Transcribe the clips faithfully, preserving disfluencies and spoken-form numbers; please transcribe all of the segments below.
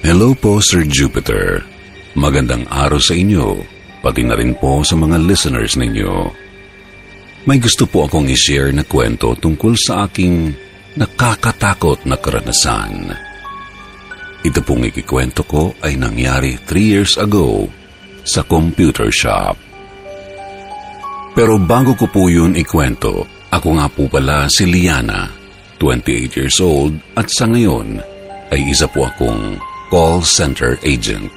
Hello po, Sir Jupiter. Magandang araw sa inyo, pati na rin po sa mga listeners ninyo. May gusto po akong i-share na kwento tungkol sa aking nakakatakot na karanasan. Ito pong ikikwento ko ay nangyari three years ago sa computer shop. Pero bago ko po yun ikwento, ako nga po pala si Liana, twenty-eight years old, at sa ngayon ay isa po akong call center agent.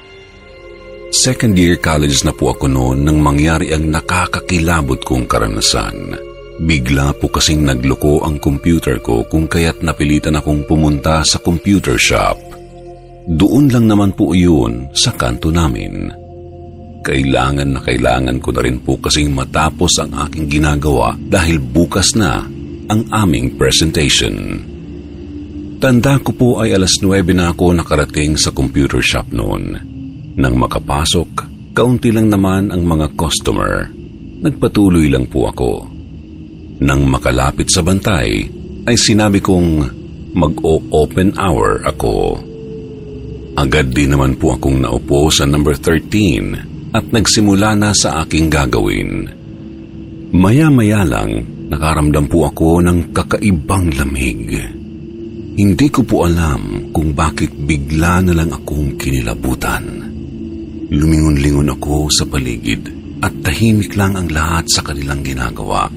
Second year college na po ako noon nang mangyari ang nakakakilabot kong karanasan. Bigla po kasing nagloko ang computer ko kung kaya't napilitan akong pumunta sa computer shop. Doon lang naman po iyon sa kanto namin. Kailangan na kailangan ko na rin po kasing matapos ang aking ginagawa dahil bukas na ang aming presentation. Tanda ko po ay alas nuwebe na ako nakarating sa computer shop noon. Nang makapasok, kaunti lang naman ang mga customer. Nagpatuloy lang po ako. Nang makalapit sa bantay, ay sinabi kong mag-o-open hour ako. Agad din naman po akong naupo sa number thirteen at nagsimula na sa aking gagawin. Maya-maya lang, nakaramdam po ako ng kakaibang lamig. Hindi ko po alam kung bakit bigla na lang akong kinilabutan. Lumingon-lingon ako sa paligid at tahimik lang ang lahat sa kanilang ginagawa.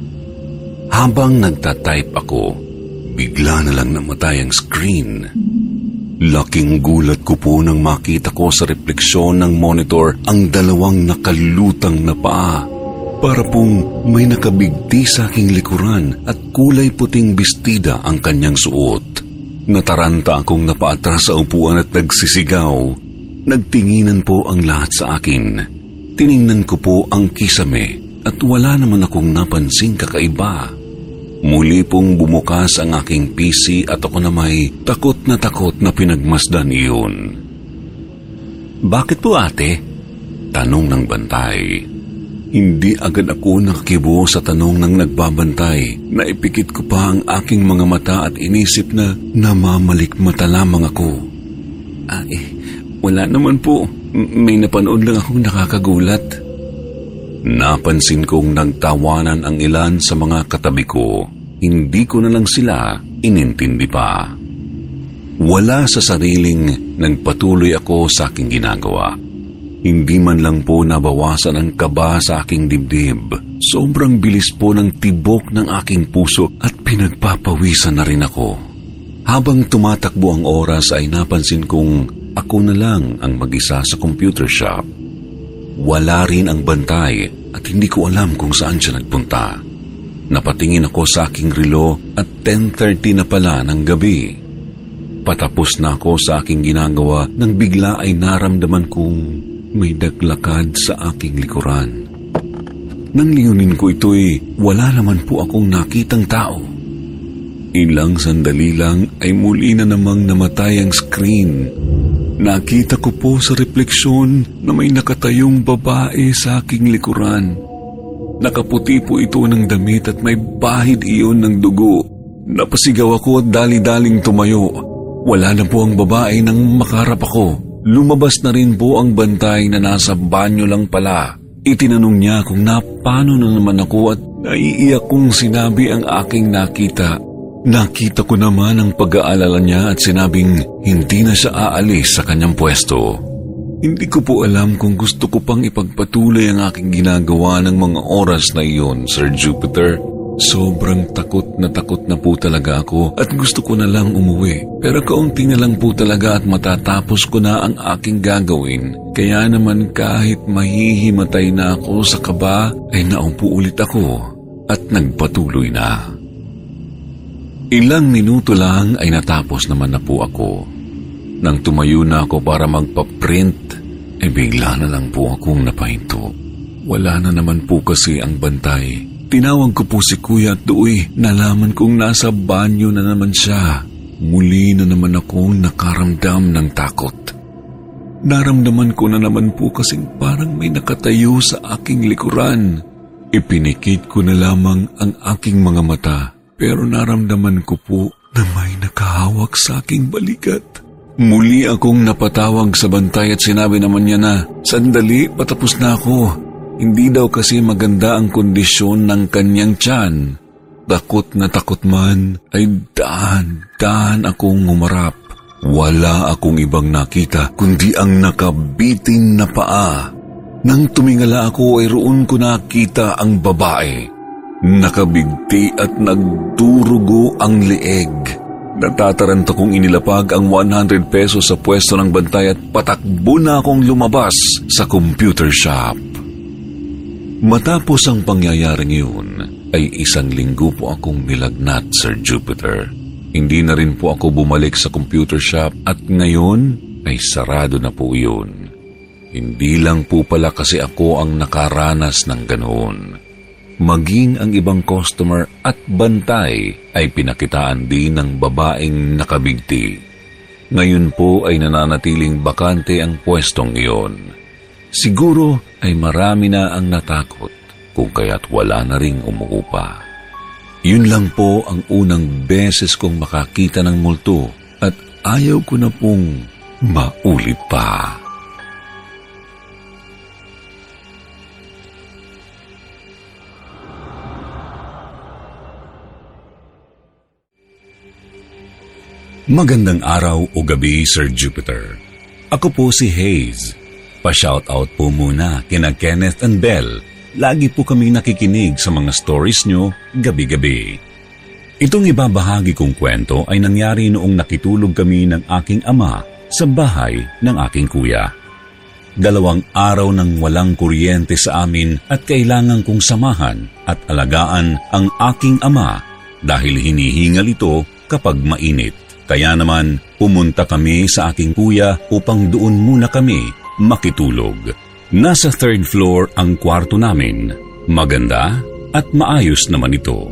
Habang nagtatype ako, bigla na lang namatay ang screen. Laking gulat ko po nang makita ko sa refleksyon ng monitor ang dalawang nakalutang na paa. Para pong may nakabigti sa aking likuran at kulay puting bestida ang kanyang suot. Nataranta akong napaatras sa upuan at nagsisigaw. Nagtinginan po ang lahat sa akin. Tiningnan ko po ang kisame at wala naman akong napansing kakaiba. Muli pong bumukas ang aking P C at ako na may takot na takot na pinagmasdan iyon. "Bakit po ate?" tanong ng bantay. Hindi agad ako nakakibo sa tanong ng nagbabantay. Naipikit ko pa ang aking mga mata at inisip na namamalikmata lamang ako. Ah, eh, wala naman po. May napanood lang akong nakakagulat. Napansin kong nagtawanan ang ilan sa mga katabi ko. Hindi ko na lang sila inintindi pa. Wala sa sariling nagpatuloy ako sa aking ginagawa. Hindi man lang po nabawasan ang kaba sa aking dibdib. Sobrang bilis po ng tibok ng aking puso at pinagpapawisan na rin ako. Habang tumatakbo ang oras ay napansin kong ako na lang ang mag-isa sa computer shop. Wala rin ang bantay at hindi ko alam kung saan siya nagpunta. Napatingin ako sa aking relo at ten thirty na pala ng gabi. Patapos na ako sa aking ginagawa nang bigla ay naramdaman kong may daglakad sa aking likuran. Nang lingunin ko ito'y wala naman po akong nakitang tao. Ilang sandali lang ay muli na namang namatay ang screen. Nakita ko po sa refleksyon na may nakatayong babae sa aking likuran. Nakaputi po ito ng damit at may bahid iyon ng dugo. Napasigaw ako at dali-daling tumayo. Wala na po ang babae nang makarap ako. Lumabas na rin po ang bantay na nasa banyo lang pala. Itinanong niya kung napano na naman ako at naiiyak kong sinabi ang aking nakita. Nakita ko naman ang pag-aalala niya at sinabing hindi na siya aalis sa kanyang pwesto. Hindi ko po alam kung gusto ko pang ipagpatuloy ang aking ginagawa ng mga oras na iyon, Sir Jupiter. Sobrang takot na takot na po talaga ako at gusto ko na lang umuwi. Pero kaunti na lang po talaga at matatapos ko na ang aking gagawin. Kaya naman kahit mahihimatay na ako sa kaba, ay naupo ulit ako at nagpatuloy na. Ilang minuto lang ay natapos naman na po ako. Nang tumayo na ako para magpa-print, ay bigla na lang po akong napahinto. Wala na naman po kasi ang bantay. Tinawag ko po si Kuya at do'y nalaman kong nasa banyo na naman siya. Muli na naman akong nakaramdam ng takot. Naramdaman ko na naman po kasing parang may nakatayo sa aking likuran. Ipinikit ko na lamang ang aking mga mata, pero naramdaman ko po na may nakahawak sa aking balikat. Muli akong napatawag sa bantay at sinabi naman niya na, sandali, patapos na ako. Hindi daw kasi maganda ang kondisyon ng kanyang tiyan. Takot na takot man, ay dahan-dahan akong umarap. Wala akong ibang nakita, kundi ang nakabiting na paa. Nang tumingala ako ay roon ko nakita ang babae. Nakabigti at nagdurugo ang leeg. Natataranta kong inilapag ang one hundred pesos sa pwesto ng bantay at patakbo na akong lumabas sa computer shop. Matapos ang pangyayaring iyon, ay isang linggo po akong nilagnat, Sir Jupiter. Hindi na rin po ako bumalik sa computer shop at ngayon ay sarado na po yun. Hindi lang po pala kasi ako ang nakaranas ng ganoon. Maging ang ibang customer at bantay ay pinakitaan din ng babaeng nakabigti. Ngayon po ay nananatiling bakante ang pwestong iyon. Siguro ay marami na ang natakot kung kaya't wala na ring umuupa. Yun lang po ang unang beses kong makakita ng multo at ayaw ko na pong maulit pa. Magandang araw o gabi, Sir Jupiter. Ako po si Hayes. Pa-shoutout po muna kina Kenneth and Belle. Lagi po kaming nakikinig sa mga stories nyo gabi-gabi. Itong ibabahagi kong kwento ay nangyari noong nakitulog kami ng aking ama sa bahay ng aking kuya. Dalawang araw nang walang kuryente sa amin at kailangan kong samahan at alagaan ang aking ama dahil hinihingal ito kapag mainit. Kaya naman, pumunta kami sa aking kuya upang doon muna kami makitulog. Nasa third floor ang kwarto namin. Maganda at maayos naman ito.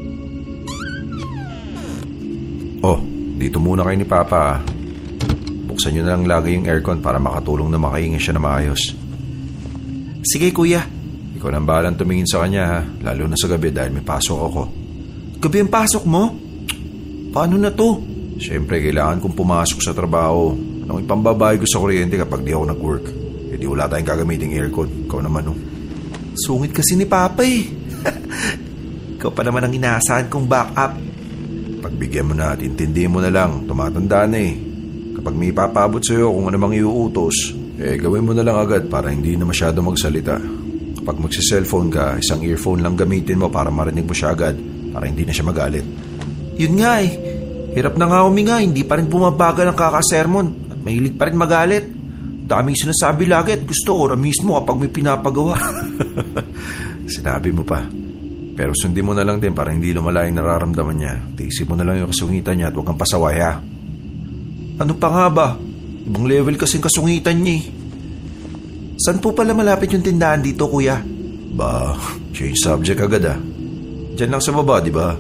Oh, dito muna kayo ni Papa. Buksan nyo na lang lagi yung aircon para makatulong na makahingi siya na maayos. Sige, kuya. Ikaw nang bahalang tumingin sa kanya, ha? Lalo na sa gabi dahil may pasok ako. Gabi ang pasok mo? Paano na to? Siyempre, kailangan kong pumasok sa trabaho. Nang ipambabayad ko sa kuryente kapag di ako nag-work. E di wala tayong gagamiting aircon. Ikaw naman, oh. Sungit kasi ni Papa, eh. Ikaw pa naman ang inaasahan kong backup. Pagbigyan mo na at intindihin mo na lang. Tumatanda na, eh. Kapag may papabot sa'yo kung ano mang iuutos, eh gawin mo na lang agad para hindi na masyado magsalita. Kapag magsi-cellphone ka, isang earphone lang gamitin mo para marinig mo siya agad, para hindi na siya magalit. Yun nga, eh. Hirap na nga huminga, hindi pa rin bumabagal ang kakasermon at mahilig pa rin magalit. Daming sinasabi lagi at gusto ora mismo kapag may pinapagawa. Sinabi mo pa. Pero sundin mo na lang din para hindi lumala yung nararamdaman niya. Tiisip mo na lang yung kasungitan niya at huwag kang pasaway, ha? Ano pa nga ba? Ibang level kasing kasungitan niya, eh. Saan po pala malapit yung tindahan dito, kuya? Ba, change subject agad, ah. Diyan lang sa baba, di ba?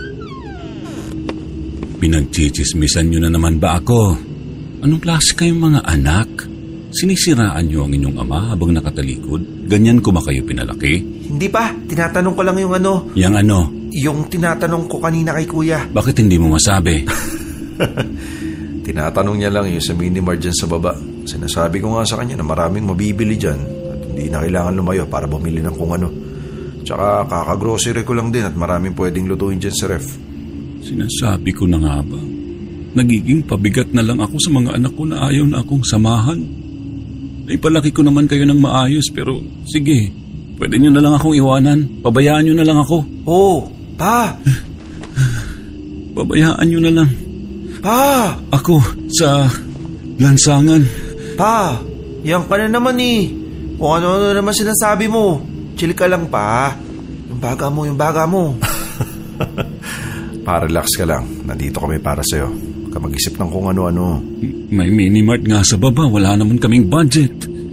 Pinagchichismisan nyo na naman ba ako? Anong klase kayong mga anak? Sinisiraan nyo ang inyong ama habang nakatalikod? Ganyan ko ba kayo pinalaki? Hindi pa. Tinatanong ko lang yung ano. Yang ano? Yung tinatanong ko kanina kay kuya. Bakit hindi mo masabi? Tinatanong niya lang yung sa minimart dyan sa baba. Sinasabi ko nga sa kanya na maraming mabibili dyan at hindi na kailangan lumayo para bumili ng kung ano. Tsaka kakagrocery ko lang din at maraming pwedeng lutuin dyan sa ref. Sinasabi ko na nga ba? Nagiging pabigat na lang ako sa mga anak ko na ayaw na akong samahan. Naipalaki ko naman kayo ng maayos pero sige, pwede nyo na lang akong iwanan. Pabayaan nyo na lang ako. Oo, pa! Pabayaan nyo na lang. Pa! Ako sa lansangan. Pa, yan ka na naman eh. Kung ano-ano naman sinasabi mo. Chill ka lang pa. Yung baga mo, yung baga mo. Pa-relax ka lang. Nandito kami para sa'yo. Huwag ka mag-isip ng kung ano-ano. May minimart nga sa baba. Wala naman kaming budget.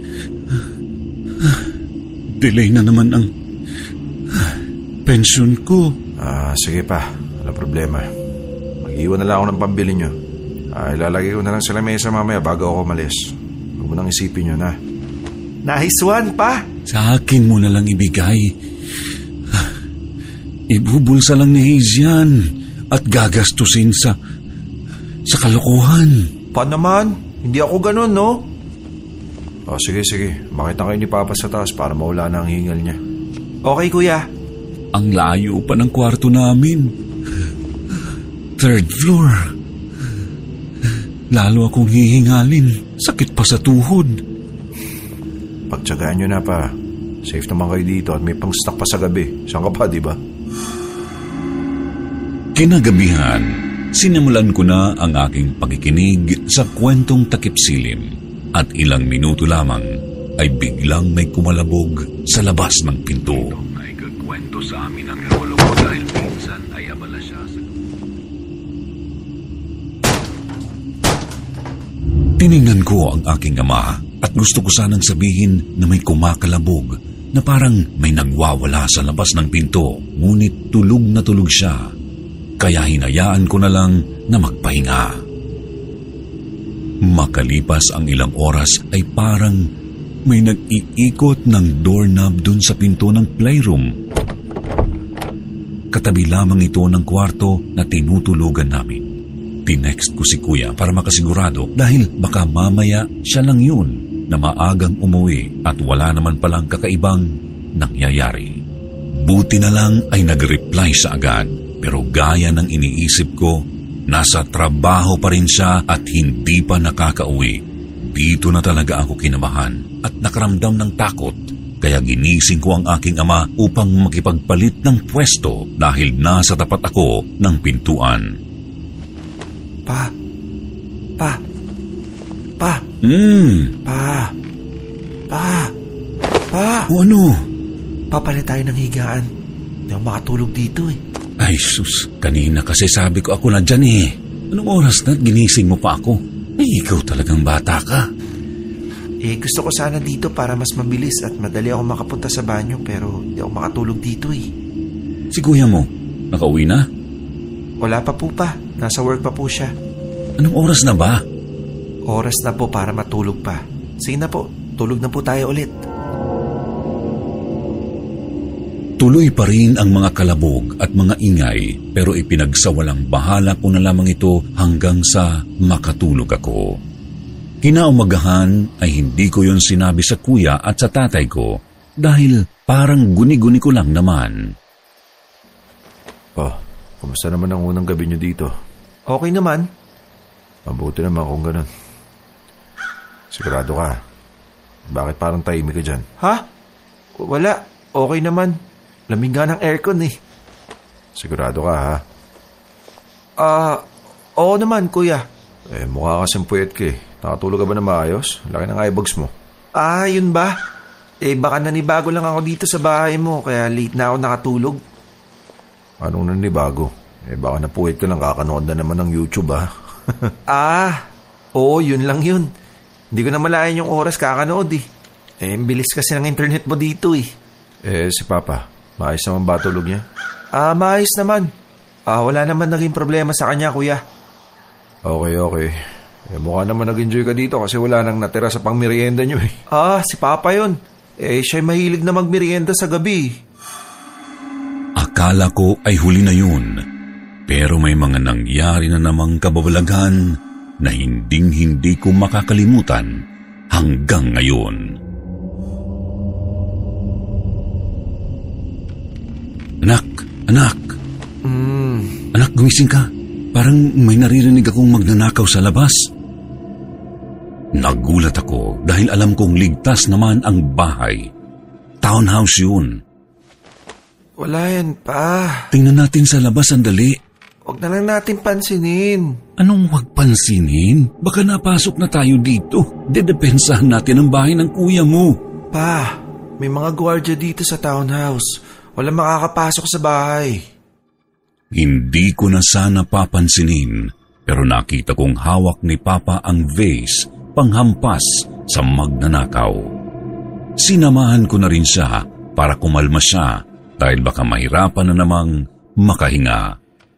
Delay na naman ang pension ko. Ah, sige pa. Wala problema. Mag-iwan na lang ako ng pambili nyo. Ah, ilalagay ko na lang sa lamesa mamaya bago ako umalis. Huwag mo nang isipin yun, ha? Nice one, pa! Sa akin mo na lang ibigay. Ibubulsa lang ni Hayes yan at gagastusin sa sa kalokohan. Pa naman, hindi ako ganun, no? O sige, sige. Makita kayo ni Papa sa taas para mawala na ang hingal niya. Okay, kuya. Ang layo pa ng kwarto namin. Third floor. Lalo akong hihingalin. Sakit pa sa tuhod. Pagtsagaan nyo na pa. Safe naman kayo dito at may pang-stock pa sa gabi. Saan ka pa, di ba? Kinagabihan, sinimulan ko na ang aking pakikinig sa kwentong takip-silim at ilang minuto lamang ay biglang may kumalabog sa labas ng pinto. Ay kagkwento sa amin ang lolo ko dahil minsan ay abala siya sa... Tiningnan ko ang aking ama at gusto ko sanang sabihin na may kumakalabog na parang may nagwawala sa labas ng pinto, ngunit tulog na tulog siya. Kaya hinayaan ko na lang na magpahinga. Makalipas ang ilang oras ay parang may nag-iikot ng doorknob dun sa pinto ng playroom. Katabi lamang ito ng kwarto na tinutulugan namin. Tinext ko si kuya para makasigurado dahil baka mamaya siya lang yun na maagang umuwi at wala naman palang kakaibang nangyayari. Buti na lang ay nag-reply siya agad, pero gaya ng iniisip ko, nasa trabaho pa rin siya at hindi pa nakakauwi. Dito na talaga ako kinabahan at nakaramdam ng takot, kaya ginising ko ang aking ama upang makipagpalit ng pwesto dahil nasa tapat ako ng pintuan. Pa, pa, pa, Hmm, pa, pa, pa. o ano? Papalit tayo ng higaan. Hindi ako makatulog dito eh. Ay sus, kanina kasi sabi ko ako na dyan eh. Anong oras na ginising mo pa ako? Eh, ikaw talagang bata ka. Eh, gusto ko sana dito para mas mabilis at madali ako makapunta sa banyo pero hindi ako makatulog dito eh. Si kuya mo, nakauwi na? Wala pa po pa. Nasa work pa po siya. Anong oras na ba? Oras na po para matulog pa. Sige na po, tulog na po tayo ulit. Tuloy pa rin ang mga kalabog at mga ingay pero ipinagsawalang bahala ko na lamang ito hanggang sa makatulog ako. Kinaumagahan ay hindi ko yon sinabi sa kuya at sa tatay ko dahil parang guni-guni ko lang naman. Oh, kumusta naman ang unang gabi nyo dito? Okay naman. Mabuti naman kung ganun. Sigurado ka? Bakit parang tahimik ka dyan? Ha? Wala. Okay naman. Lamig nga ng aircon eh. Sigurado ka, ha? Ah, uh, oo naman, kuya. Eh, mukha kasing puyat ka eh. Nakatulog ka ba na maayos? Laki ng eyebags mo. Ah, yun ba? Eh, baka nanibago lang ako dito sa bahay mo, kaya late na ako nakatulog. Anong nanibago? Eh, baka napuyat ka lang kakanood na naman ng YouTube, ha? Ah, oo, yun lang yun. Hindi ko na malayan yung oras kakanood eh. Eh, bilis kasi ng internet mo dito eh. Eh, si Papa, maayos naman ba tulog niya? Ah, maayos naman. Ah, wala naman naging problema sa kanya, kuya. Okay, okay. Eh, mukha naman nag-enjoy ka dito kasi wala nang natira sa pangmerienda niyo eh. Ah, si Papa yun. Eh, siya'y mahilig na magmerienda sa gabi. Akala ko ay huli na yun, pero may mga nangyari na namang kababalaghan na hinding-hindi ko makakalimutan hanggang ngayon. Anak, anak. Mm. Anak, gumising ka. Parang may naririnig akong magnanakaw sa labas. Nagulat ako dahil alam kong ligtas naman ang bahay. Townhouse yun. Wala yan pa. Tingnan natin sa labas sandali. Huwag na lang natin pansinin. Anong huwag pansinin? Baka napasok na tayo dito. Dedepensahan natin ang bahay ng kuya mo. Pa, may mga gwardiya dito sa townhouse. Walang makakapasok sa bahay. Hindi ko na sana papansinin, pero nakita kong hawak ni Papa ang vase panghampas sa magnanakaw. Sinamahan ko na rin siya para kumalma siya dahil baka mahirapan na namang makahinga.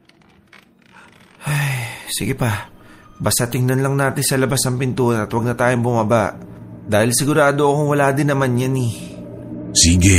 Ay, sige pa. Basta tingnan lang natin sa labas ang pintuan at huwag na tayong bumaba. Dahil sigurado akong wala din naman yan eh. Sige.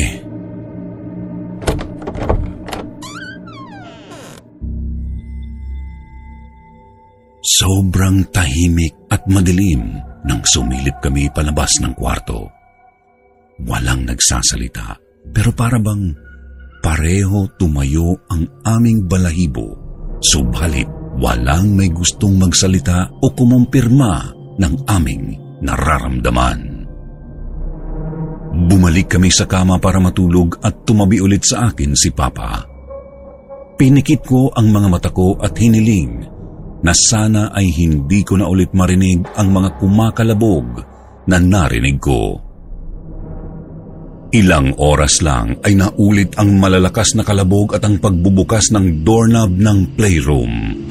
So, Sobrang tahimik at madilim nang sumilip kami palabas ng kwarto. Walang nagsasalita, pero para bang pareho tumayo ang aming balahibo, subalit walang may gustong magsalita o kumumpirma ng aming nararamdaman. Bumalik kami sa kama para matulog at tumabi ulit sa akin si Papa. Pinikit ko ang mga mata ko at hiniling na sana ay hindi ko na ulit marinig ang mga kumakalabog na narinig ko. Ilang oras lang ay naulit ang malalakas na kalabog at ang pagbubukas ng doorknob ng playroom.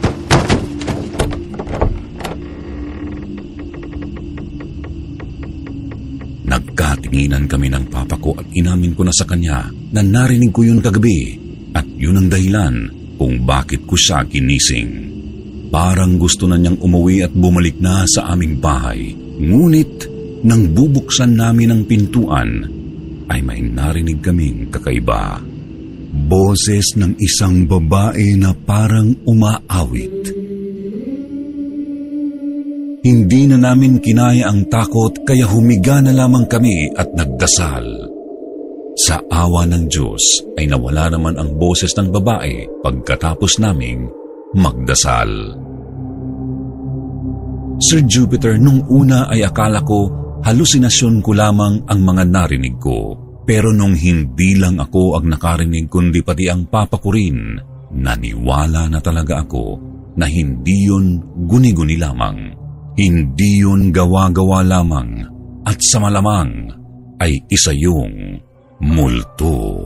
Nagkatinginan kami ng papa ko at inamin ko na sa kanya na narinig ko yun kagabi at yun ang dahilan kung bakit ko siya ginising. Parang gusto na niyang umuwi at bumalik na sa aming bahay. Ngunit nang bubuksan namin ang pintuan, ay may narinig kaming kakaiba. Boses ng isang babae na parang umaawit. Hindi na namin kinaya ang takot kaya humiga na lamang kami at nagdasal. Sa awa ng Diyos ay nawala naman ang boses ng babae pagkatapos naming magdasal. Sir Jupiter, nung una ay akala ko halusinasyon ko lamang ang mga narinig ko. Pero nung hindi lang ako ang nakarinig kundi pati ang papa ko rin, naniwala na talaga ako na hindi yun guni-guni lamang. Hindi yun gawa-gawa lamang at sa malamang ay isa yung multo.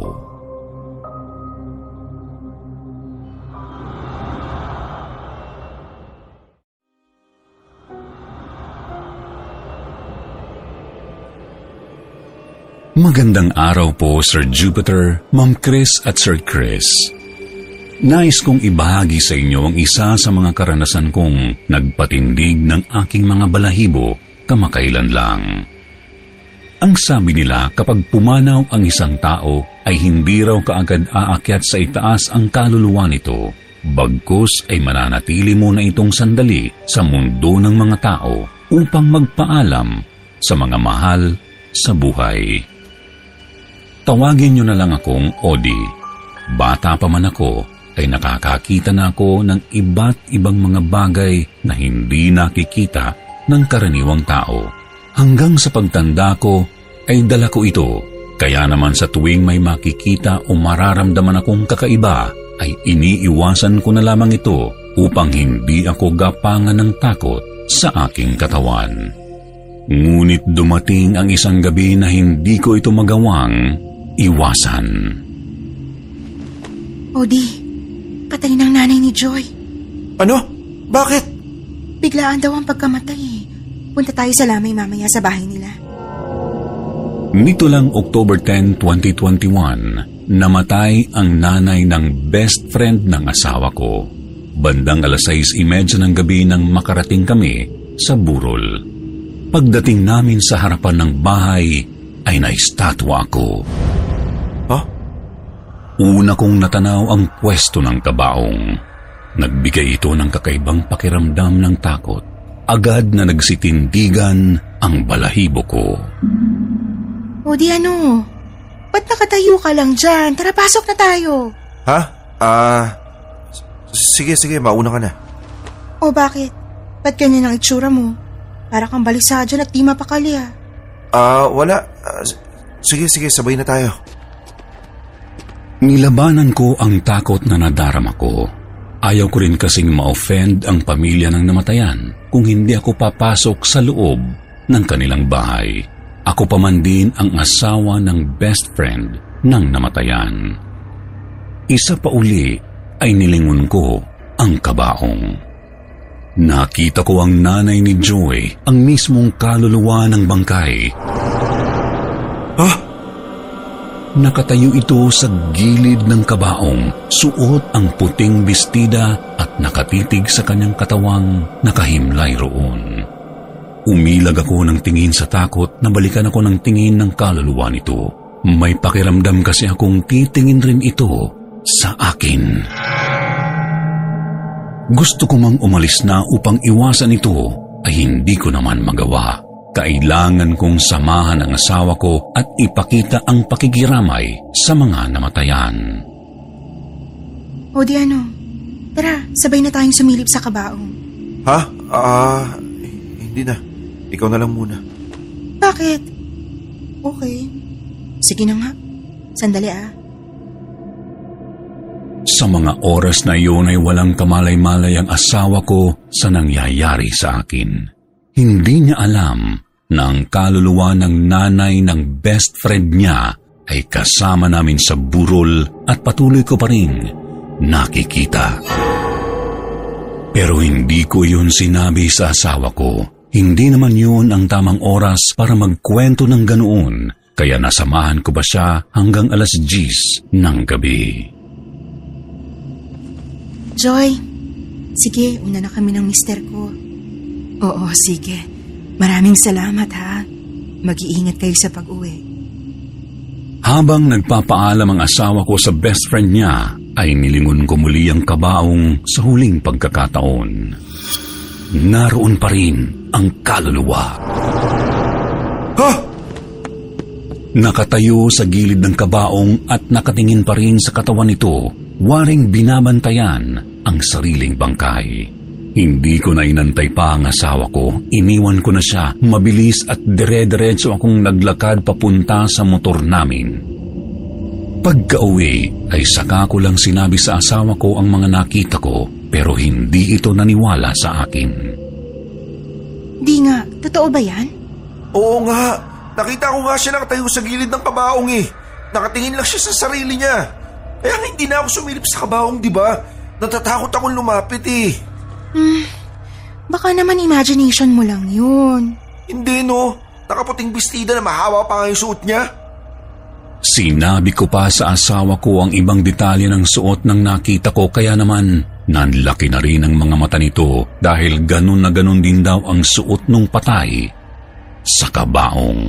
Magandang araw po, Sir Jupiter, Ma'am Chris at Sir Chris. Nais kong ibahagi sa inyo ang isa sa mga karanasan kong nagpatindig ng aking mga balahibo kamakailan lang. Ang sabi nila kapag pumanaw ang isang tao ay hindi raw kaagad aakyat sa itaas ang kaluluwa nito, bagkus ay mananatili muna itong sandali sa mundo ng mga tao upang magpaalam sa mga mahal sa buhay. Tawagin niyo na lang akong Odi. Bata pa man ako, ay nakakakita na ako ng iba't ibang mga bagay na hindi nakikita ng karaniwang tao. Hanggang sa pagtanda ko, ay dala ko ito. Kaya naman sa tuwing may makikita o mararamdaman akong kakaiba, ay iniiwasan ko na lamang ito upang hindi ako gapangan ng takot sa aking katawan. Ngunit dumating ang isang gabi na hindi ko ito magawang iwasan. Odi, patay ng nanay ni Joy. Ano? Bakit? Biglaan daw ang pagkamatay eh. Punta tayo sa lamay mamaya sa bahay nila. Nito lang October tenth, twenty twenty-one, namatay ang nanay ng best friend ng asawa ko. Bandang alas sais trenta ng gabi nang makarating kami sa burol. Pagdating namin sa harapan ng bahay, ay naistatwa ako. Huh? Una kong natanaw ang pwesto ng kabaong. Nagbigay ito ng kakaibang pakiramdam ng takot. Agad na nagsitindigan ang balahibo ko. Odi, ano? Ba't nakatayo ka lang dyan? Tara, pasok na tayo. Ha? Ah, uh, sige, sige, mauna ka na. O bakit? Ba't ganyan ang itsura mo? Para kang balisa dyan at di mapakali ah. Ah, uh, wala. Uh, sige, sige, sabay na tayo. Nilabanan ko ang takot na nadarama ko. Ayaw ko rin kasing ma-offend ang pamilya ng namatayan kung hindi ako papasok sa loob ng kanilang bahay. Ako pa man din ang asawa ng best friend ng namatayan. Isa pa uli ay nilingon ko ang kabaong. Nakita ko ang nanay ni Joy, ang mismong kaluluwa ng bangkay. Ah! Nakatayo ito sa gilid ng kabaong, suot ang puting bestida at nakatitig sa kanyang katawang nakahimlay roon. Umilag ako ng tingin sa takot na balikan ako ng tingin ng kaluluwa nito. May pakiramdam kasi akong titingin rin ito sa akin. Gusto ko mang umalis na upang iwasan ito ay hindi ko naman magawa. Kailangan kong samahan ang asawa ko at ipakita ang pakikiramay sa mga namatayan. O di ano, tara, sabay na tayong sumilip sa kabaong. Ha? Ah, hindi na. Ikaw na lang muna. Bakit? Okay. Sige na nga. Sandali ah. Sa mga oras na iyon ay walang kamalay-malay ang asawa ko sa nangyayari sa akin. Hindi niya alam na ang kaluluwa ng nanay ng best friend niya ay kasama namin sa burol at patuloy ko pa rin nakikita. Pero hindi ko yun sinabi sa asawa ko. Hindi naman yun ang tamang oras para magkwento ng ganoon, kaya nasamahan ko ba siya hanggang alas diyes ng gabi. Joy, sige, una na kami ng mister ko. Oo, sige. Maraming salamat ha. Mag-iingat kayo sa pag-uwi. Habang nagpapaalam ang asawa ko sa best friend niya, ay nilingon ko muli ang kabaong sa huling pagkakataon. Naroon pa rin ang kaluluwa. Ha? Nakatayo sa gilid ng kabaong at nakatingin pa rin sa katawan nito, waring binabantayan ang sariling bangkay. Hindi ko na inantay pa ang asawa ko. Iniwan ko na siya. Mabilis at dire-diretso akong naglakad papunta sa motor namin. Pagka-uwi ay saka ko lang sinabi sa asawa ko ang mga nakita ko, pero hindi ito naniwala sa akin. Di nga, totoo ba yan? Oo nga. Nakita ko nga siya nakatayo sa gilid ng kabaong eh. Nakatingin lang siya sa sarili niya. Kaya hindi na ako sumilip sa kabaong, di ba? Natatakot akong lumapit eh. Hmm, baka naman imagination mo lang yun. Hindi no. Nakaputing bestida na mahawa pa nga yung suot niya. Sinabi ko pa sa asawa ko ang ibang detalye ng suot ng nakita ko, kaya naman nanlaki na rin ang mga mata nito dahil ganun na ganun din daw ang suot nung patay sa kabaong.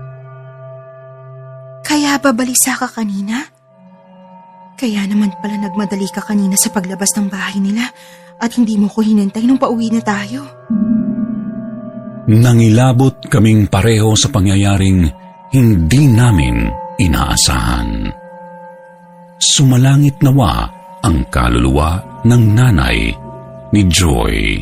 Kaya babalisa ka kanina? Kaya naman pala nagmadali ka kanina sa paglabas ng bahay nila at hindi mo ko hinintay nung pauwi na tayo. Nangilabot kaming pareho sa pangyayaring hindi namin inaasahan. Sumalangit nawa ang kaluluwa ng nanay ni Joy.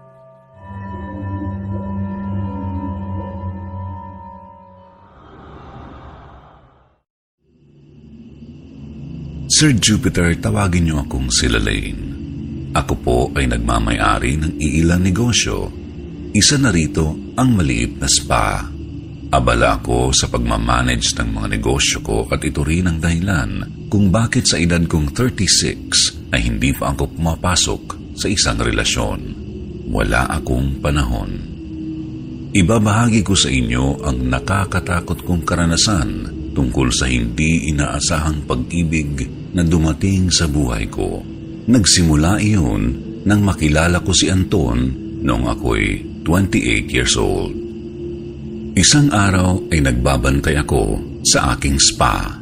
Sir Jupiter, tawagin niyo akong sila Lane. Ako po ay nagmamay-ari ng iilang negosyo. Isa na rito ang maliit na spa. Abala ako sa pagmamanage ng mga negosyo ko at ito rin ang dahilan kung bakit sa edad kong thirty-six ay hindi pa ako pumapasok sa isang relasyon. Wala akong panahon. Ibabahagi ko sa inyo ang nakakatakot kong karanasan tungkol sa hindi inaasahang pag-ibig na dumating sa buhay ko. Nagsimula iyon nang makilala ko si Anton noong ako'y twenty-eight years old. Isang araw ay nagbabantay ako sa aking spa.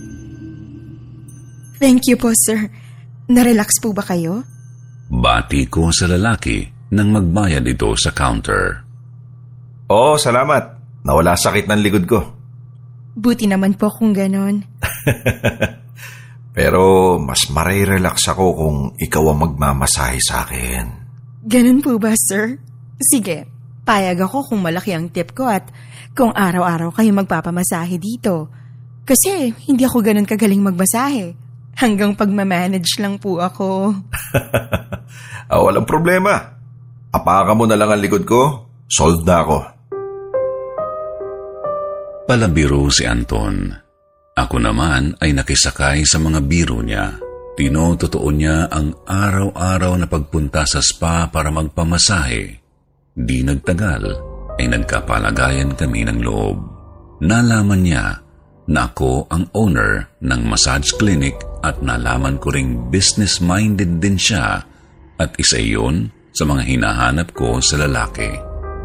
Thank you po, sir. Narelax po ba kayo? Bati ko sa lalaki nang magbayad ito sa counter. Oo, salamat. Nawala sakit ng likod ko. Buti naman po kung ganon. Pero mas marirelax ako kung ikaw ang magmamasahe sa akin. Ganun po ba, sir? Sige, payag ako kung malaki ang tip ko at kung araw-araw kayo magpapamasahe dito. Kasi hindi ako ganun kagaling magmasahe. Hanggang pagmamanage lang po ako. ah, walang problema. Apakan mo na lang ang likod ko. Solved na ako. Palabiro si Anton. Ako naman ay nakisakay sa mga biro niya. Tinototoo niya ang araw-araw na pagpunta sa spa para magpamasahe. Di nagtagal ay nagkapalagayan kami ng loob. Nalaman niya na ako ang owner ng massage clinic at nalaman ko ring business-minded din siya at isa iyon sa mga hinahanap ko sa lalaki.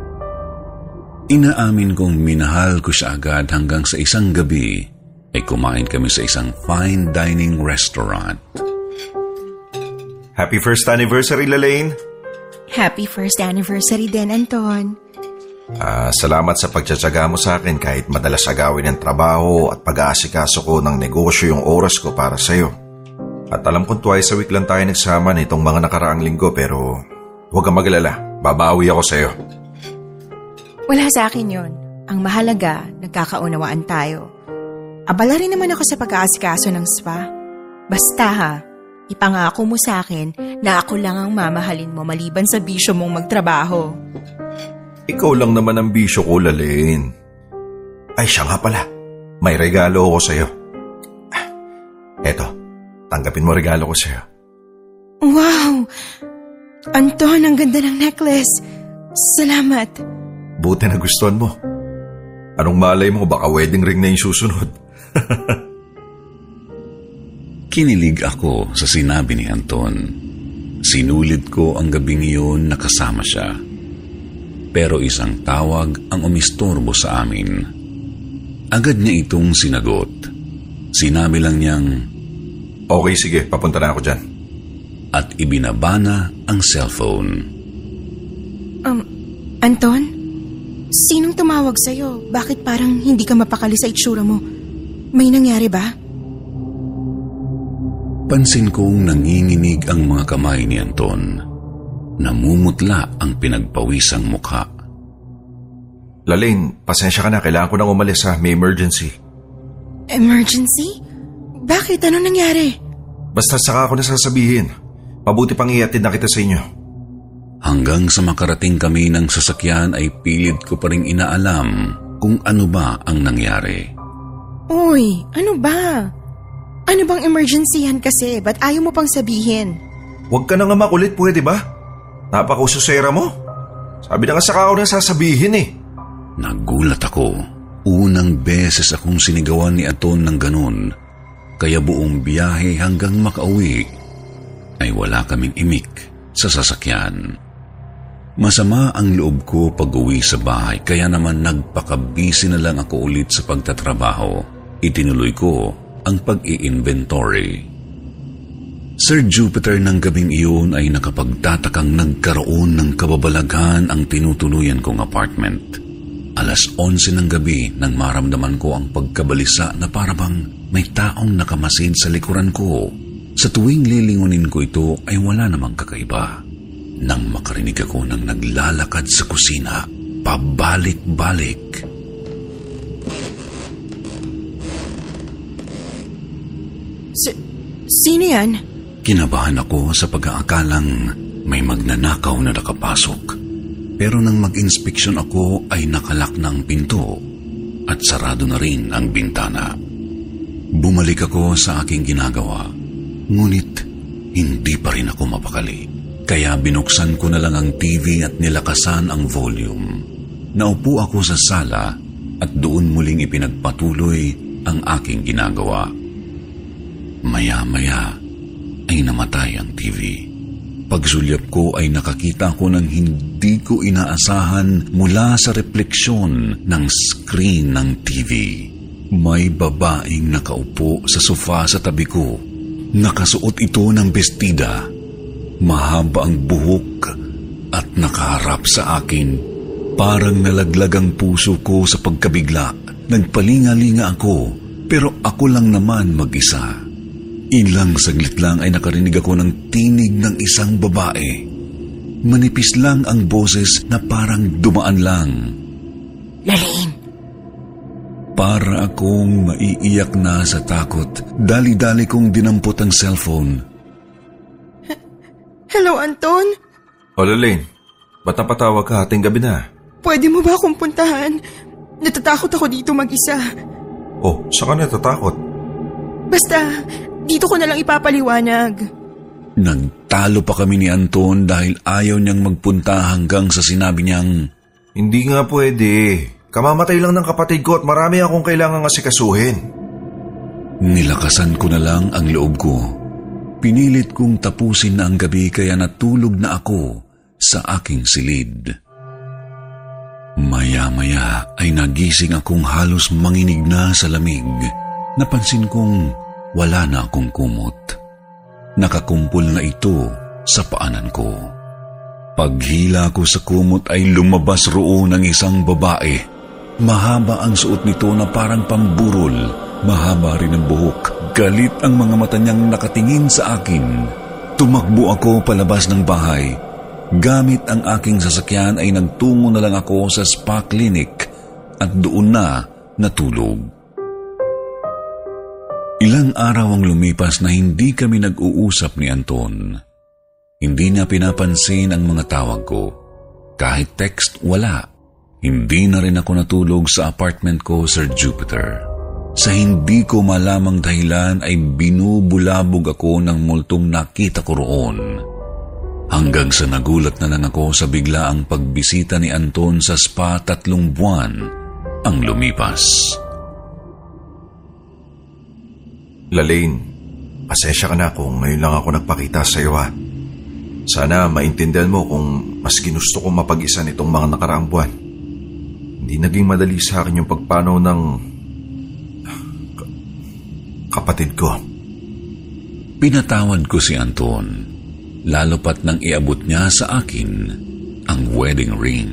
Inaamin kong minahal ko siya agad hanggang sa isang gabi ay kumain kami sa isang fine dining restaurant. Happy first anniversary, Lalaine. Happy first anniversary din, Anton. Ah, salamat sa pagtsatsaga mo sa akin kahit madalas agawin ng trabaho at pag-aasikaso ko ng negosyo yung oras ko para sa'yo. At alam kong twice a week lang tayo nagsama nitong mga nakaraang linggo pero huwag kang magalala, babawi ako sa'yo. Wala sa akin yon. Ang mahalaga, nagkakaunawaan tayo. Abala rin naman ako sa pag-aasikaso ng spa. Basta ha, ipangako mo sa akin na ako lang ang mamahalin mo maliban sa bisyo mong magtrabaho. Ikaw lang naman ang bisyo ko, Lalaine. Ay, siya nga pala. May regalo ako sa'yo. Ah, eto, tanggapin mo regalo ko sa'yo. Wow! Anton, ang ganda ng necklace. Salamat. Buti na gustuhan mo. Anong malay mo, baka wedding ring na yung susunod. Kinilig ako sa sinabi ni Anton. Sinulit ko ang gabing iyon na kasama siya. Pero isang tawag ang umistorbo sa amin. Agad niya itong sinagot. Sinabi lang niyang, Okay, sige, papunta na ako dyan. At ibinabana ang cellphone. Um, Anton? Sinong tumawag sa'yo? Bakit parang hindi ka mapakali sa itsura mo? May nangyari ba? Pansin kong nanginginig ang mga kamay ni Anton. Namumutla ang pinagpawisang mukha. Lalaine, pasensya ka na. Kailangan ko nang umalis ha. May emergency. Emergency? Bakit? Ano nangyari? Basta saka ako nasasabihin. Mabuti pang ihatid na kita sa inyo. Hanggang sa makarating kami ng sasakyan ay pilit ko pa rin inaalam kung ano ba ang nangyari. Uy, ano ba? Ano bang emergency yan kasi? Ba't ayaw mo pang sabihin? Huwag ka na nga makulit, pwede ba? Napakausosera mo. Sabi na nga saka ako nasasabihin eh. Nagulat ako. Unang beses akong sinigawan ni Anton ng ganon. Kaya buong biyahe hanggang makauwi ay wala kaming imik sa sasakyan. Masama ang loob ko pag-uwi sa bahay kaya naman nagpakabisi na lang ako ulit sa pagtatrabaho. Itinuloy ko ang pag-i-inventory. Sir Jupiter, ng gabing iyon ay nakapagtatakang nagkaroon ng kababalaghan ang tinutuluyan kong apartment. Alas onse ng gabi nang maramdaman ko ang pagkabalisa na parabang may taong nakamasid sa likuran ko. Sa tuwing lilingunin ko ito ay wala namang kakaiba. Nang makarinig ako ng naglalakad sa kusina, pabalik-balik. S- sino yan? Kinabahan ako sa pag-aakalang may magnanakaw na nakapasok. Pero nang mag-inspeksyon ako ay nakalak ng pinto at sarado na rin ang bintana. Bumalik ako sa aking ginagawa, ngunit hindi pa rin ako mapakali. Kaya binuksan ko na lang ang T V at nilakasan ang volume. Naupo ako sa sala at doon muling ipinagpatuloy ang aking ginagawa. Maya-maya ay namatay ang T V. Pagsulyap ko ay nakakita ko ng hindi ko inaasahan mula sa refleksyon ng screen ng T V. May babaeng nakaupo sa sofa sa tabi ko. Nakasuot ito ng bestida. Mahaba ang buhok at nakaharap sa akin. Parang nalaglag ang puso ko sa pagkabigla. Nagpalinga-linga ako, pero ako lang naman mag-isa. Ilang saglit lang ay nakarinig ako ng tinig ng isang babae. Manipis lang ang boses na parang dumaan lang. Lalaine! Para akong maiiyak na sa takot, dali-dali kong dinampot ang cellphone. Hello, Anton? O Lalaine, ba't napatawag ka? Ating gabi na. Pwede mo ba akong puntahan? Natatakot ako dito mag-isa. Oh, saan ka natatakot? Basta, dito ko na lang ipapaliwanag. Nagtalo pa kami ni Anton dahil ayaw niyang magpunta hanggang sa sinabi niyang, Hindi nga pwede. Kamamatay lang ng kapatid ko at marami akong kailangang asikasuhin. Nilakasan ko na lang ang loob ko. Pinilit kong tapusin na ang gabi kaya natulog na ako sa aking silid. Maya-maya ay nagising akong halos manginig na sa lamig. Napansin kong wala na akong kumot. Nakakumpol na ito sa paanan ko. Paghila ko sa kumot ay lumabas roon ang isang babae. Mahaba ang suot nito na parang pamburol. Mahaba rin ang buhok. Galit ang mga mata niyang nakatingin sa akin. Tumakbo ako palabas ng bahay. Gamit ang aking sasakyan ay nagtungo na lang ako sa spa clinic at doon na natulog. Ilang araw ang lumipas na hindi kami nag-uusap ni Anton. Hindi niya pinapansin ang mga tawag ko. Kahit text, wala. Hindi na rin ako natulog sa apartment ko, Sir Jupiter. Sa hindi ko malamang dahilan ay binubulabog ako ng multong nakita ko roon. Hanggang sa nagulat na lang ako sa biglaang pagbisita ni Anton sa spa. Tatlong buwan ang lumipas. Lalaine, pasensya ka na kung ngayon lang ako nagpakita sa iyo ha. Sana maintindihan mo kung mas ginusto kong mapag-isa nitong mga nakaraang buwan. Hindi naging madali sa akin yung pagpanaw ng ka- kapatid ko. Pinatawad ko si Anton, lalo pat nang iabot niya sa akin ang wedding ring.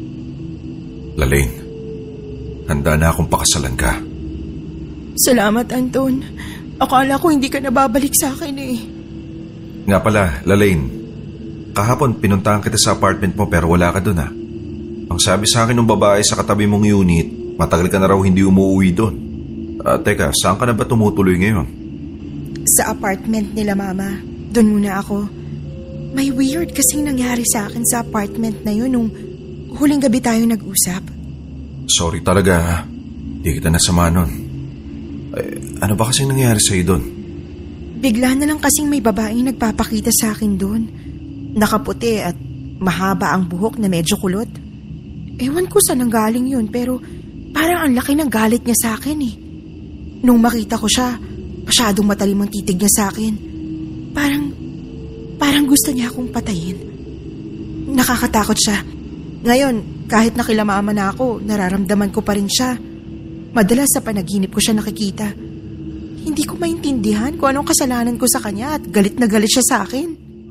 Lalaine, handa na akong pakasalan ka. Salamat, Anton. Akala ko hindi ka nababalik sa akin eh. Nga pala, Lalaine, kahapon pinuntahan kita sa apartment mo pero wala ka doon ha. Ang sabi sa akin ng babae sa katabi mong unit, matagal ka na raw hindi umuwi doon. Uh, teka, saan ka na ba tumutuloy ngayon? Sa apartment nila, Mama. Doon muna ako. May weird kasing nangyari sa akin sa apartment na yun nung huling gabi tayo nag-usap. Sorry talaga ha. Hindi kita nasama nun. Eh, ano ba kasing nangyari sa'yo doon? Bigla na lang kasing may babaeng nagpapakita sa akin doon. Nakaputi at mahaba ang buhok na medyo kulot. Ewan ko saan ang galing yun pero parang ang laki ng galit niya sa akin eh. Nung makita ko siya, masyadong matalim ang titig niya sa akin. Parang, parang gusto niya akong patayin. Nakakatakot siya. Ngayon, kahit nakilamama na ako, nararamdaman ko pa rin siya. Madalas sa panaginip ko siya nakikita. Hindi ko maintindihan kung anong kasalanan ko sa kanya at galit na galit siya sa akin.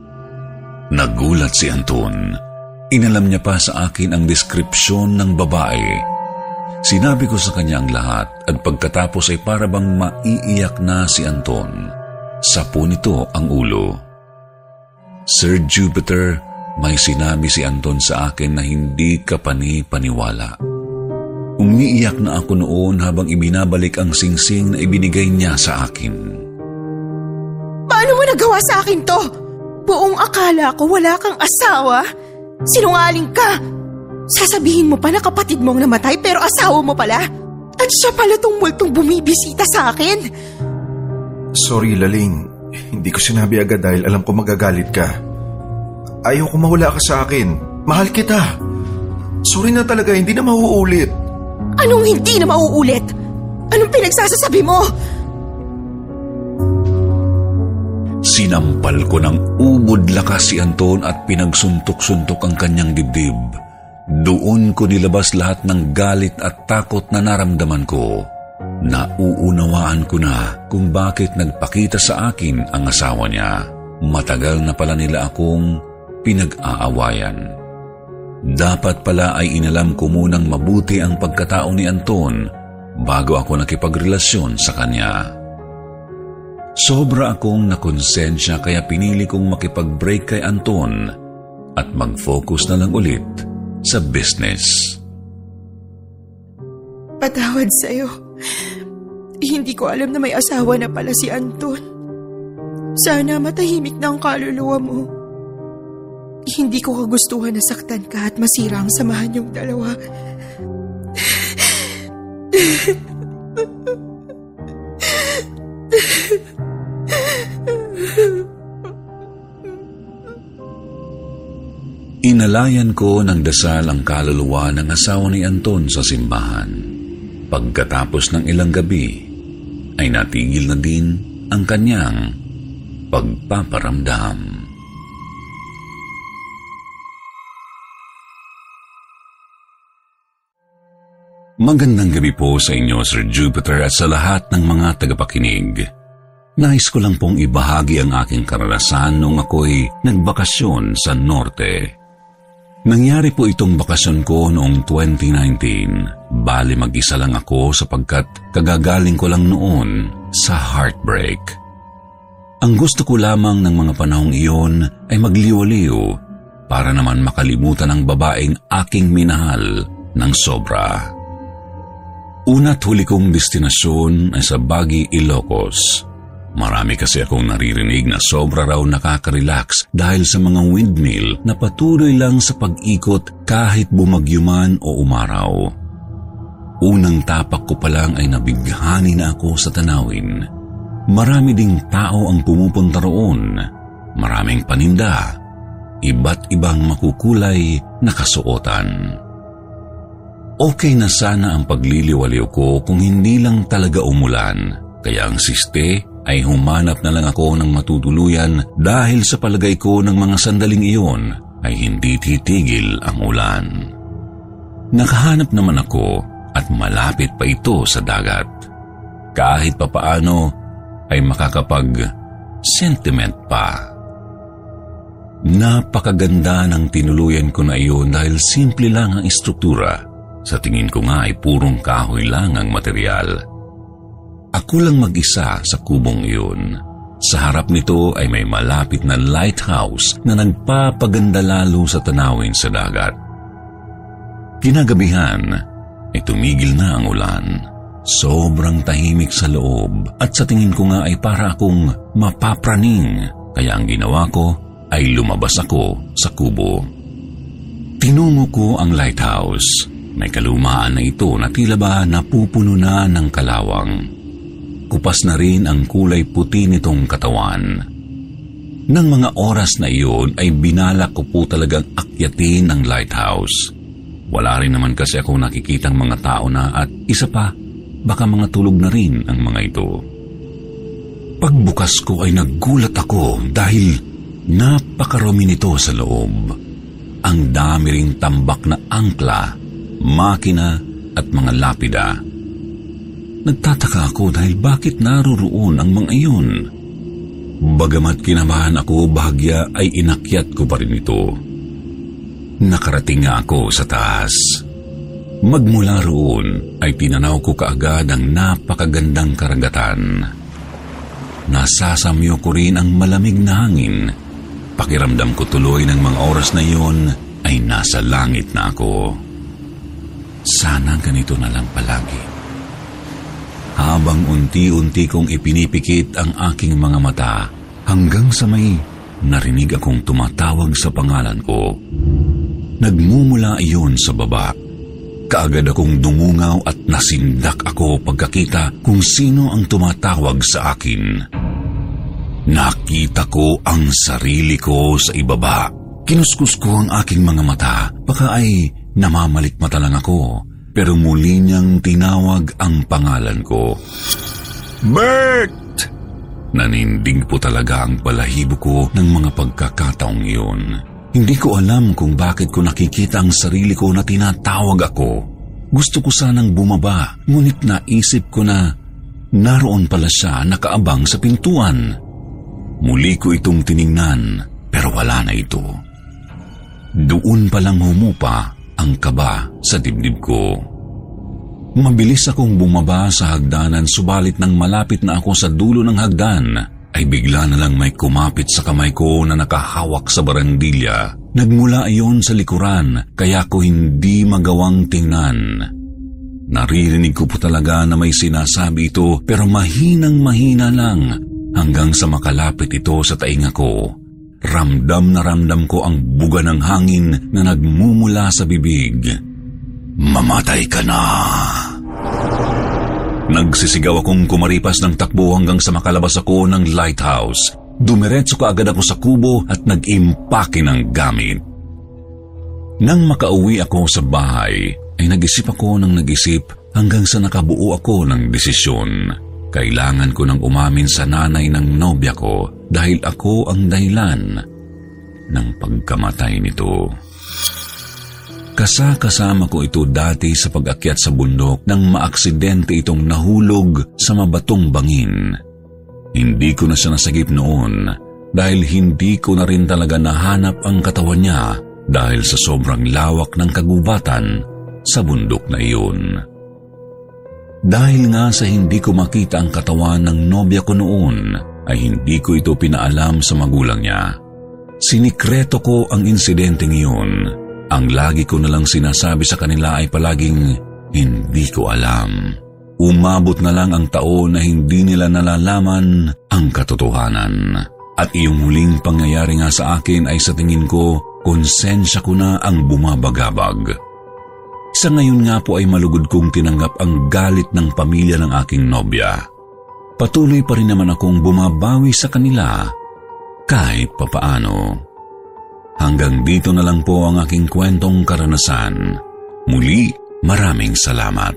Nagulat si Anton. Inalam niya pa sa akin ang deskripsyon ng babae. Sinabi ko sa kanya ang lahat at pagkatapos ay para bang maiiyak na si Anton. Sapo nito ang ulo. Sir Jupiter, may sinabi si Anton sa akin na hindi ka pani-paniwala. Umiiyak na ako noon habang ibinabalik ang singsing na ibinigay niya sa akin. Paano mo nagawa sa akin to? Buong akala ko wala kang asawa. Sinungaling ka. Sasabihin mo pa na kapatid mong namatay pero asawa mo pala. At siya pala tong multong bumibisita sa akin. Sorry, Lalaine. Hindi ko sinabi agad dahil alam ko magagalit ka. Ayaw ko mawala ka sa akin. Mahal kita. Sorry na talaga, hindi na mauulit. Anong hindi na mauulit? Anong pinagsasasabi mo? Sinampal ko ng ubod lakas si Anton at pinagsuntok-suntok ang kanyang dibdib. Doon ko nilabas lahat ng galit at takot na naramdaman ko. Nauunawaan ko na kung bakit nagpakita sa akin ang asawa niya. Matagal na pala nila akong pinag-aawayan. Dapat pala ay inalam ko munang mabuti ang pagkatao ni Anton bago ako nakipagrelasyon sa kanya. Sobra akong nakonsensya kaya pinili kong makipag-break kay Anton at mag-focus na lang ulit sa business. Patawad sa'yo. Hindi ko alam na may asawa na pala si Anton. Sana matahimik na ang kaluluwa mo. Hindi ko kagustuhan na saktan ka at masira ang samahan yung dalawa. Inalayan ko ng dasal ang kaluluwa ng asawa ni Anton sa simbahan. Pagkatapos ng ilang gabi, ay natigil na din ang kanyang pagpaparamdam. Magandang gabi po sa inyo, Sir Jupiter, at sa lahat ng mga tagapakinig. Nais ko lang pong ibahagi ang aking karanasan noong ako'y nagbakasyon sa Norte. Nangyari po itong bakasyon ko noong twenty nineteen. Bali mag-isa lang ako sapagkat kagagaling ko lang noon sa heartbreak. Ang gusto ko lamang ng mga panahong iyon ay magliwaliw para naman makalimutan ang babaeng aking minahal ng sobra. Una't huli kong destinasyon ay sa Baguio, Ilocos. Marami kasi akong naririnig na sobra raw nakaka-relax dahil sa mga windmill na patuloy lang sa pag-ikot kahit bumagyo man o umaraw. Unang tapak ko pa lang ay nabighani na ako sa tanawin. Marami ding tao ang pumupunta roon. Maraming paninda. Iba't ibang makukulay na kasuotan. Okay na sana ang pagliliwaliw ko kung hindi lang talaga umulan. Kaya ang siste ay humanap na lang ako ng matutuluyan dahil sa palagay ko ng mga sandaling iyon ay hindi titigil ang ulan. Nakahanap naman ako at malapit pa ito sa dagat. Kahit papaano ay makakapag-sentiment pa. Napakaganda ng tinuluyan ko na iyon dahil simple lang ang istruktura. Sa tingin ko nga ay purong kahoy lang ang material. Ako lang mag-isa sa kubong iyon. Sa harap nito ay may malapit na lighthouse na nagpapaganda lalo sa tanawin sa dagat. Kinagabihan ay tumigil na ang ulan. Sobrang tahimik sa loob at sa tingin ko nga ay para akong mapapraning. Kaya ang ginawa ko ay lumabas ako sa kubo. Tinungo ko ang lighthouse. May kalumaan na ito na tila ba napupuno na ng kalawang. Kupas na rin ang kulay puti nitong katawan. Nang mga oras na iyon ay binalak ko po talagang akyatin ang lighthouse. Wala rin naman kasi akong nakikitang mga tao na at isa pa, baka mga tulog na rin ang mga ito. Pagbukas ko ay naggulat ako dahil napakarami nito sa loob. Ang dami ring tambak na angkla, makina at mga lapida. Nagtataka ako dahil bakit naroroon ang mga iyon. Bagamat kinabahan ako, bahagya ay inakyat ko pa rin ito. Nakarating nga ako sa taas. Magmula roon ay tinanaw ko kaagad ang napakagandang karagatan. Nasasamyo ko rin ang malamig na hangin. Pakiramdam ko tuloy ng mga oras na iyon ay nasa langit na ako. Sana ganito na lang palagi. Habang unti-unti kong ipinipikit ang aking mga mata hanggang sa may narinig akong tumatawag sa pangalan ko. Nagmumula iyon sa baba. Kaagad akong dumungaw at nasindak ako pagkakita kung sino ang tumatawag sa akin. Nakita ko ang sarili ko sa ibaba. Kinuskus ko ang aking mga mata. Baka ay namamalikmata lang ako. Pero muli niyang tinawag ang pangalan ko. Bert! Nanindig po talaga ang balahibo ko ng mga pagkakataong iyon. Hindi ko alam kung bakit ko nakikita ang sarili ko na tinatawag ako. Gusto ko sanang bumaba, ngunit naisip ko na naroon pala siya nakaabang sa pintuan. Muli ko itong tiningnan, pero wala na ito. Doon palang humupa ang kaba sa dibdib ko. Mabilis akong bumaba sa hagdanan, subalit nang malapit na ako sa dulo ng hagdan, ay bigla na lang may kumapit sa kamay ko na nakahawak sa barandilya. Nagmula iyon sa likuran, kaya ko hindi magawang tingnan. Naririnig ko po talaga na may sinasabi ito, pero mahinang mahina lang hanggang sa makalapit ito sa tainga ko. Ramdam na ramdam ko ang buga ng hangin na nagmumula sa bibig. Mamatay ka na! Nagsisigaw akong kumaripas ng takbo hanggang sa makalabas ako ng lighthouse. Dumiretso ka agad ako sa kubo at nag-impake ng gamit. Nang makauwi ako sa bahay, ay nag-isip ako ng nag-isip hanggang sa nakabuo ako ng desisyon. Kailangan ko nang umamin sa nanay ng nobya ko dahil ako ang dahilan ng pagkamatay nito. Kasakasama ko ito dati sa pag-akyat sa bundok nang maaksidente itong nahulog sa mabatong bangin. Hindi ko na siya nasagip noon dahil hindi ko na rin talaga nahanap ang katawan niya dahil sa sobrang lawak ng kagubatan sa bundok na iyon. Dahil nga sa hindi ko makita ang katawan ng nobya ko noon, ay hindi ko ito pinaalam sa magulang niya. Sinikreto ko ang insidenteng iyon. Ang lagi ko nalang sinasabi sa kanila ay palaging, hindi ko alam. Umabot na lang ang taon na hindi nila nalalaman ang katotohanan. At iyong huling pangyayari nga sa akin ay sa tingin ko, konsensya ko na ang bumabagabag. Sa ngayon nga po ay malugod kong tinanggap ang galit ng pamilya ng aking nobya. Patuloy pa rin naman akong bumabawi sa kanila kahit papaano. Hanggang dito na lang po ang aking kwentong karanasan. Muli, maraming salamat.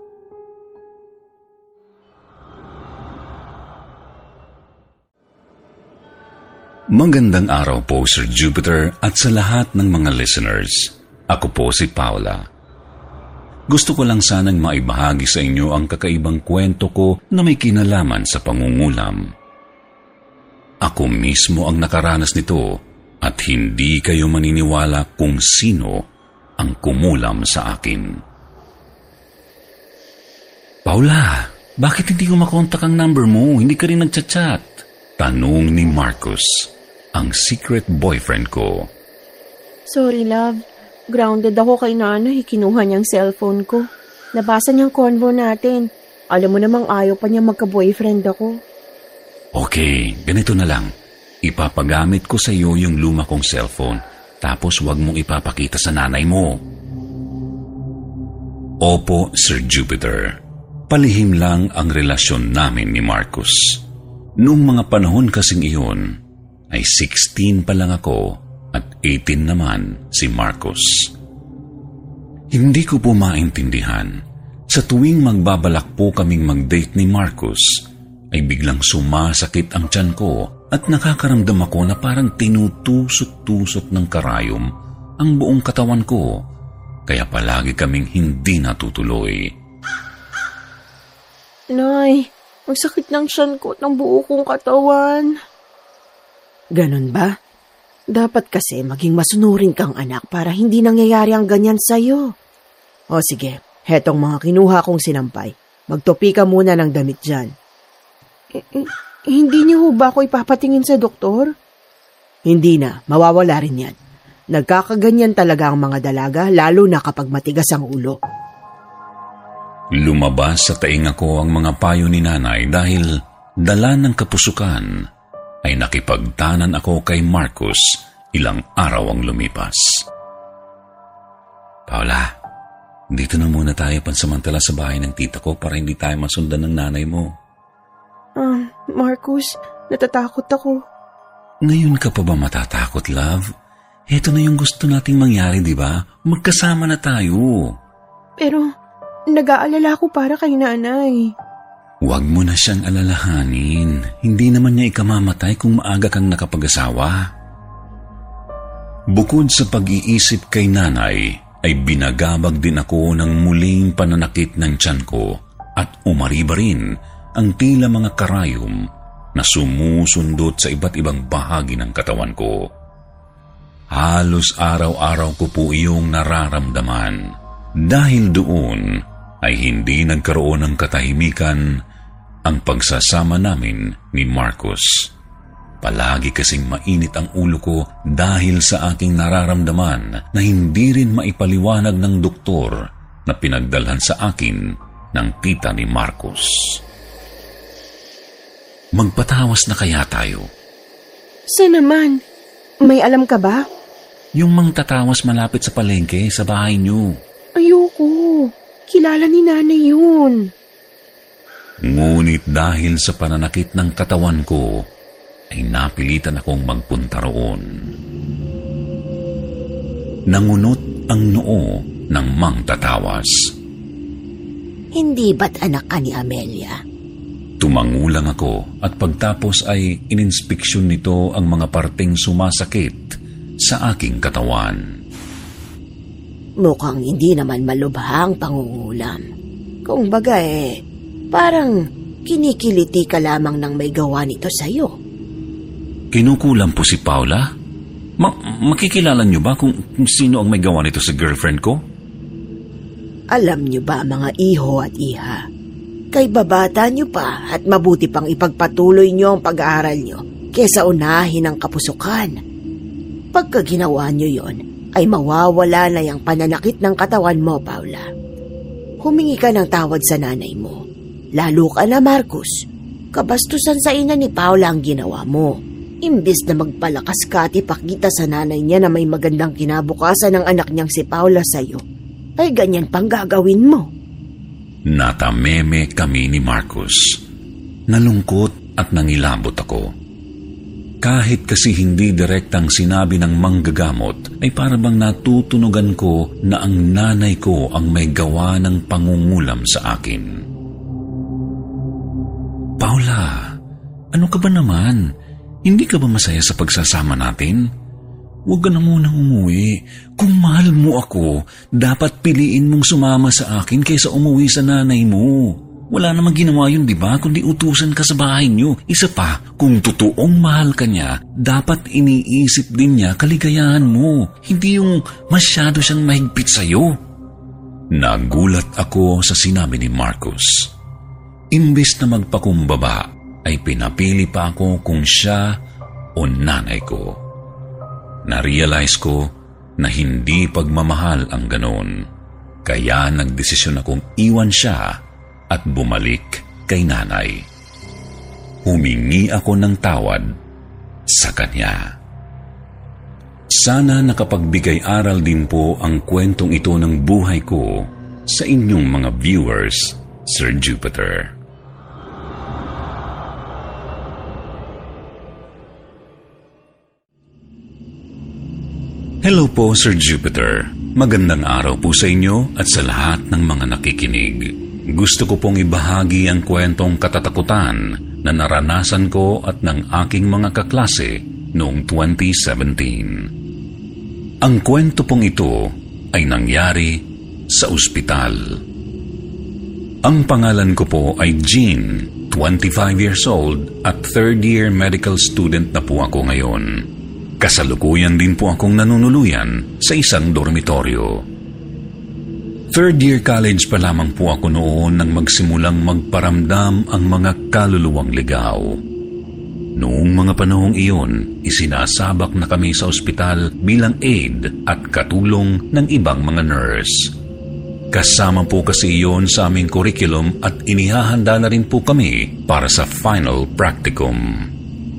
Magandang araw po, Sir Jupiter, at sa lahat ng mga listeners. Ako po si Paula. Gusto ko lang sanang maibahagi sa inyo ang kakaibang kwento ko na may kinalaman sa pangungulam. Ako mismo ang nakaranas nito at hindi kayo maniniwala kung sino ang kumulam sa akin. Paula, bakit hindi ko makontak ang number mo? Hindi ka rin nagchat-chat. Tanong ni Marcus, ang secret boyfriend ko. Sorry, love. Grounded ako kay nanay. Kinuha niyang cellphone ko. Nabasa niyang convo natin. Alam mo namang ayaw pa niya magka-boyfriend ako. Okay, ganito na lang. Ipapagamit ko sa iyo yung luma kong cellphone. Tapos wag mong ipapakita sa nanay mo. Opo, Sir Jupiter. Palihim lang ang relasyon namin ni Marcus. Noong mga panahon kasing iyon, ay sixteen pa lang ako at eighteen naman si Marcus. Hindi ko po maintindihan. Sa tuwing magbabalak po kaming mag-date ni Marcus, ay biglang sumasakit ang tiyan ko at nakakaramdam ako na parang tinutusok-tusok ng karayom ang buong katawan ko, kaya palagi kaming hindi natutuloy. Nay, ang sakit ng tiyan ko at ng buo kong katawan. Ganon ba? Dapat kasi maging masunurin kang anak para hindi nangyayari ang ganyan sa'yo. O sige, hetong mga kinuha kong sinampay. Magtupi ka muna ng damit dyan. Eh, eh, hindi niyo ba ako ipapatingin sa doktor? Hindi na, mawawala rin yan. Nagkakaganyan talaga ang mga dalaga, lalo na kapag matigas ang ulo. Lumabas sa tainga ko ang mga payo ni nanay dahil dala ng kapusukan ay nakipagtanan ako kay Marcus ilang araw ang lumipas. Paula, dito na muna tayo pansamantala sa bahay ng tita ko para hindi tayo masundan ng nanay mo. Ah, Marcus, natatakot ako. Ngayon ka pa ba matatakot, love? Ito na yung gusto nating mangyari, di ba? Magkasama na tayo. Pero nag-aalala ako para kay nanay. Huwag mo na siyang alalahanin. Hindi naman niya ikamamatay kung maaga kang nakapag-asawa. Bukod sa pag-iisip kay nanay, ay binagabag din ako ng muling pananakit ng tiyan ko at umariba rin ang tila mga karayom na sumusundot sa iba't ibang bahagi ng katawan ko. Halos araw-araw ko po iyong nararamdaman. Dahil doon, ay hindi nagkaroon ng katahimikan ang pagsasama namin ni Marcus. Palagi kasing mainit ang ulo ko dahil sa aking nararamdaman na hindi rin maipaliwanag ng doktor na pinagdalhan sa akin ng tita ni Marcus. Magpatawas na kaya tayo? Saan naman? May alam ka ba? Yung mangtatawas malapit sa palengke sa bahay niyo. Ayoko. Kilala ni nanay yun. Ngunit dahil sa pananakit ng katawan ko, ay napilitan akong magpunta roon. Nangunot ang noo ng mangtatawas. Hindi ba't anak ka ni Amelia? Tumangulang ako at pagtapos ay ininspeksyon nito ang mga parteng sumasakit sa aking katawan. Mukhang hindi naman malubha ang pangungulam. Kung baga eh, parang kinikiliti ka lamang ng may gawa nito sa'yo. Kinukulam po si Paula? Ma- makikilala niyo ba kung, kung sino ang may gawa nito sa girlfriend ko? Alam niyo ba mga iho at iha, kay babata niyo pa at mabuti pang ipagpatuloy niyo ang pag-aaral niyo kesa unahin ang kapusukan. Pagka ginawa niyo yon, ay mawawala na yung pananakit ng katawan mo, Paula. Humingi ka ng tawad sa nanay mo. Lalo ka na, Marcus. Kabastusan sa ina ni Paula ang ginawa mo. Imbis na magpalakas ka at ipakita sa nanay niya na may magandang kinabukasan ng anak niyang si Paula sa'yo, ay ganyan pang gagawin mo. Natameme kami ni Marcus. Nalungkot at nangilabot ako. Kahit kasi hindi direktang sinabi ng manggagamot, ay para bang natutunugan ko na ang nanay ko ang may gawa ng pangungulam sa akin. Paula, ano ka ba naman? Hindi ka ba masaya sa pagsasama natin? Huwag ka na munang umuwi. Kung mahal mo ako, dapat piliin mong sumama sa akin kaysa umuwi sa nanay mo. Wala namang ginawa yun, di ba? Kundi utusan ka sa bahay niyo. Isa pa, kung totoong mahal ka niya, dapat iniisip din niya kaligayahan mo. Hindi yung masyado siyang mahigpit sa'yo. Nagulat ako sa sinabi ni Marcus. Imbes na magpakumbaba, ay pinapili pa ako kung siya o nanay ko. Na-realize ko na hindi pagmamahal ang ganon. Kaya nagdesisyon akong iwan siya at bumalik kay nanay. Humingi ako ng tawad sa kanya. Sana nakapagbigay aral din po ang kwentong ito ng buhay ko sa inyong mga viewers, Sir Jupiter. Hello po, Sir Jupiter. Magandang araw po sa inyo at sa lahat ng mga nakikinig. Gusto ko pong ibahagi ang kwentong katatakutan na naranasan ko at ng aking mga kaklase noong twenty seventeen. Ang kwento pong ito ay nangyari sa ospital. Ang pangalan ko po ay Jean, twenty-five years old at third year medical student na po ako ngayon. Kasalukuyan din po akong nanunuluyan sa isang dormitoryo. Third year college pa lamang po ako noon nang magsimulang magparamdam ang mga kaluluwang ligaw. Noong mga panahong iyon, isinasabak na kami sa ospital bilang aide at katulong ng ibang mga nurse. Kasama po kasi iyon sa aming curriculum at inihahanda na rin po kami para sa final practicum.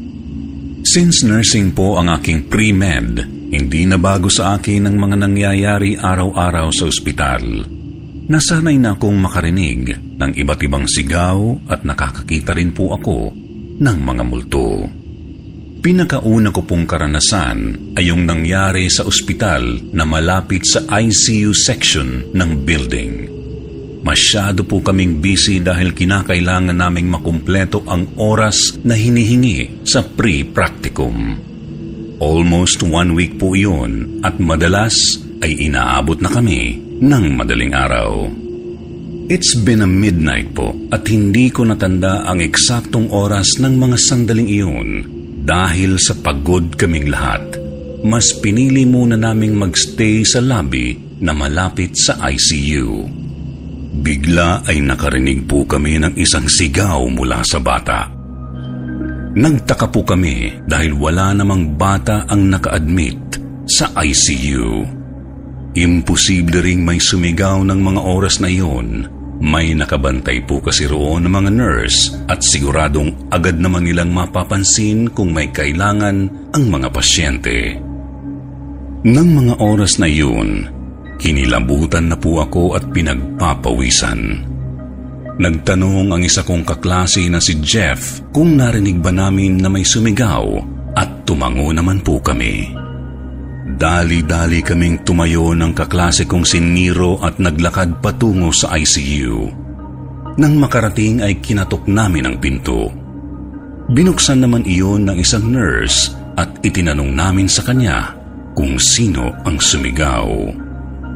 Since nursing po ang aking pre-med, hindi na bago sa akin ang mga nangyayari araw-araw sa ospital. Nasanay na akong makarinig ng iba't ibang sigaw at nakakakita rin po ako ng mga multo. Pinakauna ko pong karanasan ay yung nangyari sa ospital na malapit sa I C U section ng building. Masyado po kaming busy dahil kinakailangan naming makumpleto ang oras na hinihingi sa pre-practicum. Almost one week po yun at madalas ay inaabot na kami ng madaling araw. It's been a midnight po at hindi ko natanda ang eksaktong oras ng mga sandaling iyon dahil sa pagod kaming lahat. Mas pinili muna naming magstay sa lobby na malapit sa I C U. Bigla ay nakarinig po kami ng isang sigaw mula sa bata. Nagtaka po kami dahil wala namang bata ang naka-admit sa I C U. Imposible ring may sumigaw ng mga oras na iyon. May nakabantay po kasi roon ng mga nurse at siguradong agad naman nilang mapapansin kung may kailangan ang mga pasyente. Nang mga oras na iyon, kinilabutan na po ako at pinagpapawisan. Nagtanong ang isa kong kaklase na si Jeff kung narinig ba namin na may sumigaw at tumango naman po kami. Dali-dali kaming tumayo ng kaklase kong si Nero at naglakad patungo sa I C U. Nang makarating ay kinatok namin ang pinto. Binuksan naman iyon ng isang nurse at itinanong namin sa kanya kung sino ang sumigaw.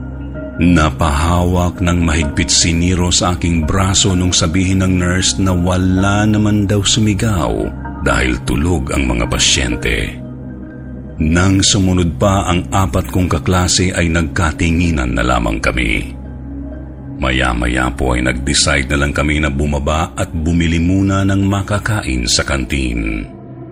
Napahawak ng mahigpit si Nero sa aking braso nung sabihin ng nurse na wala naman daw sumigaw dahil tulog ang mga pasyente. Nang sumunod pa ang apat kong kaklase ay nagkatinginan na lamang kami. Maya-maya po ay nag-decide na lang kami na bumaba at bumili muna ng makakain sa kantin.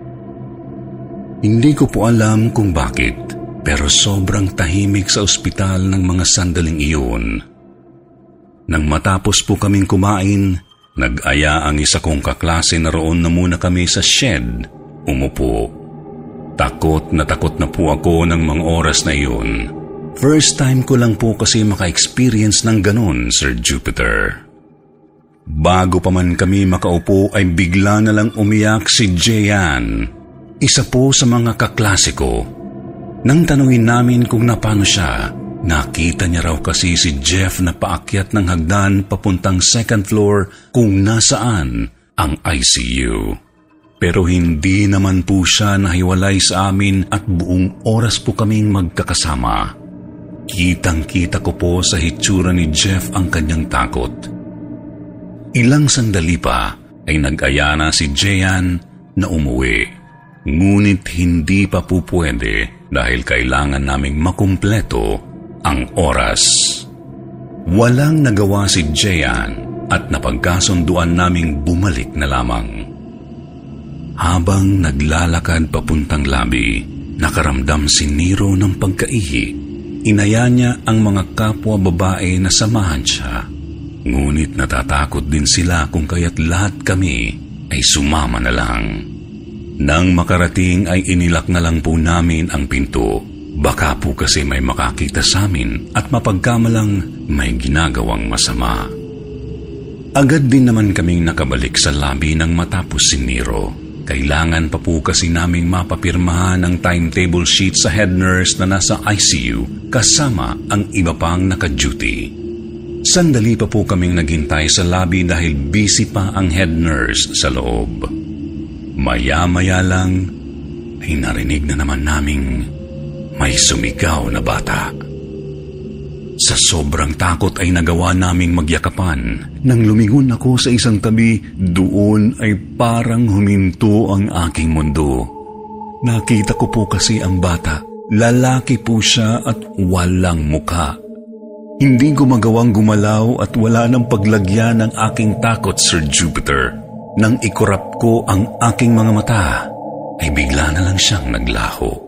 Hindi ko po alam kung bakit, pero sobrang tahimik sa ospital ng mga sandaling iyon. Nang matapos po kaming kumain, nag-aya ang isa kong kaklase na roon na muna kami sa shed, umupo. Takot na takot na po ako ng mga oras na iyon. First time ko lang po kasi maka-experience ng ganun, Sir Jupiter. Bago pa man kami makaupo ay bigla na lang umiyak si Jeyan, isa po sa mga kaklase ko. Nang tanungin namin kung napano siya, nakita niya raw kasi si Jeff na paakyat ng hagdan papuntang second floor kung nasaan ang I C U. Pero hindi naman po siya nahiwalay sa amin at buong oras po kaming magkakasama. Kitang-kita ko po sa hitsura ni Jeff ang kanyang takot. Ilang sandali pa ay nag-aya na si Jeyan na umuwi. Ngunit hindi pa po pwede dahil kailangan naming makumpleto ang oras. Walang nagawa si Jeyan at napagkasunduan naming bumalik na lamang. Habang naglalakad papuntang labi, nakaramdam si Nero ng pagkaihi. Inaya niya ang mga kapwa babae na samahan siya. Ngunit natatakot din sila kung kaya't lahat kami ay sumama na lang. Nang makarating ay inilak na lang po namin ang pinto. Baka po kasi may makakita sa amin at mapagkamalang may ginagawang masama. Agad din naman kaming nakabalik sa lobby nang matapos si Nero. Kailangan pa po kasi naming mapapirmahan ang timetable sheet sa head nurse na nasa I C U kasama ang iba pang naka-duty. Sandali pa po kaming naghintay sa lobby dahil busy pa ang head nurse sa loob. Maya-maya lang ay narinig na naman naming may sumigaw na bata. Sa sobrang takot ay nagawa naming magyakapan. Nang lumingon ako sa isang tabi, doon ay parang huminto ang aking mundo. Nakita ko po kasi ang bata. Lalaki po siya at walang muka. Hindi ko magawang gumalaw at wala nang paglagyan ng aking takot, Sir Jupiter. Nang ikurap ko ang aking mga mata, ay bigla na lang siyang naglaho.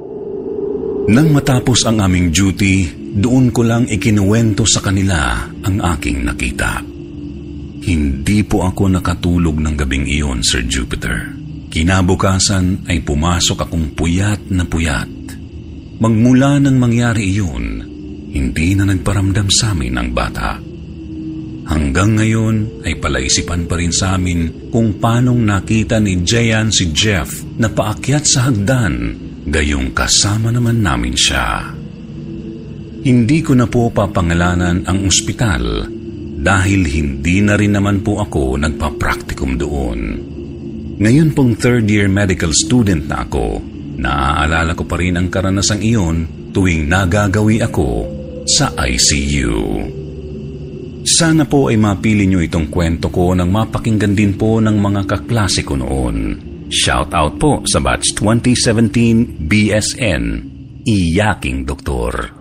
Nang matapos ang aming duty, doon ko lang ikinuwento sa kanila ang aking nakita. Hindi po ako nakatulog ng gabing iyon, Sir Jupiter. Kinabukasan ay pumasok akong puyat na puyat. Magmula nang mangyari iyon, hindi na nagparamdam sa amin ang bata. Hanggang ngayon ay palaisipan pa rin sa amin kung paanong nakita ni Jeyan si Jeff na paakyat sa hagdan, gayong kasama naman namin siya. Hindi ko na po papangalanan ang ospital dahil hindi na rin naman po ako nagpa-practicum doon. Ngayon pong third year medical student na ako, naaalala ko pa rin ang karanasang iyon tuwing nagagawi ako sa I C U. Sana po ay mapili nyo itong kwento ko nang mapakinggan din po ng mga kaklase ko noon. Shout out po sa batch twenty seventeen B S N, Iyaking Doktor.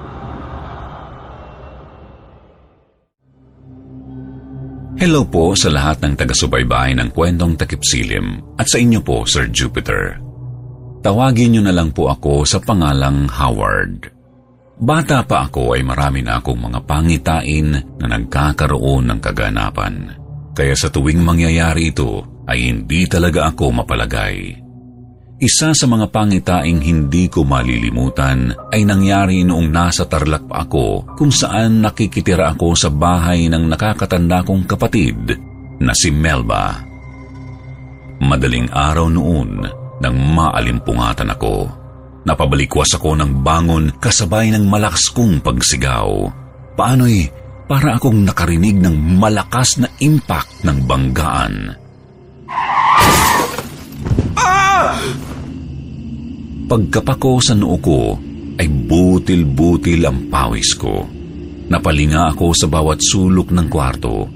Hello po sa lahat ng taga-subaybay ng Kwentong Takipsilim at sa inyo po, Sir Jupiter. Tawagin niyo na lang po ako sa pangalang Howard. Bata pa ako ay marami na akong mga pangitain na nagkakaroon ng kaganapan. Kaya sa tuwing mangyayari ito ay hindi talaga ako mapalagay. Isa sa mga pangitaing hindi ko malilimutan ay nangyari noong nasa Tarlac pa ako kung saan nakikitira ako sa bahay ng nakakatanda kong kapatid na si Melba. Madaling araw noon nang maalimpungatan ako. Napabalikwas ako ng bangon kasabay ng malakas kong pagsigaw. Paano'y para akong nakarinig ng malakas na impact ng banggaan. Pagkapako sa noo ko ay butil-butil ang pawis ko. Napalinga ako sa bawat sulok ng kwarto.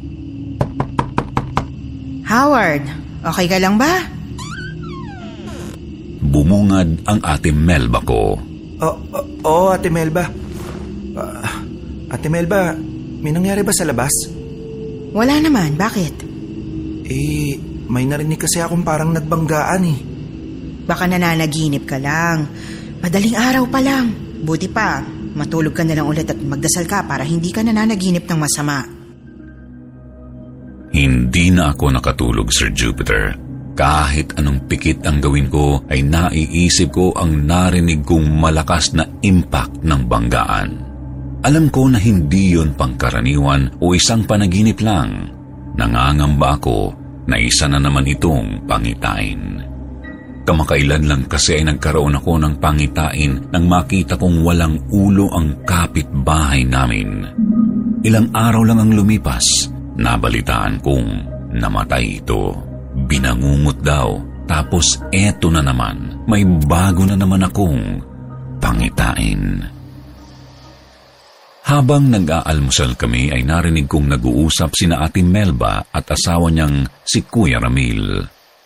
Howard, okay ka lang ba? Bumungad ang ate Melba ko. Oo, oh, oh, Ate Melba. Uh, Ate Melba, may nangyari ba sa labas? Wala naman, bakit? Eh, may narinig kasi akong parang nagbanggaan eh. Baka nananaginip ka lang. Madaling araw pa lang. Buti pa, matulog ka na lang ulit at magdasal ka para hindi ka nananaginip ng masama. Hindi na ako nakatulog, Sir Jupiter. Kahit anong pikit ang gawin ko, ay naiisip ko ang narinig kong malakas na impact ng banggaan. Alam ko na hindi yon pangkaraniwan o isang panaginip lang. Nangangamba ako na isa na naman itong pangitain. Kamakailan lang kasi ay nagkaroon ako ng pangitain nang makita kong walang ulo ang kapitbahay namin. Ilang araw lang ang lumipas, nabalitaan kong namatay ito. Binangungot daw, tapos eto na naman, may bago na naman akong pangitain. Habang nag-aalmusal kami ay narinig kong nag-uusap sina Ate Melba at asawa niyang si Kuya Ramil.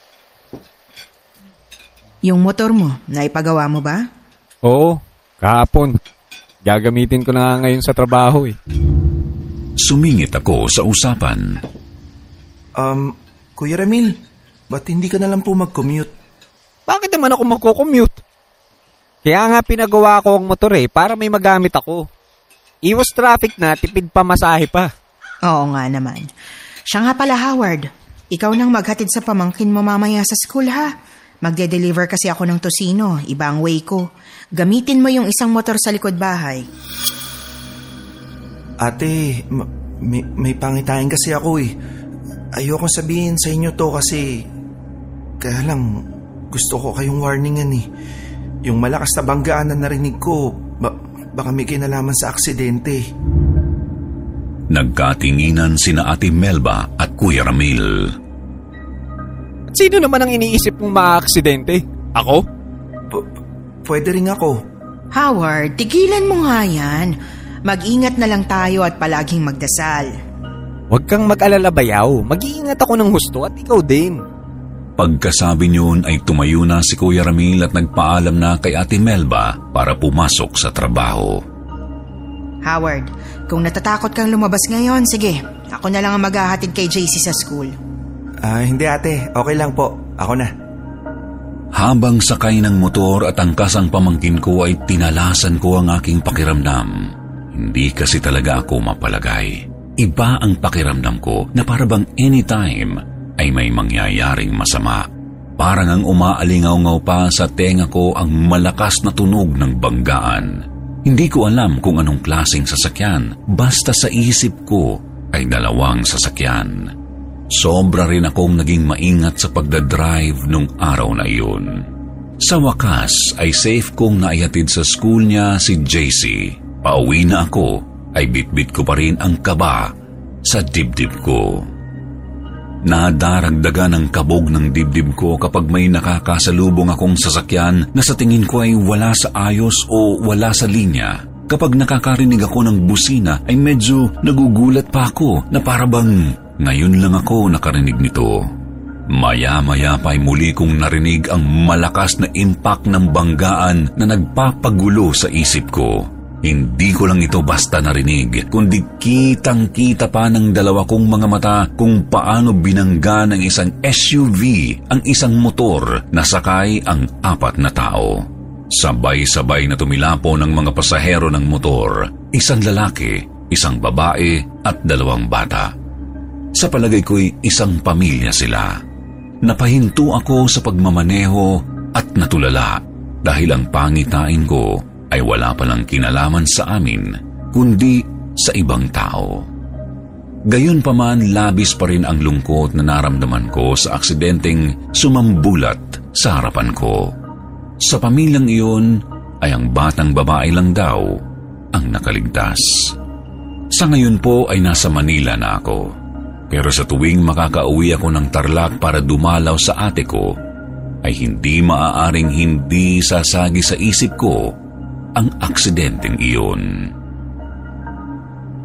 Yung motor mo, naipagawa mo ba? Oo, kahapon. Gagamitin ko na ngayon sa trabaho eh. Sumingit ako sa usapan. Um, Kuya Ramil, ba't hindi ka na lang po mag-commute? Bakit naman ako magko-commute? Kaya nga pinagawa ko ang motor eh, para may magamit ako. Iwas traffic na, tipid pa masahe pa. Oo nga naman. Siya nga pala, Howard. Ikaw nang maghatid sa pamangkin mo mamaya sa school, ha? Magde-deliver kasi ako ng tosino, iba ang way ko. Gamitin mo yung isang motor sa likod bahay. Ate, ma- may, may pangitain kasi ako eh. Ayoko sabihin sa inyo to kasi... Kaya lang, gusto ko kayong warningan eh. Yung malakas na banggaan na narinig ko, ba- baka may kinalaman sa aksidente. Nagkatinginan sina Ate Melba at Kuya Ramil. Sino naman ang iniisip mong maaksidente? Ako? P- pwede rin ako. Howard, tigilan mo nga yan. Mag-ingat na lang tayo at palaging magdasal. Huwag kang mag-alala bayaw. Mag-iingat ako ng husto at ikaw din. Pagkasabi niyon ay tumayo na si Kuya Ramil at nagpaalam na kay Ate Melba para pumasok sa trabaho. Howard, kung natatakot kang lumabas ngayon, sige. Ako na lang ang maghahatid kay J C sa school. Ah, hindi ate. Okay lang po. Ako na. Habang sakay ng motor at angkas ang pamangkin ko ay tinalasan ko ang aking pakiramdam. Hindi kasi talaga ako mapalagay. Iba ang pakiramdam ko na parabang anytime ay may mangyayaring masama. Parang ang umaalingaw-ngaw pa sa tenga ko ang malakas na tunog ng banggaan. Hindi ko alam kung anong klaseng sasakyan, basta sa isip ko ay dalawang sasakyan. Sobra rin akong naging maingat sa pagdadrive nung araw na iyon. Sa wakas ay safe kong naihatid sa school niya si J C. Pauwi na ako ay bitbit ko pa rin ang kaba sa dibdib ko. Nadaragdagan ang kabog ng dibdib ko kapag may nakakasalubong akong sasakyan na sa tingin ko ay wala sa ayos o wala sa linya. Kapag nakakarinig ako ng busina ay medyo nagugulat pa ako na parabang ngayon lang ako nakarinig nito. Maya-maya pa ay muli kong narinig ang malakas na impact ng banggaan na nagpapagulo sa isip ko. Hindi ko lang ito basta narinig, kundi kitang-kita pa ng dalawa kong mga mata kung paano binangga ng isang S U V ang isang motor na sakay ang apat na tao. Sabay-sabay na tumilapo ng mga pasahero ng motor, isang lalaki, isang babae at dalawang bata. Sa palagay ko'y isang pamilya sila. Napahinto ako sa pagmamaneho at natulala dahil ang pangitain ko ay wala palang kinalaman sa amin kundi sa ibang tao. Gayunpaman, labis pa rin ang lungkot na naramdaman ko sa aksidenteng sumambulat sa harapan ko. Sa pamilyang iyon ay ang batang babae lang daw ang nakaligtas. Sa ngayon po ay nasa Manila na ako. Pero sa tuwing makakauwi ako ng Tarlac para dumalaw sa ate ko, ay hindi maaaring hindi sasagi sa isip ko ang aksidenteng iyon.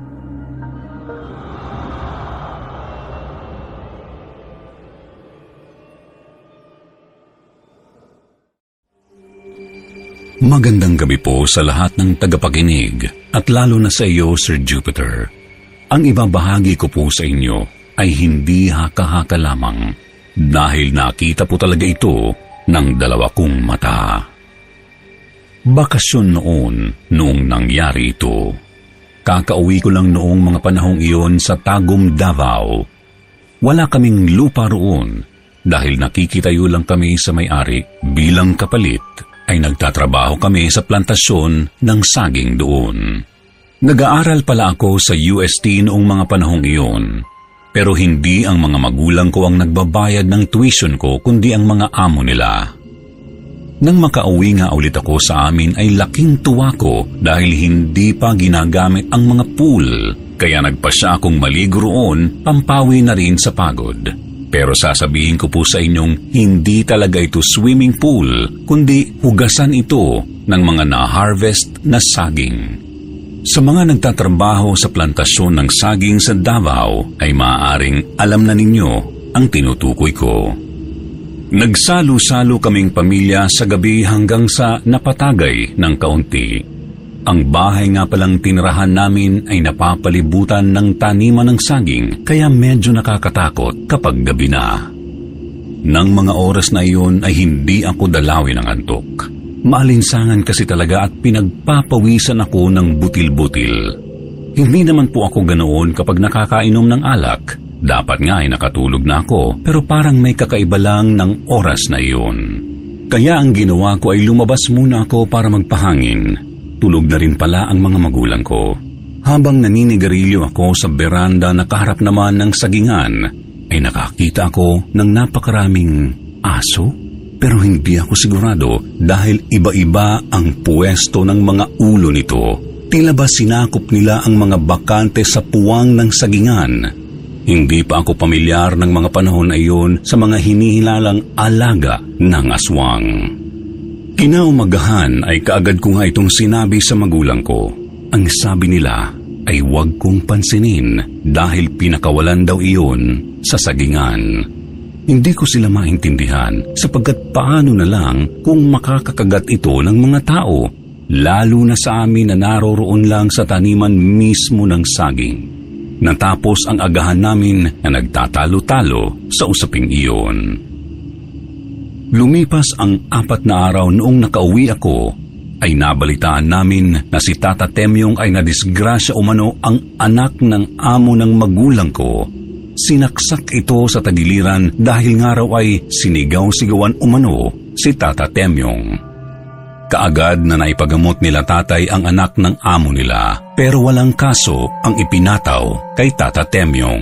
Magandang gabi po sa lahat ng tagapakinig at lalo na sa iyo, Sir Jupiter. Ang ibabahagi ko po sa inyo ay hindi haka-haka lamang dahil nakita po talaga ito ng dalawa kong mata. Bakasyon noon noong nangyari ito. Kakauwi ko lang noong mga panahong iyon sa Tagum, Davao. Wala kaming lupa roon dahil nakikitayo lang kami sa may-ari. Bilang kapalit ay nagtatrabaho kami sa plantasyon ng saging doon. Nag-aaral pala ako sa U S T noong mga panahong iyon, pero hindi ang mga magulang ko ang nagbabayad ng tuition ko kundi ang mga amo nila. Nang makauwi nga ulit ako sa amin ay laking tuwa ko dahil hindi pa ginagamit ang mga pool, kaya nagpasya akong maligo roon, pampawi na rin sa pagod. Pero sasabihin ko po sa inyong hindi talaga ito swimming pool, kundi hugasan ito ng mga na-harvest na saging. Sa mga nagtatrabaho sa plantasyon ng saging sa Davao ay maaaring alam na ninyo ang tinutukoy ko. Nagsalo-salo kaming pamilya sa gabi hanggang sa napatagay ng kaunti. Ang bahay nga palang tinirahan namin ay napapalibutan ng taniman ng saging kaya medyo nakakatakot kapag gabi na. Nang mga oras na iyon ay hindi ako dalawin ng antok. Maalinsangan kasi talaga at pinagpapawisan ako ng butil-butil. Hindi naman po ako ganoon kapag nakakainom ng alak. Dapat nga ay nakatulog na ako pero parang may kakaiba lang ng oras na iyon. Kaya ang ginawa ko ay lumabas muna ako para magpahangin. Tulog na rin pala ang mga magulang ko. Habang naninigarilyo ako sa beranda na kaharap naman ng sagingan, ay nakakita ako ng napakaraming aso. Pero hindi ako sigurado dahil iba-iba ang puwesto ng mga ulo nito. Tila ba sinakop nila ang mga bakante sa puwang ng sagingan? Hindi pa ako pamilyar ng mga panahon na iyon sa mga hinihilalang alaga ng aswang. Kinaumagahan ay kaagad ko nga itong sinabi sa magulang ko. Ang sabi nila ay huwag kong pansinin dahil pinakawalan daw iyon sa sagingan. Hindi ko sila maintindihan sapagkat paano na lang kung makakakagat ito ng mga tao, lalo na sa amin na naroroon lang sa taniman mismo ng saging. Natapos ang agahan namin na nagtatalo-talo sa usaping iyon. Lumipas ang apat na araw noong nakauwi ako, ay nabalitaan namin na si Tata Temyong ay nadisgrasya umano ang anak ng amo ng magulang ko. Sinaksak ito sa tagiliran dahil nga raw ay sinigaw-sigawan umano si Tata Temyong. Kaagad na naipagamot nila tatay ang anak ng amo nila, pero walang kaso ang ipinataw kay Tata Temyong.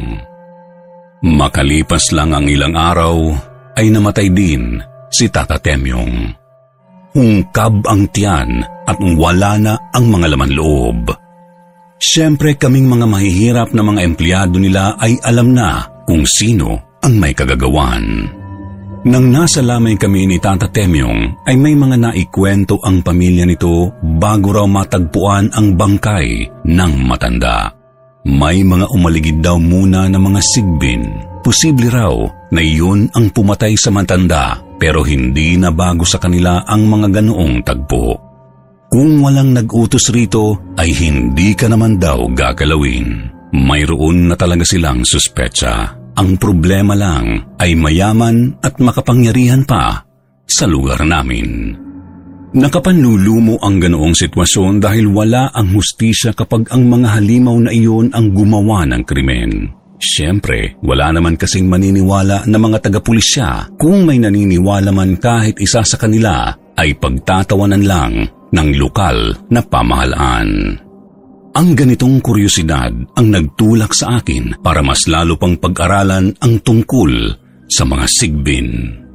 Makalipas lang ang ilang araw, ay namatay din si Tata Temyong. Hungkab ang tiyan at wala na ang mga laman loob. Siyempre kaming mga mahihirap na mga empleyado nila ay alam na kung sino ang may kagagawan. Nang nasa lamay kami ni Tata Temyong ay may mga naikwento ang pamilya nito bago raw matagpuan ang bangkay ng matanda. May mga umaligid daw muna ng mga sigbin. Posible raw na iyon ang pumatay sa matanda pero hindi na bago sa kanila ang mga ganoong tagpo. Kung walang nag-utos rito ay hindi ka naman daw gagalawin. Mayroon na talaga silang suspetsa. Ang problema lang ay mayaman at makapangyarihan pa sa lugar namin. Nakapanlulumo ang ganoong sitwasyon dahil wala ang hustisya kapag ang mga halimaw na iyon ang gumawa ng krimen. Siyempre, wala naman kasing maniniwala na mga taga-pulisya. Kung may naniniwala man kahit isa sa kanila, ay pagtatawanan lang ng lokal na pamahalaan. Ang ganitong kuryosidad ang nagtulak sa akin para mas lalo pang pag-aralan ang tungkol sa mga sigbin.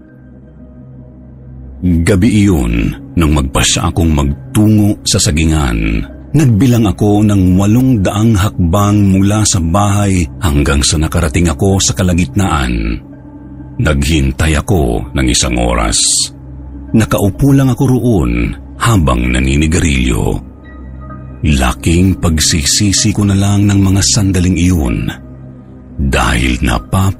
Gabi iyon, nang magpasya akong magtungo sa sagingan, nagbilang ako ng walong daang hakbang mula sa bahay hanggang sa nakarating ako sa kalagitnaan. Naghintay ako ng isang oras. Nakaupo lang ako roon habang naninigarilyo. Laking pagsisisi ko na lang ng mga sandaling iyon dahil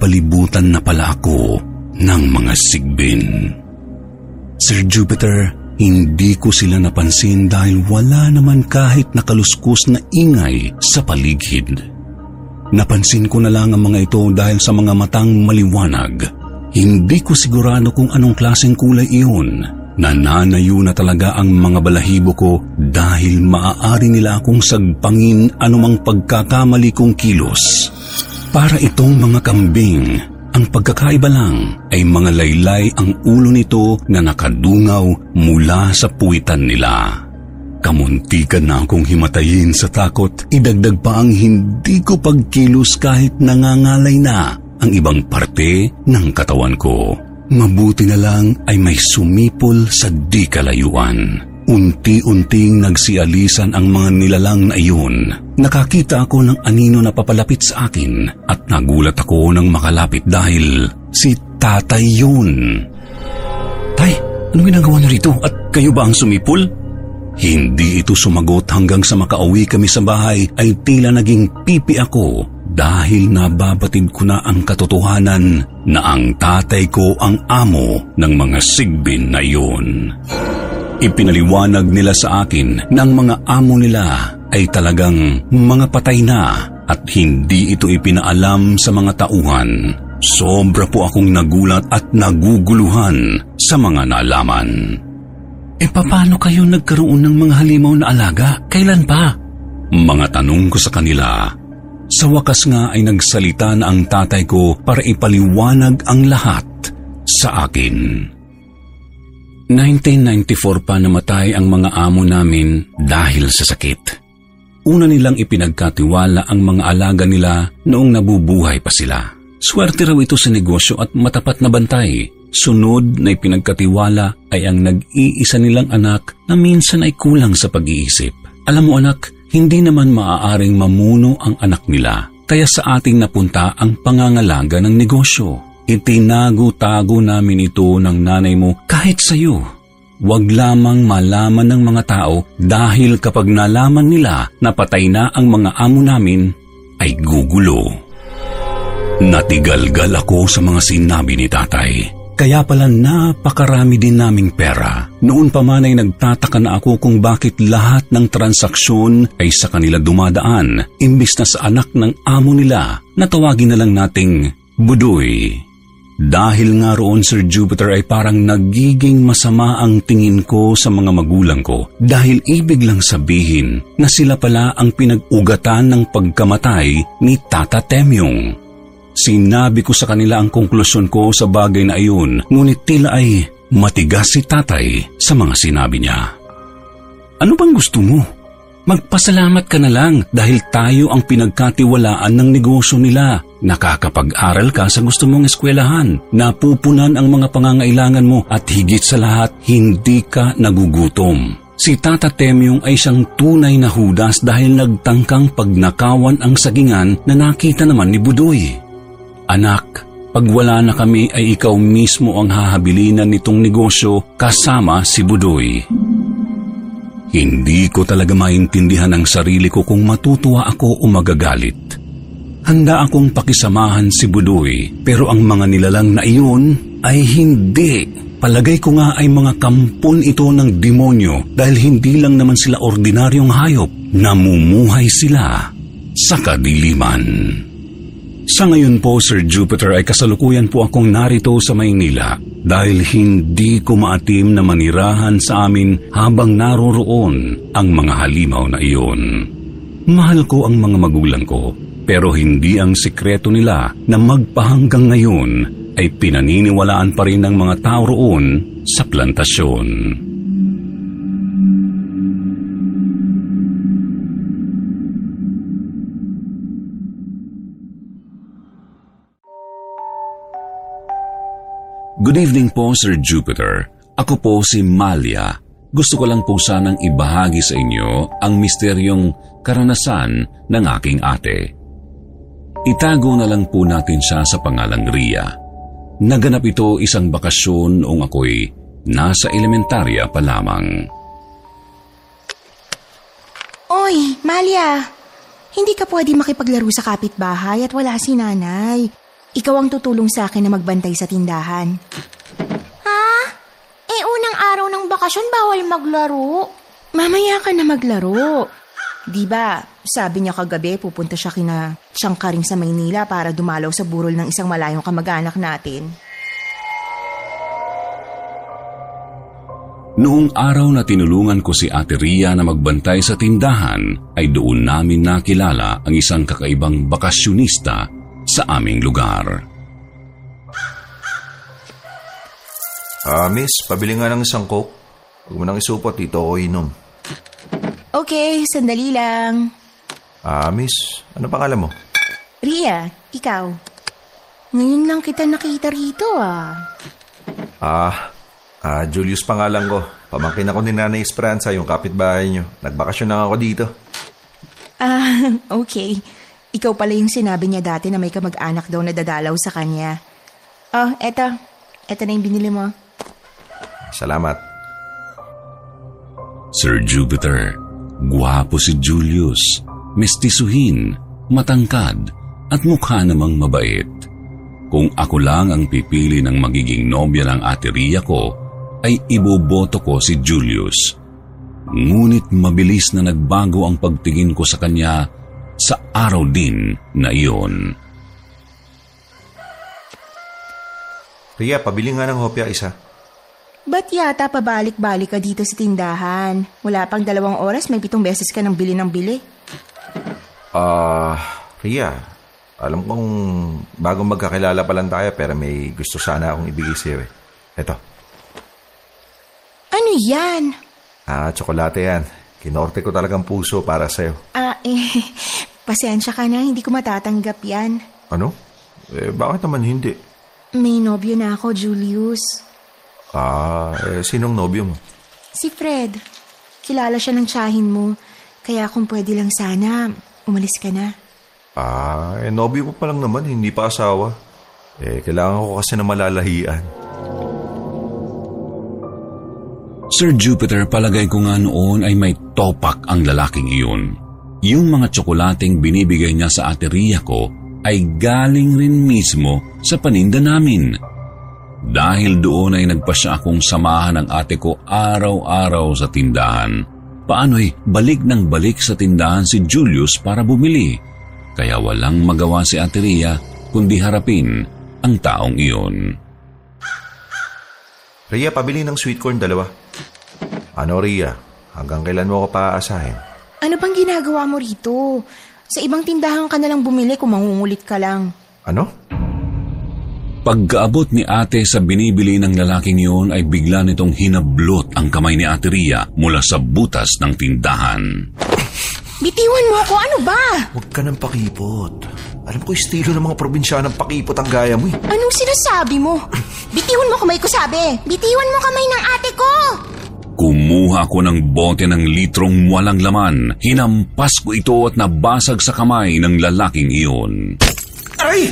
napapalibutan na pala ako ng mga sigbin. Sir Jupiter, Hindi ko sila napansin dahil wala naman kahit nakaluskos na ingay sa paligid. Napansin ko na lang ang mga ito dahil sa mga matang maliwanag. Hindi ko sigurado kung anong klaseng kulay iyon. Nananayo na talaga ang mga balahibo ko dahil maaari nila akong sagpangin anumang pagkakamali kong kilos. Para itong mga kambing. Ang pagkakaiba lang ay mga laylay ang ulo nito na nakadungaw mula sa puwitan nila. Kamuntikan na akong himatayin sa takot, idagdag pa ang hindi ko pagkilos kahit nangangalay na ang ibang parte ng katawan ko. Mabuti na lang ay may sumipol sa di kalayuan. Unti-unting nagsialisan ang mga nilalang na iyon. Nakakita ako ng anino na papalapit sa akin at nagulat ako nang makalapit dahil si tatay yun. Tay, anong ginagawa niyo rito at kayo ba ang sumipol? Hindi ito sumagot hanggang sa makauwi kami sa bahay ay tila naging pipi ako dahil nababatid ko na ang katotohanan na ang tatay ko ang amo ng mga sigbin na iyon. Ipinaliwanag nila sa akin na ang mga amo nila ay talagang mga patay na at hindi ito ipinaalam sa mga tauhan. Sobra po akong nagulat at naguguluhan sa mga naalaman. E paano kayo nagkaroon ng mga halimaw na alaga? Kailan pa? Mga tanong ko sa kanila. Sa wakas nga ay nagsalita na ang tatay ko para ipaliwanag ang lahat sa akin. nineteen ninety-four pa namatay ang mga amo namin dahil sa sakit. Una nilang ipinagkatiwala ang mga alaga nila noong nabubuhay pa sila. Swerte raw ito sa negosyo at matapat na bantay. Sunod na ipinagkatiwala ay ang nag-iisa nilang anak na minsan ay kulang sa pag-iisip. Alam mo anak, hindi naman maaaring mamuno ang anak nila. Kaya sa ating napunta ang pangangalaga ng negosyo. Itinago-tago namin ito ng nanay mo kahit sa'yo. Huwag lamang malaman ng mga tao dahil kapag nalaman nila na patay na ang mga amo namin, ay gugulo. Natigalgal ako sa mga sinabi ni tatay. Kaya pala napakarami din naming pera. Noon pa man ay nagtataka na ako kung bakit lahat ng transaksyon ay sa kanila dumadaan, imbis na sa anak ng amo nila na tawagin na lang nating Budoy. Dahil nga roon, Sir Jupiter, ay parang nagiging masama ang tingin ko sa mga magulang ko dahil ibig lang sabihin na sila pala ang pinag-ugatan ng pagkamatay ni Tata Temyong. Sinabi ko sa kanila ang konklusyon ko sa bagay na iyon, ngunit tila ay matigas si tatay sa mga sinabi niya. Ano bang gusto mo? Magpasalamat ka na lang dahil tayo ang pinagkatiwalaan ng negosyo nila. Nakakapag-aral ka sa gusto mong eskwelahan, napupunan ang mga pangangailangan mo at higit sa lahat, hindi ka nagugutom. Si Tata Temyong ay siyang tunay na Judas dahil nagtangkang pagnakawan ang sagingan na nakita naman ni Budoy. Anak, pag wala na kami ay ikaw mismo ang hahabilinan nitong negosyo kasama si Budoy. Hindi ko talaga maintindihan ang sarili ko kung matutuwa ako o magagalit. Handa akong pakisamahan si Budoy, pero ang mga nilalang na iyon ay hindi. Palagay ko nga ay mga kampon ito ng demonyo dahil hindi lang naman sila ordinaryong hayop. Namumuhay sila sa kadiliman. Sa ngayon po, Sir Jupiter, ay kasalukuyan po akong narito sa Maynila dahil hindi ko maatim na manirahan sa amin habang naroroon ang mga halimaw na iyon. Mahal ko ang mga magulang ko, pero hindi ang sikreto nila na magpahanggang ngayon ay pinaniniwalaan pa rin ng mga tao roon sa plantasyon. Good evening po, Sir Jupiter. Ako po si Malia. Gusto ko lang po sanang ibahagi sa inyo ang misteryong karanasan ng aking ate. Itago na lang po natin siya sa pangalang Ria. Naganap ito isang bakasyon noong ako'y nasa elementarya pa lamang. Oy, Malia! Hindi ka pwede makipaglaro sa kapitbahay at wala si nanay. Ikaw ang tutulong sa akin na magbantay sa tindahan. Ha? Eh, unang araw ng bakasyon bakasyon bawal maglaro. Mamaya ka na maglaro. Di ba, sabi niya kagabi pupunta siya kina Siyangkaring sa Maynila para dumalaw sa burol ng isang malayong kamag-anak natin. Noong araw na tinulungan ko si Ate Ria na magbantay sa tindahan, ay doon namin nakilala ang isang kakaibang bakasyonista sa aming lugar. Ah, miss, pabili nga ng isang Coke. Huwag mo nang isupot, dito ako inom. Okay, sandali lang. Ah, miss, ano pangalan mo? Ria, ikaw. Ngayon lang kita nakita rito ah. Ah, ah, Julius pangalan ko. Pamangkin ako ni Nanay Esperanza, yung kapitbahay niyo. Nagbakasyon lang ako dito. Ah, okay. Ikaw pala yung sinabi niya dati na may kamag-anak daw na dadalaw sa kanya. Oh, eto. Eto na yung binili mo. Salamat. Sir Jupiter, guwapo si Julius, mestisuhin, matangkad, at mukha namang mabait. Kung ako lang ang pipili ng magiging nobya ng Ate Ria ko, ay iboboto ko si Julius. Ngunit mabilis na nagbago ang pagtingin ko sa kanya sa araw din na iyon. Ria, pabili nga ng hopya isa. Ba't yata pabalik-balik ka dito sa tindahan? Wala pang dalawang oras, may pitong beses ka nang bili ng bili. Ah, uh, Ria, alam kong bagong magkakilala pa lang tayo pero may gusto sana akong ibigay sa'yo eh. Eto. Ano yan? Ah, tsokolate yan. Kinorte ko talagang puso para sa'yo. Ah, eh, pasensya ka na, hindi ko matatanggap yan. Ano? Eh, bakit naman hindi? May nobyo na ako, Julius. Ah, eh, sinong nobyo mo? Si Fred. Kilala siya ng tiyahin mo. Kaya kung pwede lang sana, umalis ka na. Ah, eh, nobyo mo pa lang naman, hindi pa asawa. Eh, kailangan ko kasi na malalahian. Sir Jupiter, palagay ko nga noon ay may topak ang lalaking iyon. Yung mga tsokolating binibigay niya sa Ate Ria ko ay galing rin mismo sa paninda namin. Dahil doon ay nagpasya akong samahan ng ate ko araw-araw sa tindahan. Paano'y balik ng balik sa tindahan si Julius para bumili. Kaya walang magawa si Ate Ria kundi harapin ang taong iyon. Ria, pabili ng sweet corn dalawa. Ano, Ria? Hanggang kailan mo ako paaasahin? Ano pang ginagawa mo rito? Sa ibang tindahan ka na lang bumili kung mangungulit ka lang. Ano? Pagkaabot ni ate sa binibili ng lalaking iyon ay bigla nitong hinablot ang kamay ni Ate Ria mula sa butas ng tindahan. Bitiwan mo ako, ano ba? Huwag ka nang pakipot. Alam ko estilo ng mga probinsyanang pakipot ang gaya mo eh. Anong sinasabi mo? Bitiwan mo kamay ko, sabi. Bitiwan mo kamay ng ate ko. Kumuha ko ng bote ng litrong walang laman. Hinampas ko ito at nabasag sa kamay ng lalaking iyon. Aray!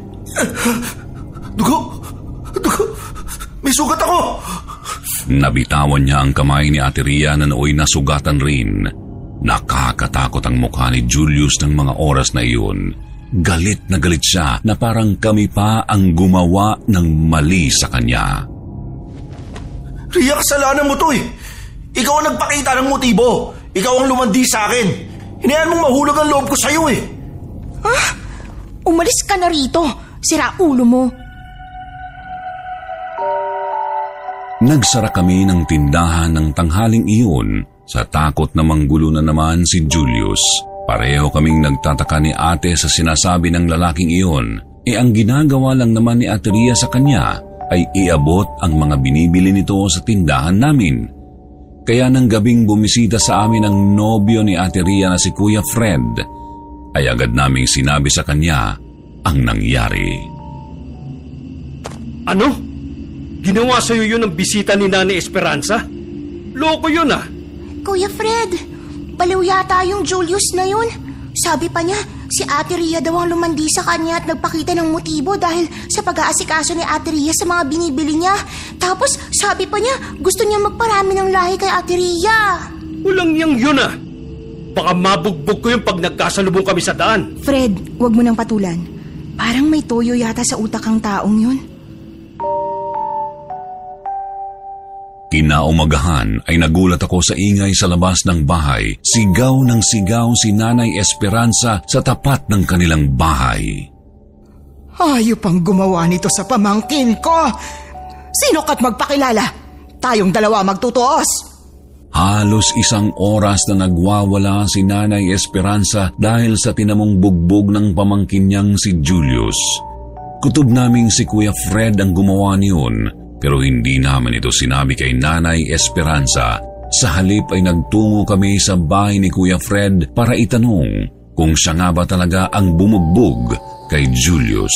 Dugo! Dugo! May sugat ako! Nabitawan niya ang kamay ni Ate Ria na nooy nasugatan rin. Nakakatakot ang mukha ni Julius ng mga oras na iyon. Galit na galit siya na parang kami pa ang gumawa ng mali sa kanya. Ria, kasalanan mo to eh! Ikaw ang nagpakita ng motibo! Ikaw ang lumandi sa akin! Hinayaan mong mahulog ang loob ko sa'yo eh! Ha? Umalis ka na rito! Sira ulo mo! Nagsara kami ng tindahan ng tanghaling iyon sa takot na manggulo na naman si Julius. Pareho kaming nagtataka ni ate sa sinasabi ng lalaking iyon. E ang ginagawa lang naman ni Ate Ria sa kanya ay iabot ang mga binibili nito sa tindahan namin. Kaya nang gabing bumisita sa amin ang nobyo ni Ate Ria na si Kuya Fred, ay agad naming sinabi sa kanya ang nangyari. Ano? Ginawa sa'yo yun ang bisita ni Nanay Esperanza? Loko yun ah! Kuya Fred, baliw yata yung Julius na yun. Sabi pa niya, si Ate Ria daw ang lumandi sa kanya at nagpakita ng motibo dahil sa pag-aasikaso ni Ate Ria sa mga binibili niya. Tapos sabi pa niya, gusto niya magparami ng lahi kay Ate Ria. Walang yang yun ah! Baka mabugbog ko yung pag nagkasalubong kami sa daan. Fred, wag mo nang patulan. Parang may toyo yata sa utak ang taong yun. Kinaumagahan ay nagulat ako sa ingay sa labas ng bahay. Sigaw ng sigaw si Nanay Esperanza sa tapat ng kanilang bahay. Hayop ang gumawa nito sa pamangkin ko! Sino ka't magpakilala? Tayong dalawa magtutuos! Halos isang oras na nagwawala si Nanay Esperanza dahil sa tinamong bugbog ng pamangkin niyang si Julius. Kutob naming si Kuya Fred ang gumawa niyon, pero hindi naman ito sinabi kay Nanay Esperanza. Sa halip ay nagtungo kami sa bahay ni Kuya Fred para itanong kung siya nga ba talaga ang bumugbog kay Julius.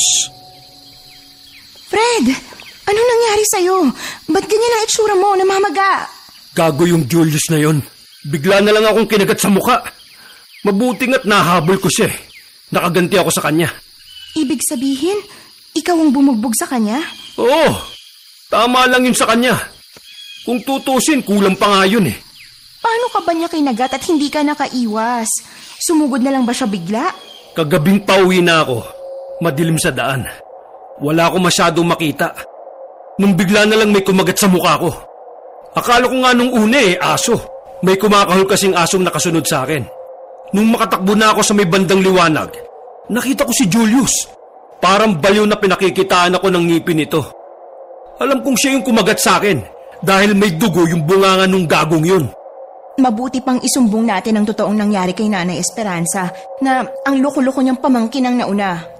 Fred, anong nangyari sa'yo? Ba't ganyan ang itsura mo, namamaga? Gago yung Julius na yon. Bigla na lang akong kinagat sa muka. Mabuti nga't nahabol ko siya. Nakaganti ako sa kanya. Ibig sabihin, ikaw ang bumugbog sa kanya? Oo, tama lang yun sa kanya. Kung tutusin, kulang pa nga yun eh. Paano ka ba niya kinagat at hindi ka nakaiwas? Sumugod na lang ba siya bigla? Kagabing pauwi na ako. Madilim sa daan. Wala akong masyadong makita. Nung bigla na lang may kumagat sa mukha ko. Akala ko nga nung una eh, aso. May kumakahol kasing asong nakasunod sa akin. Nung makatakbo na ako sa may bandang liwanag, nakita ko si Julius. Parang baliw na pinakikitaan ako ng ngipin nito. Alam kong siya yung kumagat sa akin dahil may dugo yung bunganga nung gagong yun. Mabuti pang isumbong natin ang totoong nangyari kay Nanay Esperanza na ang loko-loko niyang pamangkin ang nauna.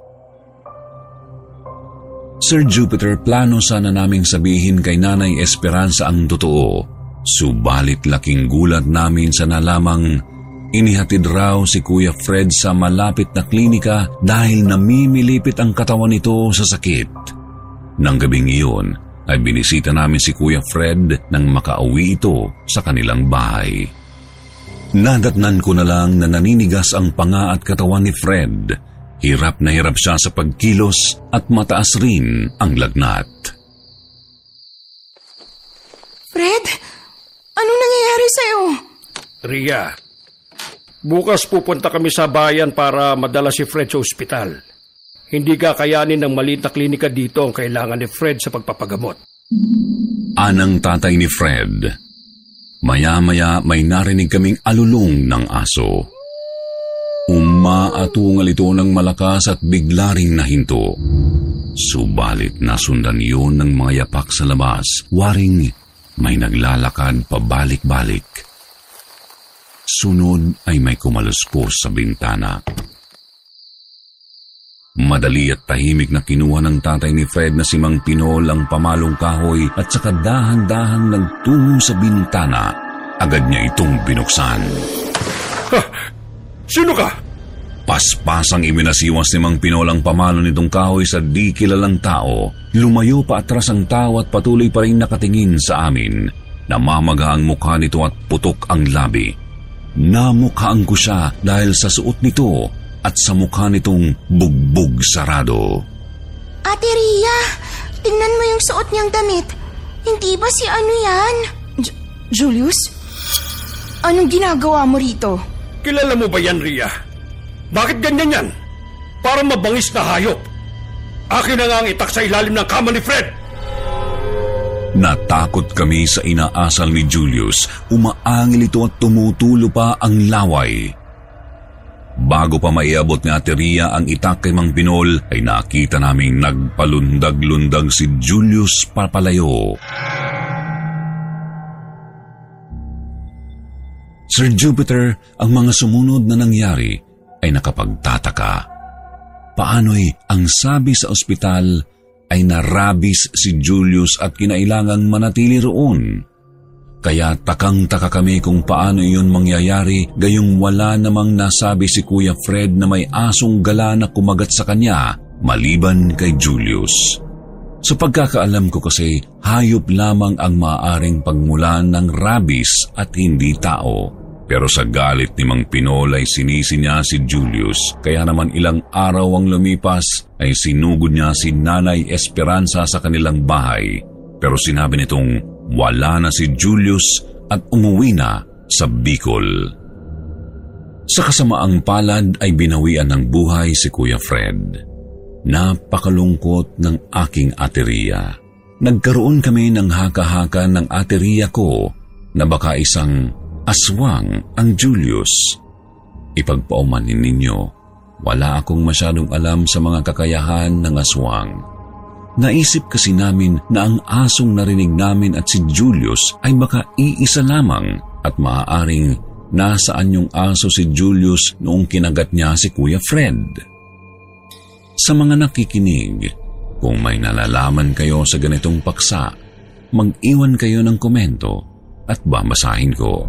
Sir Jupiter, plano sana naming sabihin kay Nanay Esperanza ang totoo. Subalit laking gulat namin sa nalamang inihatid raw si Kuya Fred sa malapit na klinika dahil namimilipit ang katawan nito sa sakit. Nang gabing iyon ay binisita namin si Kuya Fred nang makauwi ito sa kanilang bahay. Nadatnan ko na lang na naninigas ang panga at katawan ni Fred. Hirap na hirap siya sa pagkilos at mataas rin ang lagnat. Fred, anong nangyayari sa'yo? Ria, bukas pupunta kami sa bayan para madala si Fred sa ospital. Hindi kakayanin ng maliit na klinika dito ang kailangan ni Fred sa pagpapagamot. Anang tatay ni Fred. Maya-maya may narinig kaming alulong ng aso. Umaatungal ito ng malakas at bigla ring nahinto. Subalit nasundan yun ng mga yapak sa labas. Waring may naglalakad pabalik-balik. Sunod ay may kumaluskos sa bintana. Madali at tahimik na kinuha ng tatay ni Fred na si Mang Pinol ang pamalong kahoy at saka dahan-dahang nagtungo sa bintana. Agad niya itong binuksan. Ha! Sino ka? Paspasang iminasiwas ni Mang Pinol ang pamalo nitong kahoy sa di kilalang tao. Lumayo pa atras ang tao at patuloy pa rin nakatingin sa amin. Namamaga ang mukha nito at putok ang labi. Namukhaan ko siya dahil sa suot nito at sa mukha nitong bugbog sarado. Ate Ria, tingnan mo yung suot niyang damit. Hindi ba si ano yan? J- Julius? Anong ginagawa mo rito? Kilala mo ba yan, Ria? Bakit ganyan yan? Parang mabangis na hayop. Akin na nga ang itak sa ilalim ng kama ni Fred. Natakot kami sa inaasal ni Julius. Umaangil ito at tumutulo pa ang laway. Bago pa maiabot ni Ate Ria ang itak kay Mang Pinol, ay nakita naming nagpalundag-lundag si Julius papalayo. Sir Jupiter, ang mga sumunod na nangyari ay nakapagtataka. Paano'y ang sabi sa ospital ay narabis si Julius at kinailangang manatili roon. Kaya takang-taka kami kung paano iyon mangyayari, gayong wala namang nasabi si Kuya Fred na may asong gala na kumagat sa kanya maliban kay Julius. Sa pagkakaalam ko kasi, hayop lamang ang maaaring pagmulan ng rabies at hindi tao. Pero sa galit ni Mang Pinol ay sinisi niya si Julius. Kaya naman ilang araw ang lumipas ay sinugod niya si Nanay Esperanza sa kanilang bahay. Pero sinabi nitong wala na si Julius at umuwi na sa Bicol. Sa kasamaang palad ay binawian ng buhay si Kuya Fred. Napakalungkot ng aking Ate Ria. nagkaroon kami ng haka-haka ng ateriya ko na baka isang aswang ang Julius. Ipagpaumanin ninyo, wala akong masyadong alam sa mga kakayahan ng aswang. Naisip kasi namin na ang asong narinig namin at si Julius ay baka iisa lamang at maaaring nasaan yung aso si Julius noong kinagat niya si Kuya Fred. Sa mga nakikinig, kung may nalalaman kayo sa ganitong paksa, mag-iwan kayo ng komento at babasahin ko.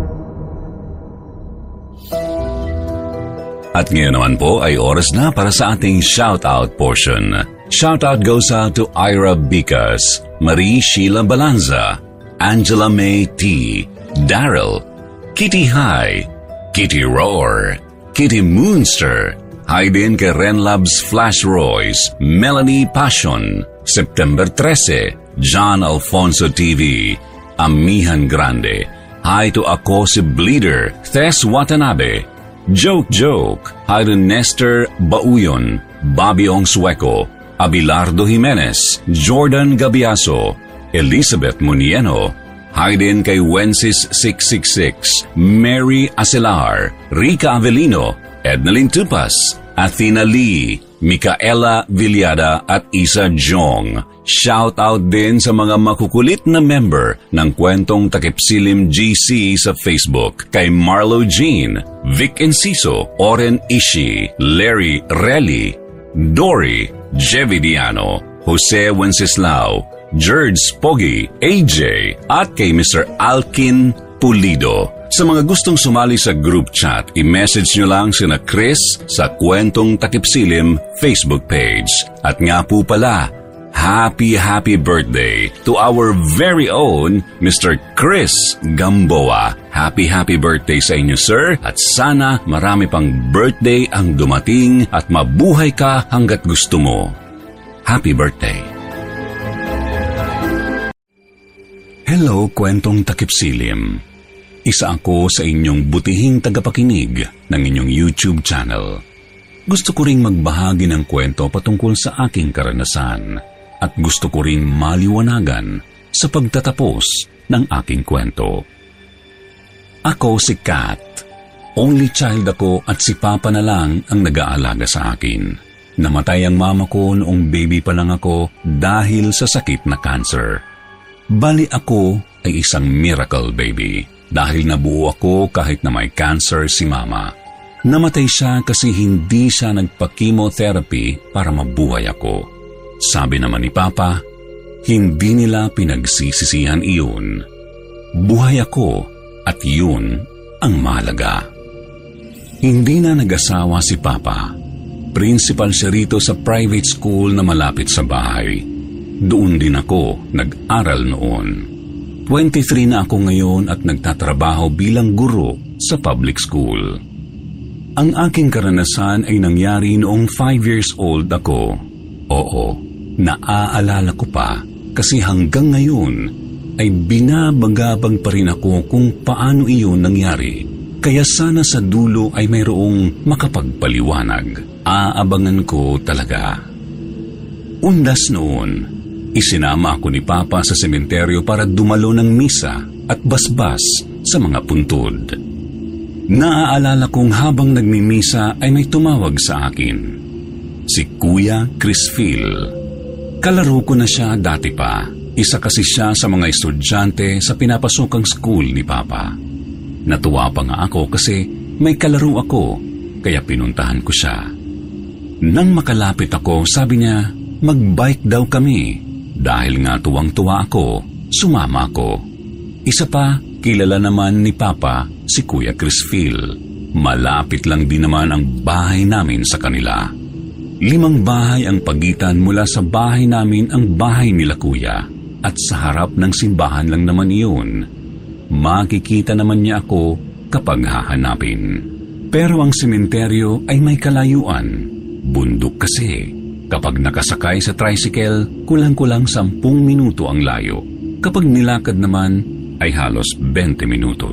At ngayon naman po ay oras na para sa ating shoutout portion. Shoutout goes out to Ira Bicas, Marie Sheila Balanza, Angela May T, Daryl, Kitty High, Kitty Roar, Kitty Moonster, hi din kay Renlabs Flash Royce, Melanie Passion, September thirteen, John Alfonso T V, Amihan Grande, hi to Ako si Bleeder, Tess Watanabe, Joke Joke, hi to Nestor Bauyon, Bobby Ong Sueco, Abelardo Jimenez, Jordan Gabiaso, Elizabeth Munieno, hi din kay Wences six six six, Mary Acelar, Rica Avelino, Ednalyn Tupas, Athena Lee, Micaela Villada at Isa Jong. Shout out din sa mga makukulit na member ng Kwentong Takipsilim G C sa Facebook kay Marlo Jean, Vic Enciso, Oren Ishi, Larry Relly, Dory, Jevidiano, Jose Wenceslao, George Pogi, A J at kay Mister Alkin Pulido. Sa mga gustong sumali sa group chat, i-message nyo lang sina Chris sa Kwentong Takipsilim Facebook page. At nga po pala, happy happy birthday to our very own Mister Chris Gamboa. Happy happy birthday sa inyo, sir, at sana marami pang birthday ang dumating at mabuhay ka hanggat gusto mo. Happy birthday! Hello, Kwentong Takipsilim. Isa ako sa inyong butihing tagapakinig ng inyong YouTube channel. Gusto ko ring magbahagi ng kwento patungkol sa aking karanasan at gusto ko ring maliwanagan sa pagtatapos ng aking kwento. Ako si Kat. Only child ako at si Papa na lang ang nag-aalaga sa akin. Namatay ang mama ko noong baby pa lang ako dahil sa sakit na cancer. Bali ako ay isang miracle baby. Dahil nabuo ako kahit na may cancer si Mama. Namatay siya kasi hindi siya nagpa-chemotherapy para mabuhay ako. Sabi naman ni Papa, hindi nila pinagsisisihan iyon. Buhay ako at yun ang mahalaga. Hindi na nag-asawa si Papa. Principal siya rito sa private school na malapit sa bahay. Doon din ako nag-aral noon. twenty-three na ako ngayon at nagtatrabaho bilang guro sa public school. Ang aking karanasan ay nangyari noong five years old ako. Oo, naaalala ko pa kasi hanggang ngayon ay binabagabag pa rin ako kung paano iyon nangyari. Kaya sana sa dulo ay mayroong makapagpaliwanag. Aabangan ko talaga. Undas noon, isinama ako ni Papa sa sementeryo para dumalo ng misa at basbas sa mga puntod. Naaalala kong habang nagmimisa ay may tumawag sa akin. Si Kuya Chris Phil. Kalaro ko na siya dati pa. Isa kasi siya sa mga estudyante sa pinapasukang school ni Papa. Natuwa pa nga ako kasi may kalaro ako, kaya pinuntahan ko siya. Nang makalapit ako, sabi niya, mag-bike daw kami. Dahil nga tuwang-tuwa ako, sumama ako. Isa pa, kilala naman ni Papa si Kuya Chris Phil. Malapit lang din naman ang bahay namin sa kanila. Limang bahay ang pagitan mula sa bahay namin ang bahay nila Kuya. At sa harap ng simbahan lang naman iyon. Makikita naman niya ako kapag hahanapin. Pero ang sementeryo ay may kalayuan. Bundok kasi. Kapag nakasakay sa tricycle, kulang-kulang sampung minuto ang layo. Kapag nilakad naman, ay halos twenty minutos.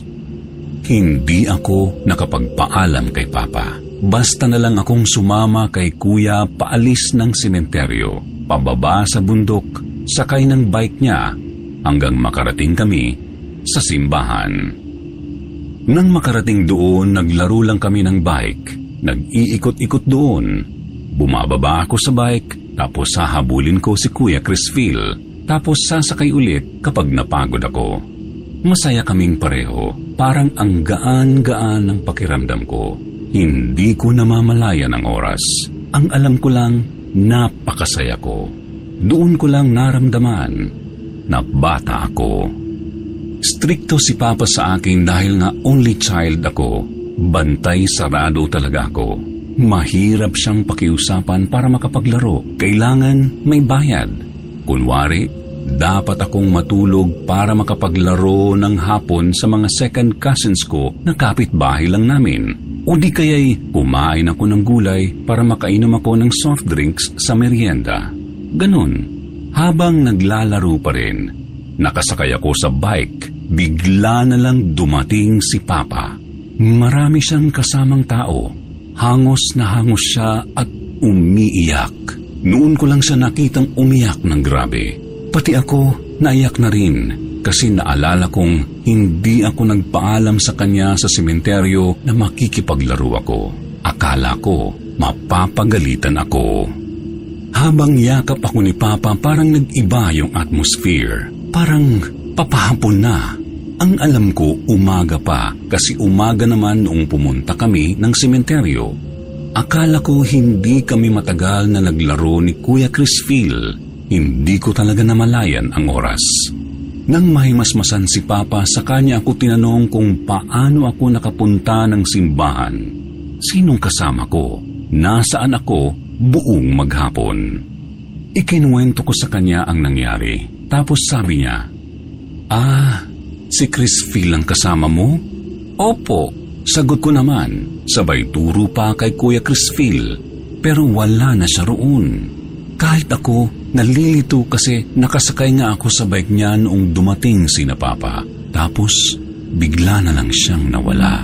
Hindi ako nakapagpaalam kay Papa. Basta na lang akong sumama kay Kuya paalis ng sementeryo, pababa sa bundok sakay ng bike niya hanggang makarating kami sa simbahan. Nang makarating doon, naglaro lang kami ng bike. Nag-iikot-ikot doon. Bumababa ako sa bike, tapos hahabulin ko si Kuya Crisfil, tapos sasakay ulit kapag napagod ako. Masaya kaming pareho, parang ang gaan-gaan ng pakiramdam ko. Hindi ko namamalayan ang oras. Ang alam ko lang, napakasaya ko. Doon ko lang naramdaman na bata ako. Strikto si Papa sa akin dahil nga only child ako. Bantay sarado talaga ako. Mahirap siyang pakiusapan para makapaglaro. Kailangan may bayad. Kunwari, dapat akong matulog para makapaglaro ng hapon sa mga second cousins ko na kapitbahay lang namin. O di kaya'y kumain ako ng gulay para makainom ako ng soft drinks sa merienda. Ganon. Habang naglalaro pa rin, nakasakay ako sa bike, bigla na lang dumating si Papa. Marami siyang kasamang tao. Hangos na hangos siya at umiiyak. Noon ko lang siya nakitang umiyak ng grabe. Pati ako naiyak na rin kasi naalala kong hindi ako nagpaalam sa kanya sa sementeryo na makikipaglaro ako. Akala ko mapapagalitan ako. Habang yakap ako ni Papa, parang nag-iba yung atmosphere. Parang papahapon na. Ang alam ko, umaga pa kasi umaga naman noong pumunta kami ng sementeryo. Akala ko hindi kami matagal na naglaro ni Kuya Crisfil. Hindi ko talaga namalayan ang oras. Nang mahimasmasan si Papa, sa kanya ako tinanong kung paano ako nakapunta ng simbahan. Sinong kasama ko? Nasaan ako buong maghapon? Ikinuwento ko sa kanya ang nangyari. Tapos sabi niya, Ah, si Crisfil ang kasama mo? Opo, sagot ko naman. Sabay turo pa kay Kuya Crisfil. Pero wala na siya roon. Kahit ako, nalilito kasi nakasakay nga ako sa bike niya noong dumating si na Papa. Tapos, bigla na lang siyang nawala.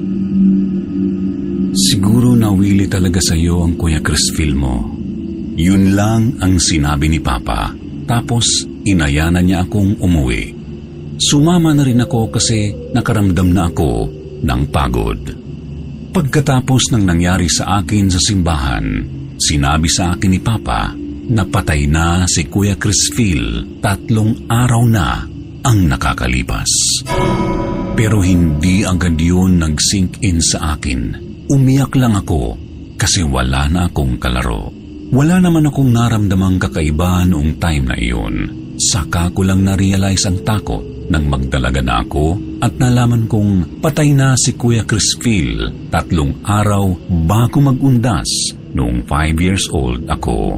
Siguro nawili talaga sa iyo ang Kuya Crisfil mo. Yun lang ang sinabi ni Papa. Tapos, inayanan niya akong umuwi. Sumama na rin ako kasi nakaramdam na ako ng pagod. Pagkatapos ng nangyari sa akin sa simbahan, sinabi sa akin ni Papa na patay na si Kuya Crisfil. Tatlong araw na ang nakakalipas. Pero hindi agad yun nag-sink in sa akin. Umiyak lang ako kasi wala na akong kalaro. Wala naman akong naramdamang kakaiba noong time na iyon. Saka ko lang na-realize ang takot nang magdalaga na ako at nalaman kong patay na si Kuya Crisfil tatlong araw bago mag-undas noong five years old ako.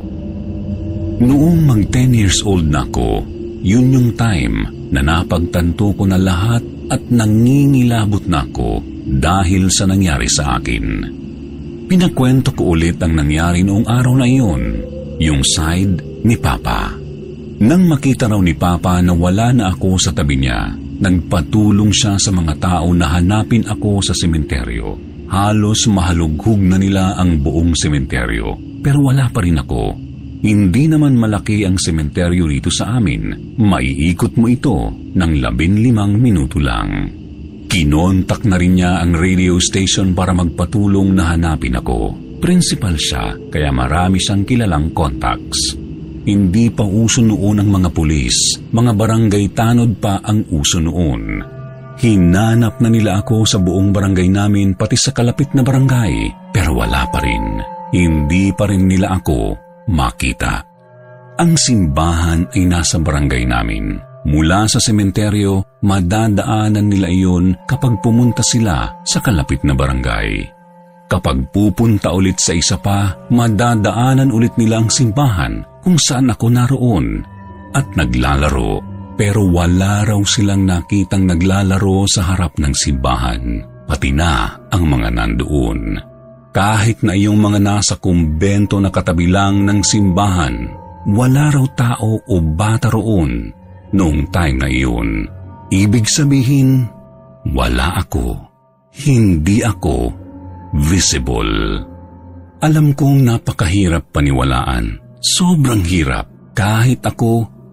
Noong mag ten years old na ako, yun yung time na napagtanto ko na lahat at nangingilabot na ako dahil sa nangyari sa akin. Pinakwento ko ulit ang nangyari noong araw na iyon, yung side ni Papa. Nang makita raw ni Papa na wala na ako sa tabi niya, nagpatulong siya sa mga tao na hanapin ako sa sementeryo. Halos mahalughog na nila ang buong sementeryo, pero wala pa rin ako. Hindi naman malaki ang sementeryo rito sa amin. Maiikot mo ito ng labinlimang minuto lang. Kinontak na rin niya ang radio station para magpatulong na hanapin ako. Principal siya, kaya marami siyang kilalang contacts. Hindi pa uso noon ang mga pulis, mga barangay tanod pa ang uso noon. Hinanap na nila ako sa buong barangay namin pati sa kalapit na barangay, pero wala pa rin. Hindi pa rin nila ako makita. Ang simbahan ay nasa barangay namin. Mula sa sementeryo, madadaanan nila iyon kapag pumunta sila sa kalapit na barangay. Kapag pupunta ulit sa isa pa, madadaanan ulit nila ang simbahan kung saan ako naroon at naglalaro. Pero wala raw silang nakitang naglalaro sa harap ng simbahan, pati na ang mga nandoon. Kahit na yung mga nasa kumbento na katabi lang ng simbahan, wala raw tao o bata roon noong time na iyon. Ibig sabihin, wala ako. Hindi ako visible. Alam kong napakahirap paniwalaan. Sobrang hirap. Kahit ako,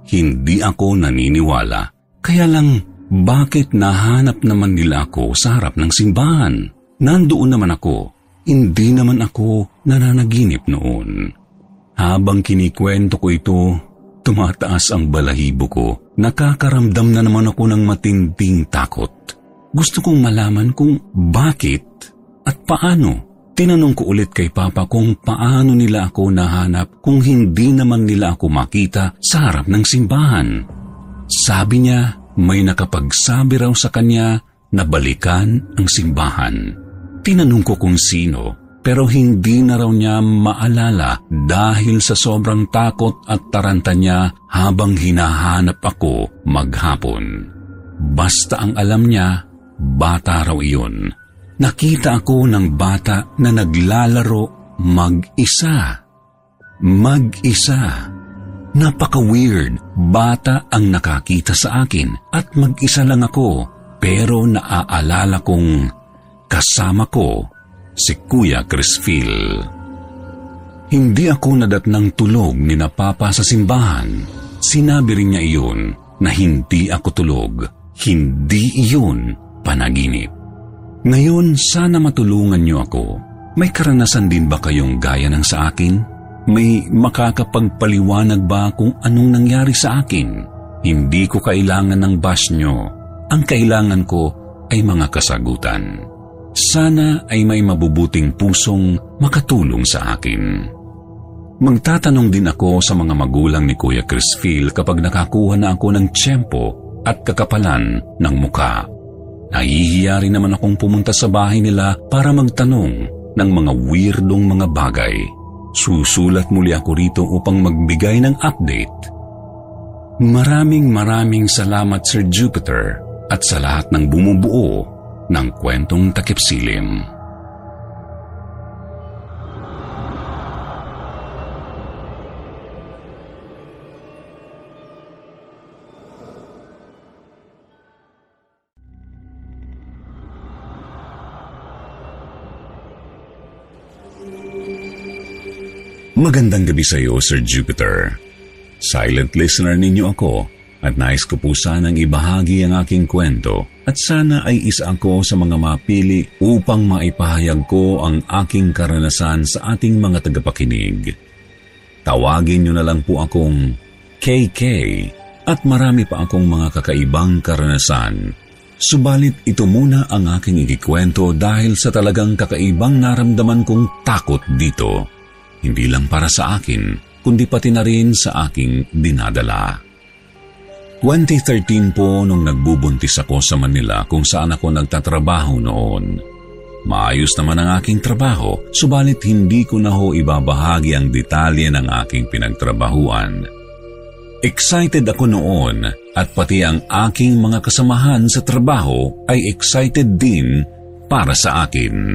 Hindi ako naniniwala. Kaya lang, bakit nahanap naman nila ako sa harap ng simbahan? Nandoon naman ako. Hindi naman ako nananaginip noon. Habang kinikwento ko ito, tumataas ang balahibo ko. Nakakaramdam na naman ako ng matinding takot. Gusto kong malaman kung bakit at paano. Tinanong ko ulit kay Papa kung paano nila ako nahanap kung hindi naman nila ako makita sa harap ng simbahan. Sabi niya, may nakapagsabi raw sa kanya na balikan ang simbahan. Tinanong ko kung sino, pero hindi na raw niya maalala dahil sa sobrang takot at taranta niya habang hinahanap ako maghapon. Basta ang alam niya, bata raw iyon. Nakita ako ng bata na naglalaro mag-isa. Mag-isa. Napaka-weird. Bata ang nakakita sa akin at mag-isa lang ako. Pero naaalala kong kasama ko si Kuya Crisfil. Hindi ako nadatnang tulog ni na Papa sa simbahan. Sinabi rin niya iyon na hindi ako tulog. Hindi iyon panaginip. Ngayon, sana matulungan niyo ako. May karanasan din ba kayong gaya ng sa akin? May makakapagpaliwanag ba kung anong nangyari sa akin? Hindi ko kailangan ng bash niyo. Ang kailangan ko ay mga kasagutan. Sana ay may mabubuting pusong makatulong sa akin. Magtatanong din ako sa mga magulang ni Kuya Crisfil kapag nakakuha na ako ng tiyempo at kakapalan ng mukha. Nahihiya rin naman akong pumunta sa bahay nila para magtanong ng mga weirdong mga bagay. Susulat muli ako rito upang magbigay ng update. Maraming maraming salamat Sir Jupiter at sa lahat ng bumubuo ng kwentong takipsilim. Magandang gabi sa iyo, Sir Jupiter. Silent listener ninyo ako at nais ko po sanang ibahagi ang aking kwento at sana ay isa ako sa mga mapili upang maipahayag ko ang aking karanasan sa ating mga tagapakinig. Tawagin niyo na lang po akong K K at marami pa akong mga kakaibang karanasan. Subalit ito muna ang aking ikikwento dahil sa talagang kakaibang naramdaman kong takot dito. Hindi lang para sa akin, kundi pati na rin sa aking dinadala. twenty thirteen po nung nagbubuntis ako sa Manila kung saan ako nagtatrabaho noon. Maayos naman ang aking trabaho, subalit hindi ko na ho ibabahagi ang detalye ng aking pinagtrabahuan. Excited ako noon at pati ang aking mga kasamahan sa trabaho ay excited din para sa akin.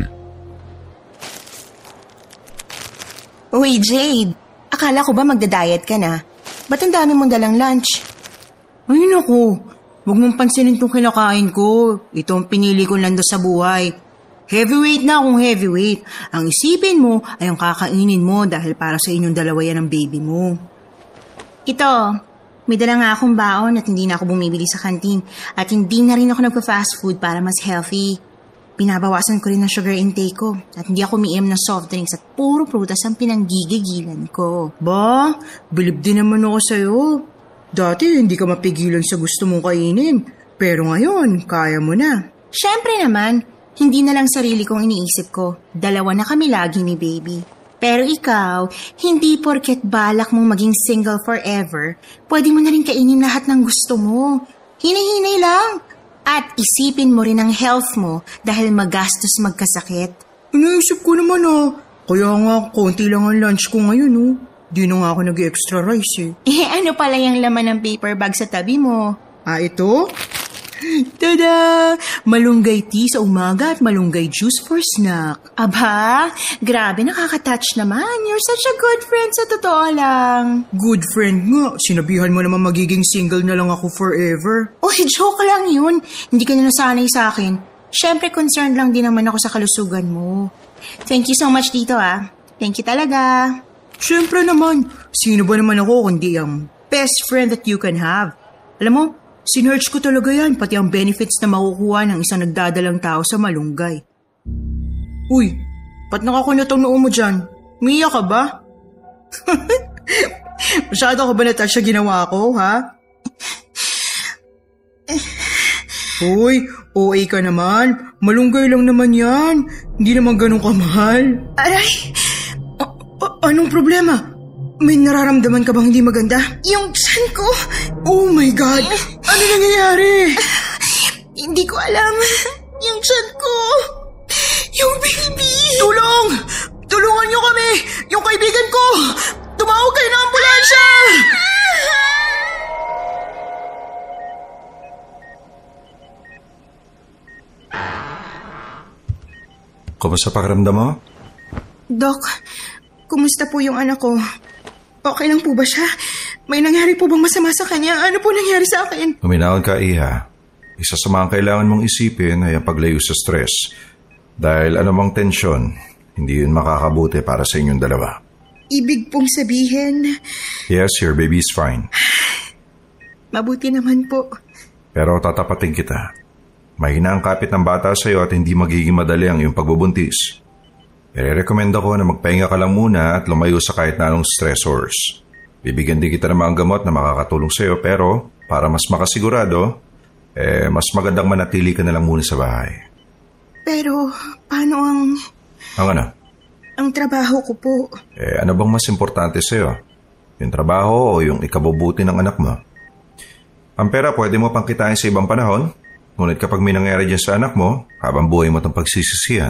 Uy, Jade. Akala ko ba magda-diet ka na? Ba't ang dami mong dalang lunch? Ay, naku. Huwag mong pansinin itong kinakain ko. Ito ang pinili ko lando sa buhay. Heavyweight na akong heavyweight. Ang isipin mo ay ang kakainin mo dahil para sa inyong dalawa yan ang baby mo. Ito, may dala nga akong baon at hindi na ako bumibili sa kantin. At hindi na rin ako nagpa-fast food para mas healthy. Pinabawasan ko rin ang sugar intake ko at hindi ako umiinom ng soft drinks at puro prutas ang pinanggigigilan ko. Ba, bilib din naman ako sa'yo. Dati hindi ka mapigilan sa gusto mong kainin, pero ngayon, kaya mo na. Siyempre naman, hindi na lang sarili kong iniisip ko. Dalawa na kami lagi ni baby. Pero ikaw, hindi porket balak mong maging single forever, pwede mo na rin kainin lahat ng gusto mo. Hinay-hinay lang. At isipin mo rin ang health mo dahil magastos magkasakit. Iniisip ko naman ah. Kaya nga, konti lang ang lunch ko ngayon oh. Di na nga ako nag-extra rice eh. Eh, ano pala yung laman ng paper bag sa tabi mo? Ah, ito? Tada! Malunggay tea sa umaga at malunggay juice for snack. Aba, grabe nakaka-touch naman. You're such a good friend sa totoo lang. Good friend nga. Sinabihan mo naman magiging single na lang ako forever. Uy, joke lang yun. Hindi ka na nasanay sa akin. Siyempre, concerned lang din naman ako sa kalusugan mo. Thank you so much dito ah. Thank you talaga. Siyempre naman. Sino ba naman ako kundi ang best friend that you can have. Alam mo, sinearch ko talaga yan, pati ang benefits na makukuha ng isang nagdadalang tao sa malunggay. Uy, ba't nakakunot ang noo mo dyan? Umiiyak ka ba? Masyado ka ba na-touch sa ginawa ko, ha? Uy, O A ka naman. Malunggay lang naman yan. Hindi naman ganun kamahal. Aray! A- a- anong problema? May nararamdaman ka bang hindi maganda? Yung tiyan ko. Oh my God! Ano nangyayari? Hindi ko alam. Yung tiyan ko. Yung baby. Tulong! Tulungan niyo kami! Yung kaibigan ko! Tumawag kayo ng ambulansya! Kumusta pakiramdam mo? Doc, kumusta po yung anak ko? Okay lang po ba siya? May nangyari po bang masama sa kanya? Ano po nangyari sa akin? Huminahon ka, Iha. Isa sa mga kailangan mong isipin ay ang paglayo sa stress. Dahil anumang tensyon, hindi yun makakabuti para sa inyong dalawa. Ibig pong sabihin... Yes, your baby is fine. Mabuti naman po. Pero tatapatin kita. Mahina ang kapit ng bata sa iyo at hindi magiging madali ang iyong pagbubuntis. I-recommenda ko na magpahinga ka lang muna at lumayo sa kahit na anong stressors. Bibigyan din kita ng mga gamot na makakatulong sa iyo pero para mas makasigurado, eh, mas magandang manatili ka na lang muna sa bahay. Pero paano ang... Ang ano? Ang trabaho ko po. Eh, ano bang mas importante sa iyo? Yung trabaho o yung ikabubuti ng anak mo? Ang pera pwede mo pang kitain sa ibang panahon. Ngunit kapag may nangyari dyan sa anak mo, habang buhay mo itong pagsisisihan.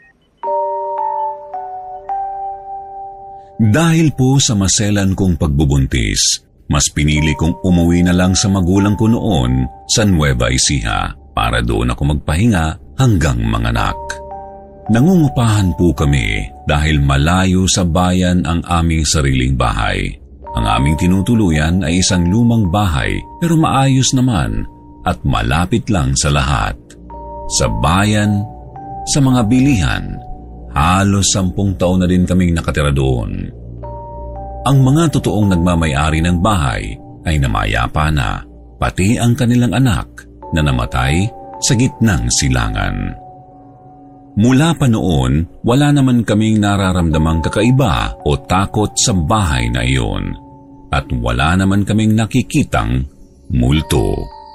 Dahil po sa maselan kong pagbubuntis, mas pinili kong umuwi na lang sa magulang ko noon sa Nueva Ecija para doon ako magpahinga hanggang manganak. Nangungupahan po kami dahil malayo sa bayan ang aming sariling bahay. Ang aming tinutuluyan ay isang lumang bahay pero maayos naman at malapit lang sa lahat. Sa bayan, sa mga bilihan, halos sampung taon na din kaming nakatira doon. Ang mga totoong nagmamay-ari ng bahay ay namayapa na, pati ang kanilang anak na namatay sa gitnang silangan. Mula pa noon, wala naman kaming nararamdamang kakaiba o takot sa bahay na iyon at wala naman kaming nakikitang multo.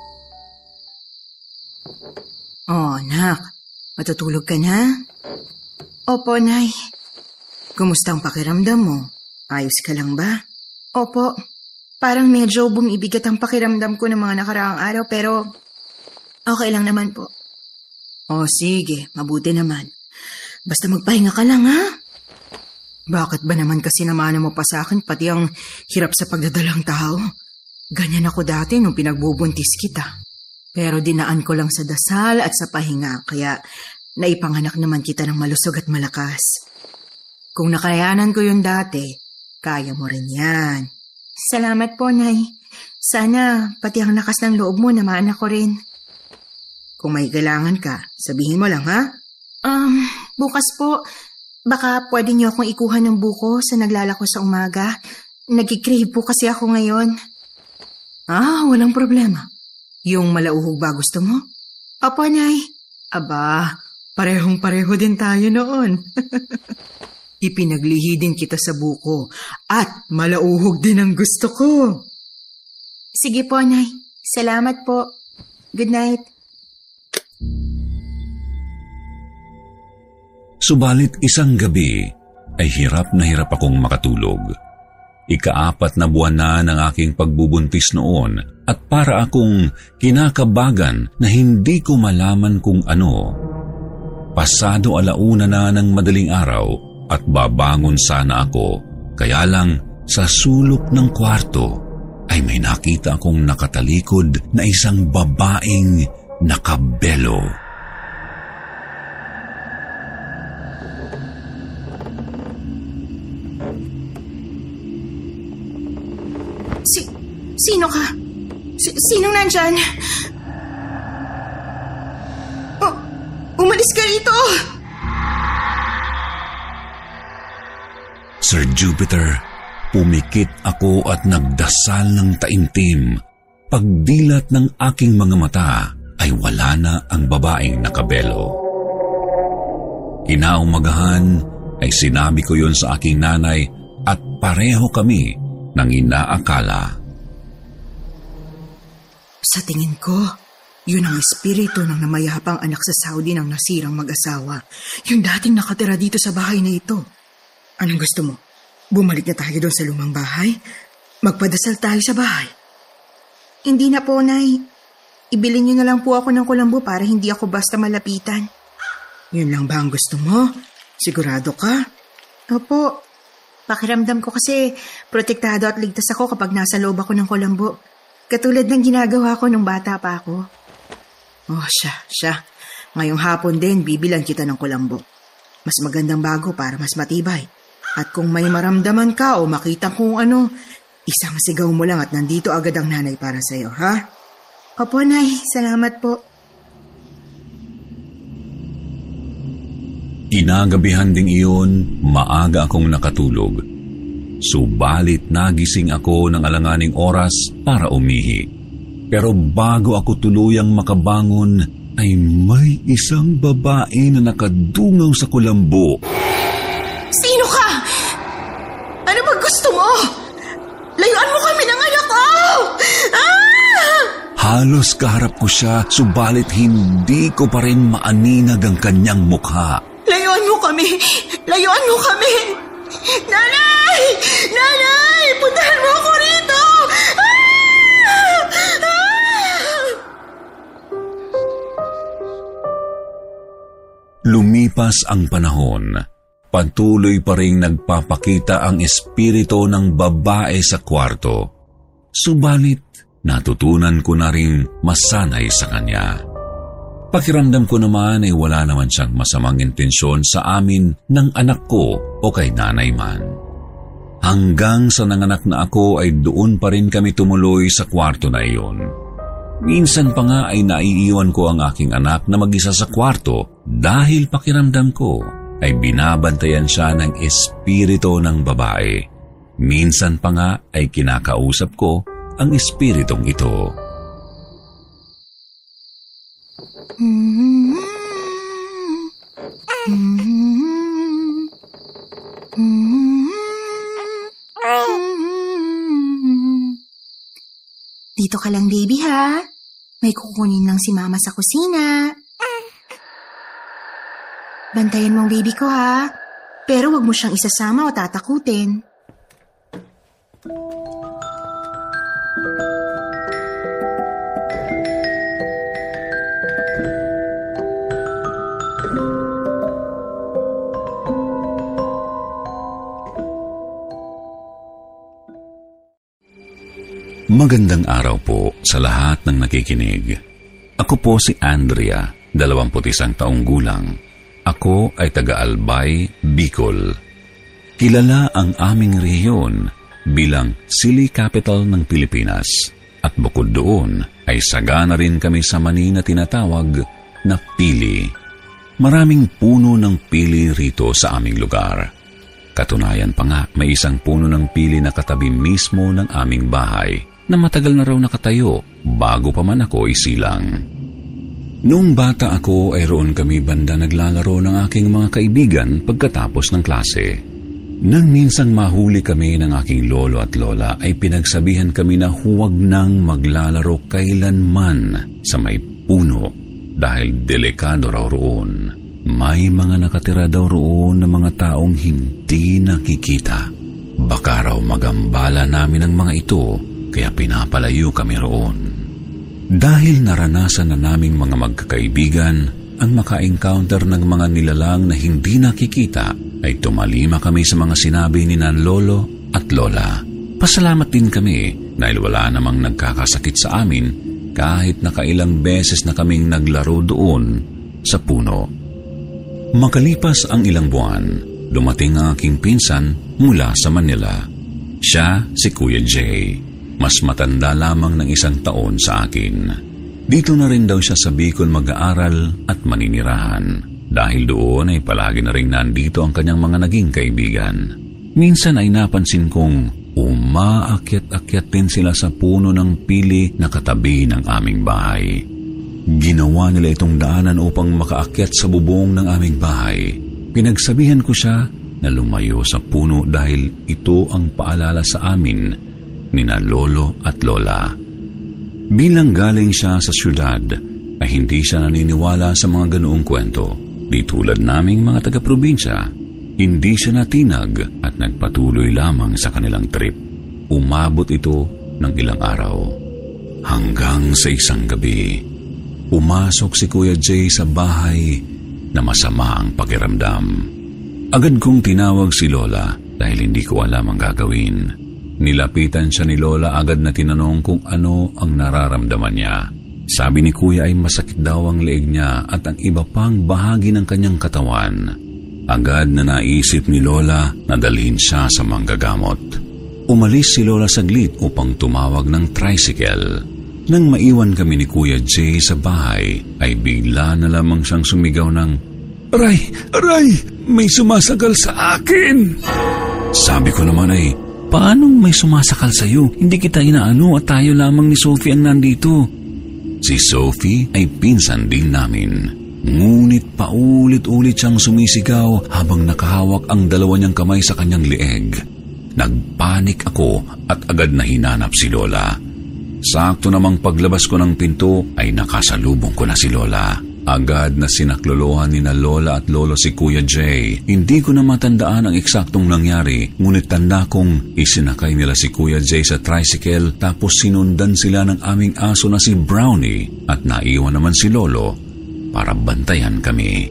Oh, anak. Matutulog ka na? Opo, Nay. Kumusta ang pakiramdam mo? Ayos ka lang ba? Opo. Parang medyo bumibigat ang pakiramdam ko ng mga nakaraang araw pero okay lang naman po. Oh, sige. Mabuti naman. Basta magpahinga ka lang, ha? Bakit ba naman kasi namanan mo pa sa akin pati ang hirap sa pagdadalang tao? Ganyan ako dati nung pinagbubuntis kita. Pero dinaan ko lang sa dasal at sa pahinga, kaya naipanganak naman kita ng malusog at malakas. Kung nakayanan ko yun dati, kaya mo rin yan. Salamat po, Nay. Sana pati ang lakas ng loob mo naman ako rin. Kung may kailangan ka, sabihin mo lang, ha? Um, bukas po, baka pwede niyo akong ikuha ng buko sa naglalako sa umaga. Nag-crave po kasi ako ngayon. Ah, walang problema. Yung malauhog ba gusto mo? Opo, Nay. Aba, parehong-pareho din tayo noon. Ipinaglihi din kita sa buko at malauhog din ang gusto ko. Sige po, Nay. Salamat po. Good night. Subalit isang gabi ay hirap na hirap akong makatulog. Ikaapat na buwan na ng aking pagbubuntis noon at para akong kinakabagan na hindi ko malaman kung ano. Pasado alauna na ng madaling araw at babangon sana ako. Kaya lang sa sulok ng kwarto ay may nakita akong nakatalikod na isang babaeng nakabelo. Si, sino ka? Si, sinong nandyan? Oh, umalis ka rito! Sir Jupiter, Pumikit ako at nagdasal ng taimtim. Pagdilat ng aking mga mata ay wala na ang babaeng nakabelo. Inaumagahan ay sinabi ko yon sa aking nanay at pareho kami ng inaakala. Sa tingin ko, yun ang espiritu ng namayapang anak sa Saudi ng nasirang mag-asawa. Yung dating nakatira dito sa bahay na ito. Anong gusto mo? Bumalik na tayo doon sa lumang bahay? Magpadasal tayo sa bahay? Hindi na po, Nay. Ibilin niyo na lang po ako ng kulambo para hindi ako basta malapitan. Yun lang ba ang gusto mo? Sigurado ka? Opo. Pakiramdam ko kasi protektado at ligtas ako kapag nasa loob ako ng kulambo. Katulad ng ginagawa ko nung bata pa ako. Oh, siya, siya. Ngayong hapon din, bibilan kita ng kulambo. Mas magandang bago para mas matibay. At kung may maramdaman ka o makita kung ano, isang sigaw mo lang at nandito agad ang nanay para sa'yo, ha? Opo, Nay. Salamat po. Kinagabihan ding iyon, maaga akong nakatulog. Subalit nagising ako ng alanganing oras para umihi. Pero bago ako tuluyang makabangon, ay may isang babae na nakadungaw sa kulambo. Sino ka? Ano ba gusto mo? Layuan mo kami ng anak ko! Ah! Halos kaharap ko siya, subalit hindi ko pa rin maaninag ang kanyang mukha. Layuan mo kami! Layuan mo kami! Nanay! Nanay! Puntahan mo ako rito! Ah! Ah! Lumipas ang panahon. Patuloy pa ring nagpapakita ang espiritu ng babae sa kwarto. Subalit, natutunan ko na ring masanay sa kanya. Pakiramdam ko naman ay wala naman siyang masamang intensyon sa amin ng anak ko o kay nanay man. Hanggang sa nanganak na ako ay doon pa rin kami tumuloy sa kwarto na iyon. Minsan pa nga ay naiiwan ko ang aking anak na mag-isa sa kwarto dahil pakiramdam ko ay binabantayan siya ng espiritu ng babae. Minsan pa nga ay kinakausap ko ang espiritong ito. Dito ka lang, baby, ha? May kukunin lang si Mama sa kusina. Bantayan mo ang baby ko, ha? Pero wag mo siyang isasama o tatakutin. Magandang araw po sa lahat ng nakikinig. Ako po si Andrea, dalawampu't isang taong gulang. Ako ay taga-Albay, Bicol. Kilala ang aming rehiyon bilang Silly Capital ng Pilipinas. At bukod doon ay sagana rin kami sa mani na tinatawag na pili. Maraming puno ng pili rito sa aming lugar. Katunayan pa nga, may isang puno ng pili na katabi mismo ng aming bahay na matagal na raw nakatayo bago pa man ako isilang. Noong bata ako ay roon kami banda naglalaro ng aking mga kaibigan pagkatapos ng klase. Nang minsang mahuli kami ng aking lolo at lola ay pinagsabihan kami na huwag nang maglalaro kailanman sa may puno dahil delikado raw roon. May mga nakatira daw roon na mga taong hindi nakikita. Baka raw magambala namin ang mga ito kaya pinapalayo kami roon. Dahil naranasan na naming mga magkakaibigan ang maka-encounter ng mga nilalang na hindi nakikita, ay tumalima kami sa mga sinabi ni Nan Lolo at Lola. Pasalamat din kami dahil wala namang nagkakasakit sa amin kahit nakailang beses na kaming naglaro doon sa puno. Makalipas ang ilang buwan, dumating ang aking pinsan mula sa Manila. Siya si Kuya Jay. Mas matanda lamang ng isang taon sa akin. Dito na rin daw siya sa Bicol mag-aaral at maninirahan. Dahil doon ay palagi na rin nandito ang kanyang mga naging kaibigan. Minsan ay napansin kong umaakyat-akyat din sila sa puno ng pili na katabi ng aming bahay. Ginawa nila itong daanan upang makaakyat sa bubong ng aming bahay. Pinagsabihan ko siya na lumayo sa puno dahil ito ang paalala sa amin ni na lolo at lola. Bilang galing siya sa syudad, ay hindi siya naniniwala sa mga ganoong kwento. Di tulad naming mga taga-probinsya, hindi siya natinag at nagpatuloy lamang sa kanilang trip. Umabot ito ng ilang araw. Hanggang sa isang gabi, pumasok si Kuya Jay sa bahay na masama ang pakiramdam. Agad kong tinawag si Lola dahil hindi ko alam ang gagawin. Nilapitan siya ni Lola agad na tinanong kung ano ang nararamdaman niya. Sabi ni Kuya ay masakit daw ang leeg niya at ang iba pang bahagi ng kanyang katawan. Agad na naisip ni Lola na dalhin siya sa manggagamot. Umalis si Lola saglit upang tumawag ng tricycle. Nang maiwan kami ni Kuya Jay sa bahay, ay bigla na lamang siyang sumigaw ng, "Aray! Aray! May sumasakal sa akin!" Sabi ko naman ay, "Paanong may sumasakal sa iyo? Hindi kita inaano at tayo lamang ni Sophie ang nandito." Si Sophie ay pinsan din namin. Ngunit paulit-ulit siyang sumisigaw habang nakahawak ang dalawa niyang kamay sa kanyang leeg. Nagpanik ako at agad na hinanap si Lola. Sakto namang paglabas ko ng pinto ay nakasalubong ko na si Lola. Agad na sinaklolohan ni na Lola at Lolo si Kuya Jay. Hindi ko na matandaan ang eksaktong nangyari, ngunit tanda kong isinakay nila si Kuya Jay sa tricycle tapos sinundan sila ng aming aso na si Brownie at naiwan naman si Lolo para bantayan kami.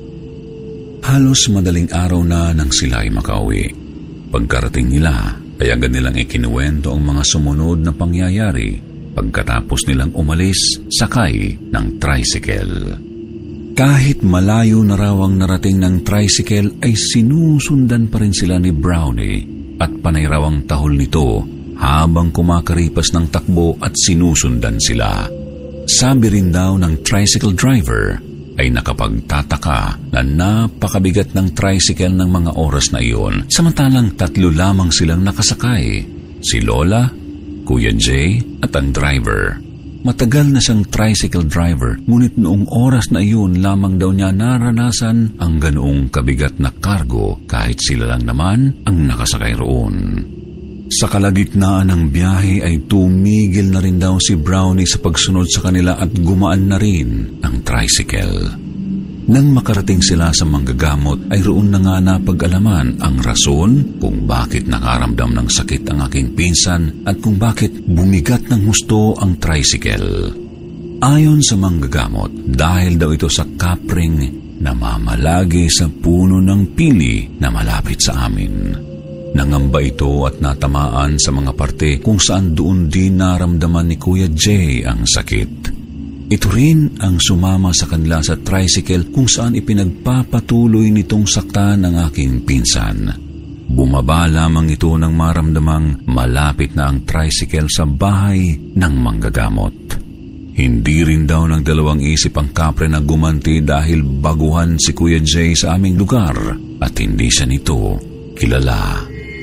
Halos madaling araw na nang sila ay makauwi. Pagkarating nila ay agad nilang ikinuwento ang mga sumunod na pangyayari pagkatapos nilang umalis sakay ng tricycle. Kahit malayo na raw ang narating ng tricycle ay sinusundan pa rin sila ni Brownie at panay raw ang tahol nito habang kumakaripas ng takbo at sinusundan sila. Sabi rin daw ng tricycle driver ay nakapagtataka na napakabigat ng tricycle ng mga oras na iyon samantalang tatlo lamang silang nakasakay, si Lola, Kuya Jay at ang driver. Matagal na siyang tricycle driver, ngunit noong oras na iyon lamang daw niya naranasan ang ganoong kabigat na kargo kahit sila lang naman ang nakasakay roon. Sa kalagitnaan ng biyahe ay tumigil na rin daw si Brownie sa pagsunod sa kanila at gumaan na rin ang tricycle. Nang makarating sila sa manggagamot ay roon na nga napag-alaman ang rason kung bakit nakaramdam ng sakit ang aking pinsan at kung bakit bumigat ng husto ang tricycle. Ayon sa manggagamot, dahil daw ito sa kapring na mamalagi sa puno ng pili na malapit sa amin. Nangamba ito at natamaan sa mga parte kung saan doon din naramdaman ni Kuya Jay ang sakit. Ito rin ang sumama sa kanila sa tricycle kung saan ipinagpapatuloy nitong saktan ng aking pinsan. Bumaba lamang ito nang maramdamang malapit na ang tricycle sa bahay ng manggagamot. Hindi rin daw nagdalawang isip ang kapre na gumanti dahil baguhan si Kuya Jay sa aming lugar at hindi siya nito kilala.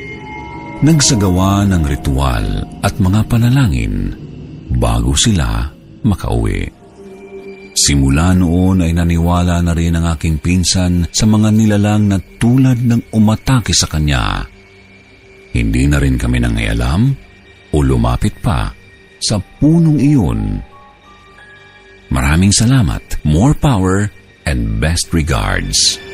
Nagsagawa ng ritual at mga panalangin bago sila makauwi. Simula noon ay naniwala na rin ang aking pinsan sa mga nilalang na tulad ng umatake sa kanya. Hindi na rin kami nangialam o lumapit pa sa punong iyon. Maraming salamat, more power, and best regards.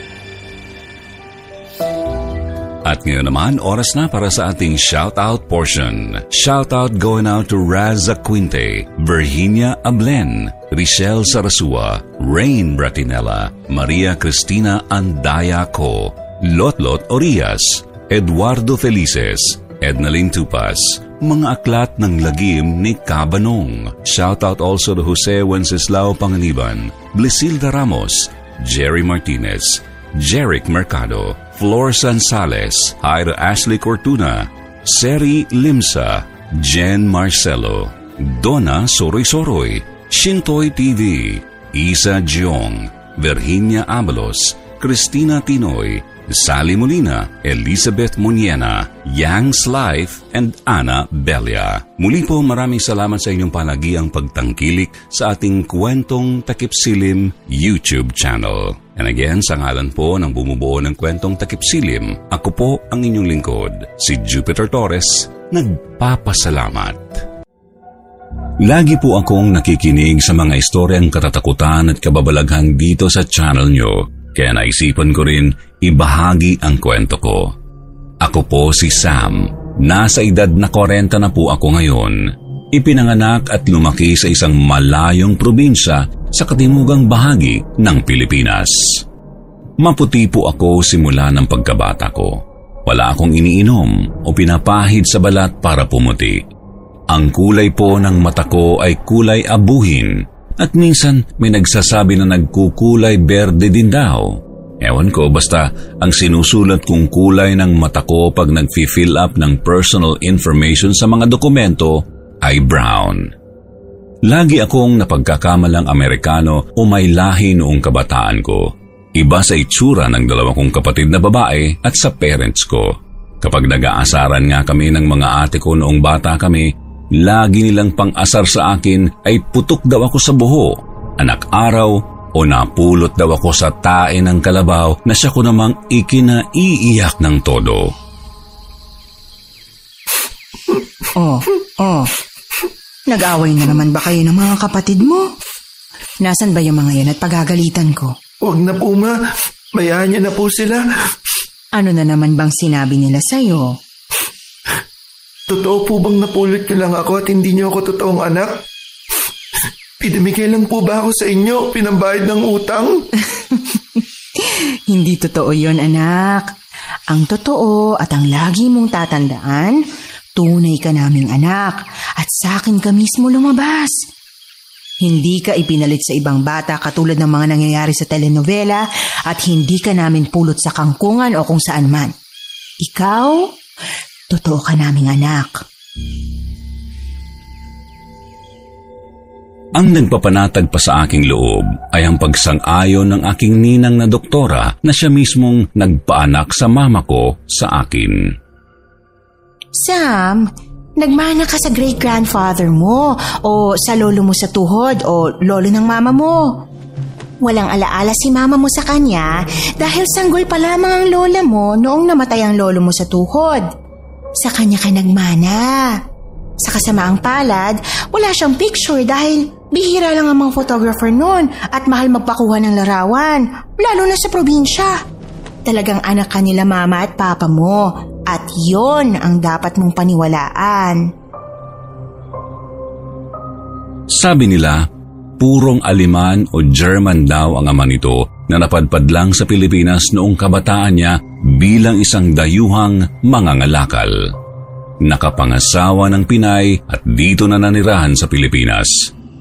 At ngayon naman, oras na para sa ating shoutout portion. Shoutout going out to Raza Quinte, Virginia Ablen, Richelle Sarasua, Rain Bratinella, Maria Cristina Andayaco, Lotlot Orias, Eduardo Felices, Ednaline Tupas, mga aklat ng lagim ni Cabanong. Shoutout also to Jose Wenceslao Panganiban, Blisilda Ramos, Jerry Martinez, Jeric Mercado, Flor Sansales, Ira Ashley Cortuna, Seri Limsa, Jen Marcelo, Donna Soroy-Soroy, Shintoy T V, Isa Jiong, Virginia Abalos, Cristina Tinoy, Sally Molina, Elizabeth Muniena, Yang Life, and Ana Belia. Muli po maraming salamat sa inyong palagiang pagtangkilik sa ating Kwentong Takip Silim YouTube channel. And again, sa ngalan po ng bumubuo ng Kwentong Takip Silim, ako po ang inyong lingkod, si Jupiter Torres, nagpapasalamat. Lagi po akong nakikinig sa mga istoryang katatakutan at kababalaghan dito sa channel nyo. Kaya naisipan ko rin ibahagi ang kwento ko. Ako po si Sam. Nasa edad na forty na po ako ngayon. Ipinanganak at lumaki sa isang malayong probinsya sa katimugang bahagi ng Pilipinas. Maputi po ako simula ng pagkabata ko. Wala akong iniinom o pinapahid sa balat para pumuti. Ang kulay po ng mata ko ay kulay abuhin. At minsan may nagsasabi na nagkukulay berde din daw. Ewan ko, basta ang sinusulat kong kulay ng mata ko pag nag-fill up ng personal information sa mga dokumento ay brown. Lagi akong napagkakamalang Amerikano o may lahi noong kabataan ko. Iba sa itsura ng dalawa kong kapatid na babae at sa parents ko. Kapag nag-aasaran nga kami ng mga ate ko noong bata kami, lagi nilang pang-asar sa akin ay putok daw ako sa buho, anak araw, o napulot daw ako sa tae ng kalabaw na siya ko namang ikinaiiyak ng todo. Oh, oh. Nag-away na naman ba kayo ng mga kapatid mo? Nasaan ba yung mga yan at pagagalitan ko? Huwag na po, ma. Bayaan niyo na po sila. Ano na naman bang sinabi nila sa'yo? Totoo po bang napulot niyo lang ako at hindi niyo ako totoong anak? Pinamigay lang po ba ako sa inyo? Pinambayad ng utang? Hindi totoo yon, anak. Ang totoo at ang lagi mong tatandaan, tunay ka naming anak at sa akin ka mismo lumabas. Hindi ka ipinalit sa ibang bata katulad ng mga nangyayari sa telenovela at hindi ka namin pulot sa kangkungan o kung saan man. Ikaw, totoo ka naming anak. Ang nagpapanatag pa sa aking loob ay ang pagsang-ayon ng aking ninang na doktora na siya mismong nagpaanak sa mama ko sa akin. Sam, nagmana ka sa great-grandfather mo o sa lolo mo sa tuhod o lolo ng mama mo. Walang alaala si mama mo sa kanya dahil sanggol pa lamang ang lola mo noong namatay ang lolo mo sa tuhod. Sa kanya ka nagmana. Sa kasamaang palad, wala siyang picture dahil bihira lang ang mga photographer noon at mahal magpakuha ng larawan, lalo na sa probinsya. Talagang anak ka nila mama at papa mo at yon ang dapat mong paniwalaan. Sabi nila, purong Aleman o German daw ang ama nito na napadpad lang sa Pilipinas noong kabataan niya bilang isang dayuhang mangangalakal. Nakapangasawa ng Pinay at dito na nanirahan sa Pilipinas.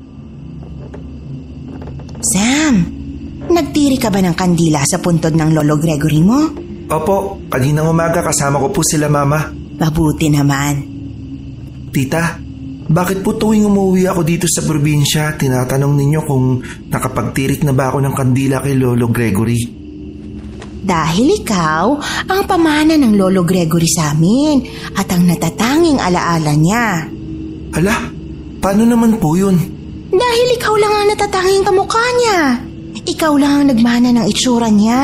Sam, nagtiri ka ba ng kandila sa puntod ng Lolo Gregory mo? Opo, kaninang umaga kasama ko po sila, mama. Mabuti naman. Tita, bakit po tuwing umuwi ako dito sa probinsya, tinatanong ninyo kung nakapagtirik na ba ako ng kandila kay Lolo Gregory? Dahil ikaw ang pamana ng Lolo Gregory sa amin at ang natatanging alaala niya. Hala, paano naman po yun? Dahil ikaw lang ang natatanging kamukha niya. Ikaw lang ang nagmana ng itsura niya.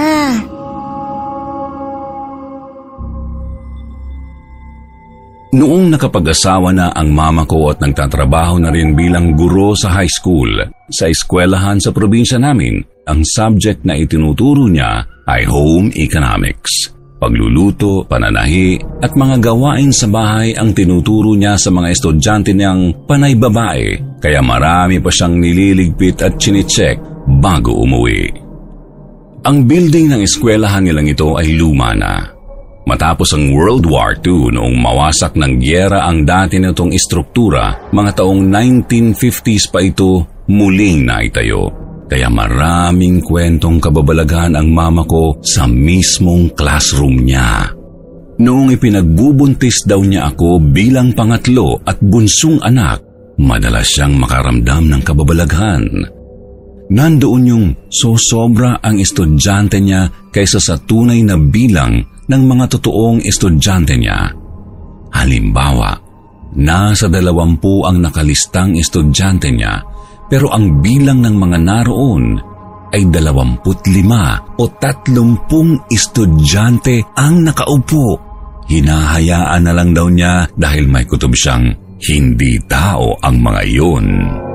Noong nakapag-asawa na ang mama ko at nagtatrabaho na rin bilang guro sa high school, sa eskwelahan sa probinsya namin, ang subject na itinuturo niya ay home economics. Pagluluto, pananahi, at mga gawain sa bahay ang tinuturo niya sa mga estudyante niyang panay babae, kaya marami pa siyang nililigpit at chine-check bago umuwi. Ang building ng eskwelahan nilang ito ay luma na. Matapos ang World War Two noong mawasak ng gyera ang dati nitong istruktura, mga taong nineteen fifties pa ito muling naitayo. Kaya maraming kwentong kababalaghan ang mama ko sa mismong classroom niya. Noong ipinagbubuntis daw niya ako bilang pangatlo at bunsong anak, madalas siyang makaramdam ng kababalaghan. Nandoon yung sosobra ang estudyante niya kaysa sa tunay na bilang ng mga totoong estudyante niya. Halimbawa, nasa dalawampu ang nakalistang estudyante niya, pero ang bilang ng mga naroon ay dalawamput lima o tatlumpung estudyante ang nakaupo. Hinahayaan na lang daw niya dahil may kutob siyang hindi tao ang mga iyon.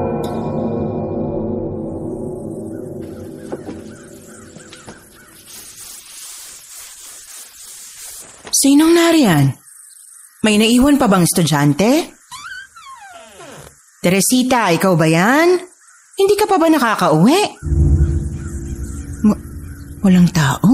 Sinong nariyan? May naiwan pa bang estudyante? Teresita, ikaw ba yan? Hindi ka pa ba nakakauwi? Ma- walang tao?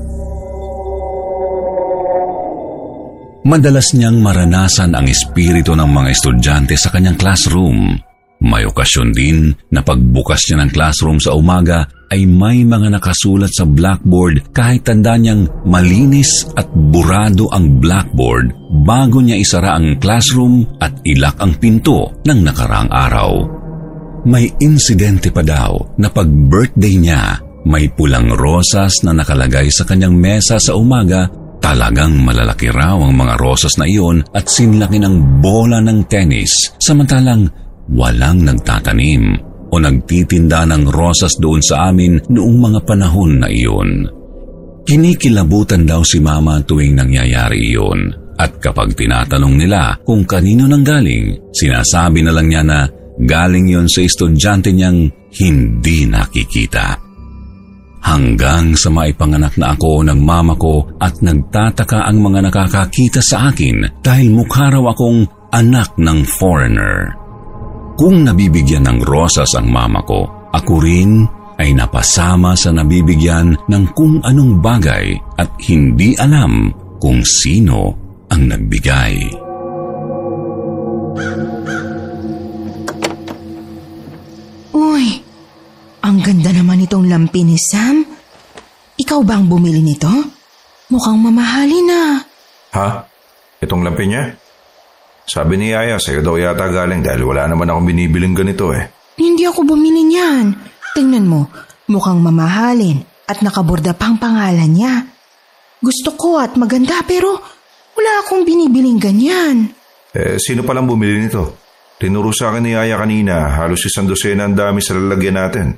Madalas niyang maranasan ang espiritu ng mga estudyante sa kanyang classroom. May okasyon din na pagbukas niya ng classroom sa umaga ay may mga nakasulat sa blackboard kahit tanda niyang malinis at burado ang blackboard bago niya isara ang classroom at ilak ang pinto ng nakaraang araw. May insidente pa daw na pag birthday niya, may pulang rosas na nakalagay sa kanyang mesa sa umaga. Talagang malalaki raw ang mga rosas na iyon at sinlaki ng bola ng tennis, samantalang walang nagtatanim o nagtitinda ng rosas doon sa amin noong mga panahon na iyon. Kinikilabutan daw si Mama tuwing nangyayari iyon, at kapag tinatanong nila kung kanino nang galing, sinasabi na lang niya na galing yon sa estudyante niyang hindi nakikita. Hanggang sa maipanganak na ako ng mama ko at nagtataka ang mga nakakakita sa akin dahil mukha raw akong anak ng foreigner. Kung nabibigyan ng rosas ang mama ko, ako rin ay napasama sa nabibigyan ng kung anong bagay at hindi alam kung sino ang nagbigay. Uy, ang ganda naman itong lampi ni Sam. Ikaw ba ang bumili nito? Mukhang mamahalin na. Ha? Itong lampi niya? Sabi ni Yaya, sa'yo daw yata galing dahil wala naman akong binibiling ganito eh. Hindi ako bumili niyan. Tingnan mo, mukhang mamahalin at nakaborda pang pangalan niya. Gusto ko at maganda pero wala akong binibiling ganyan. Eh, sino palang bumili nito? Tinuro sa akin ni Yaya kanina, halos isang dosena ang dami sa lalagyan natin.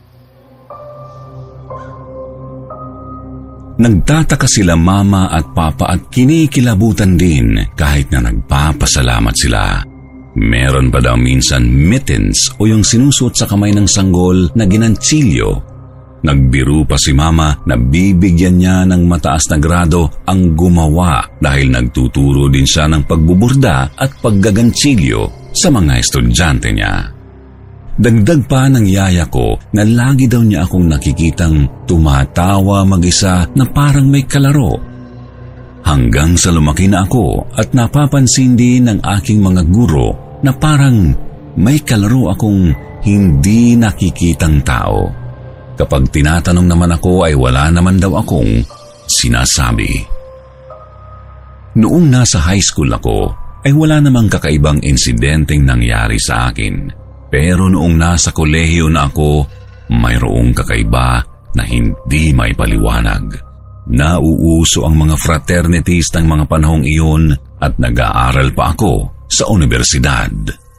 Nagtataka sila Mama at Papa at kinikilabutan din kahit na nagpapasalamat sila. Meron pa daw minsan mittens o yung sinusuot sa kamay ng sanggol na ginantsilyo. Nagbiro pa si Mama na bibigyan niya ng mataas na grado ang gumawa dahil nagtuturo din siya ng pagbuburda at paggagantsilyo sa mga estudyante niya. Dagdag pa ng yaya ko na lagi daw niya akong nakikitang tumatawa mag-isa na parang may kalaro. Hanggang sa lumaki na ako at napapansin din ng aking mga guro na parang may kalaro akong hindi nakikitang tao. Kapag tinatanong naman ako ay wala naman daw akong sinasabi. Noong nasa high school ako ay wala namang kakaibang insidenteng nangyari sa akin. Pero noong nasa kolehiyo na ako, mayroong kakaiba na hindi may paliwanag. Nauuso ang mga fraternities ng mga panahong iyon at nag-aaral pa ako sa universidad.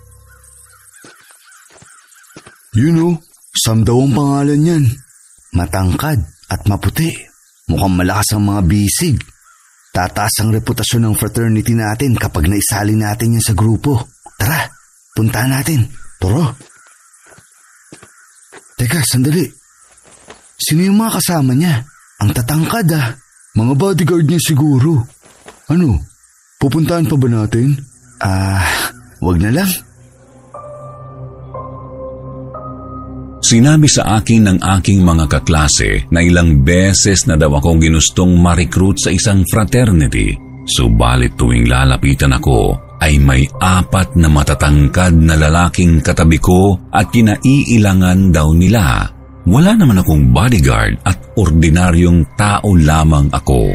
You know, Sam daw ang pangalan niyan. Matangkad at maputi. Mukhang malakas ang mga bisig. Tataas ang reputasyon ng fraternity natin kapag naisali natin yan sa grupo. Tara, puntahan natin. Toro. Teka, sandali. Sino yung mga kasama niya? Ang tatangkad ah. Mga bodyguard niya siguro. Ano? Pupuntahan pa ba natin? Ah, wag na lang. Sinabi sa akin ng aking mga kaklase na ilang beses na daw akong ginustong ma-recruit sa isang fraternity. Subalit tuwing lalapitan ako, ay may apat na matatangkad na lalaking katabi ko at kinaiilangan daw nila. Wala naman akong bodyguard at ordinaryong tao lamang ako.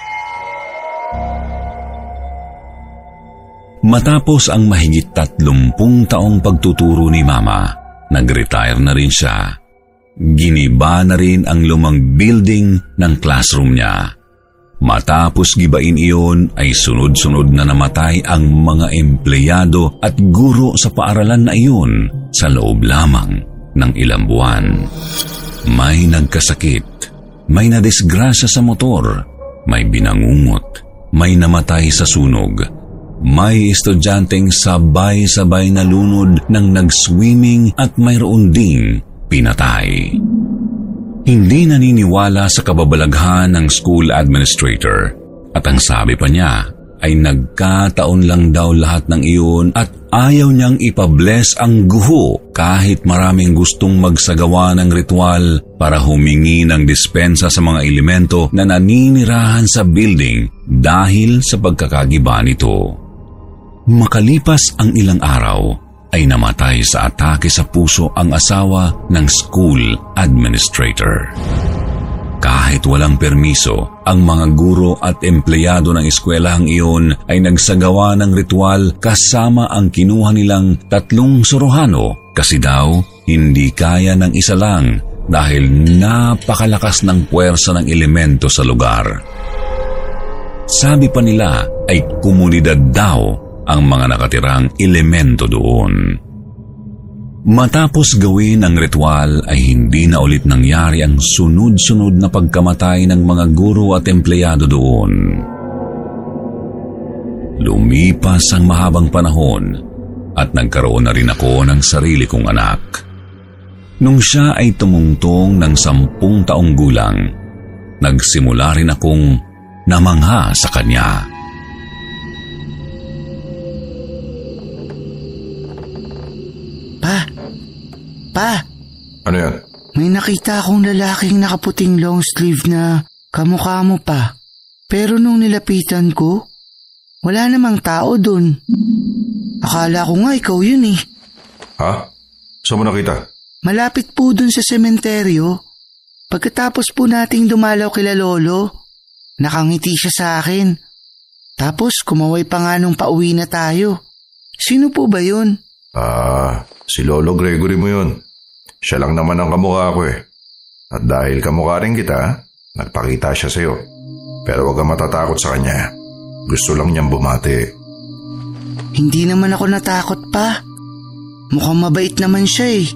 Matapos ang mahigit tatlumpung taong pagtuturo ni Mama, nag-retire na rin siya. Giniba na rin ang lumang building ng classroom niya. Matapos gibain iyon ay sunod-sunod na namatay ang mga empleyado at guro sa paaralan na iyon sa loob lamang ng ilang buwan. May nagkasakit, may nadisgrasya sa motor, may binangungot, may namatay sa sunog, may estudyanteng sabay-sabay na lunod ng nag-swimming at mayroon ding pinatay. Hindi naniniwala sa kababalaghan ng school administrator at ang sabi pa niya ay nagkataon lang daw lahat ng iyon at ayaw niyang ipabless ang guho kahit maraming gustong magsagawa ng ritual para humingi ng dispensa sa mga elemento na naninirahan sa building dahil sa pagkakagiba nito. Makalipas ang ilang araw, ay namatay sa atake sa puso ang asawa ng school administrator. Kahit walang permiso, ang mga guro at empleyado ng eskwelahang iyon ay nagsagawa ng ritual kasama ang kinuha nilang tatlong suruhano kasi daw hindi kaya ng isa lang dahil napakalakas ng puwersa ng elemento sa lugar. Sabi pa nila ay komunidad daw ang mga nakatirang elemento doon. Matapos gawin ang ritual ay hindi na ulit nangyari ang sunod-sunod na pagkamatay ng mga guro at empleyado doon. Lumipas ang mahabang panahon at nagkaroon na rin ako ng sarili kong anak. Nung siya ay tumungtong ng sampung taong gulang, nagsimula rin akong namangha sa kanya. Pa, pa. Ano yan? May nakita akong lalaking nakaputing long sleeve na kamukha mo pa. Pero nung nilapitan ko, wala namang tao dun. Akala ko nga ikaw yun eh. Ha? Saan mo nakita? Malapit po dun sa sementeryo. Pagkatapos po nating dumalaw kila Lolo, nakangiti siya sa akin. Tapos kumaway pa nga nung pauwi na tayo. Sino po ba yun? Ah, si Lolo Gregory mo yun. Siya lang naman ang kamukha ko eh. At dahil kamukha rin kita, nagpakita siya sa'yo. Pero huwag kang matatakot sa kanya. Gusto lang niyang bumati. Hindi naman ako natakot pa. Mukhang mabait naman siya eh.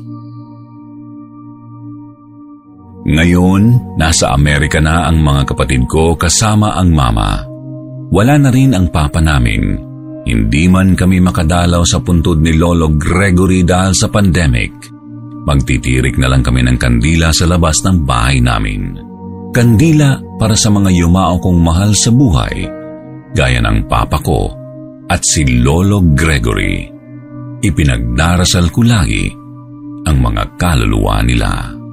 Ngayon, nasa Amerika na ang mga kapatid ko kasama ang mama. Wala na rin ang papa namin. Hindi man kami makadalaw sa puntod ni Lolo Gregory dahil sa pandemic. Magtitirik na lang kami ng kandila sa labas ng bahay namin. Kandila para sa mga yumao kong mahal sa buhay, gaya ng papa ko at si Lolo Gregory. Ipinagdarasal ko lagi ang mga kaluluwa nila.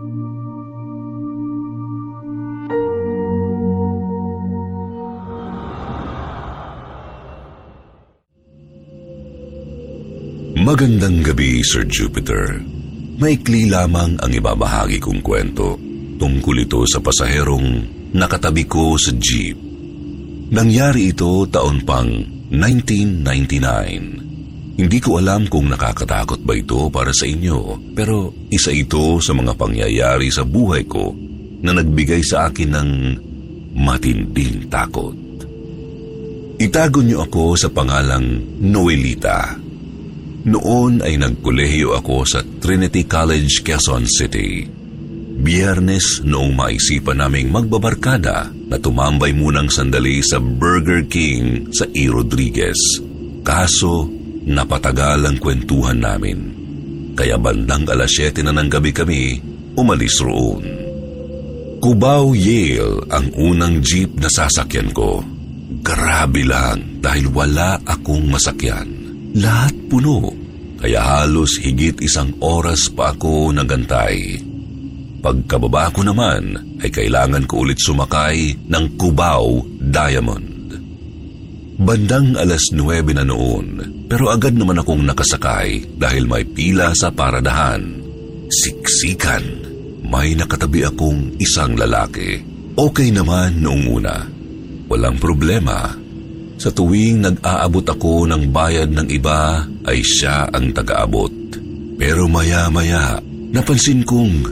Magandang gabi, Sir Jupiter. Maikli lamang ang ibabahagi kong kwento. Tungkol ito sa pasaherong nakatabi ko sa jeep. Nangyari ito taon pang nineteen ninety-nine. Hindi ko alam kung nakakatakot ba ito para sa inyo, pero isa ito sa mga pangyayari sa buhay ko na nagbigay sa akin ng matinding takot. Itago niyo ako sa pangalang Noelita. Noon ay nagkolehiyo ako sa Trinity College, Quezon City. Biyernes noong maisipan naming magbabarkada na tumambay munang sandali sa Burger King sa E. Rodriguez. Kaso, napatagal ang kwentuhan namin. Kaya bandang alas siyete na ng gabi kami, umalis roon. Cubao Yale ang unang jeep na sasakyan ko. Grabe lang dahil wala akong masakyan. Lahat puno, kaya halos higit isang oras pa ako nagantay. Pagkababa ko naman ay kailangan ko ulit sumakay ng Cubao Diamond. Bandang alas nuwebe na noon, pero agad naman akong nakasakay dahil may pila sa paradahan. Siksikan, may nakatabi akong isang lalaki. Okay naman noong una, walang problema. Sa tuwing nag-aabot ako ng bayad ng iba, ay siya ang taga-abot. Pero maya-maya, napansin kong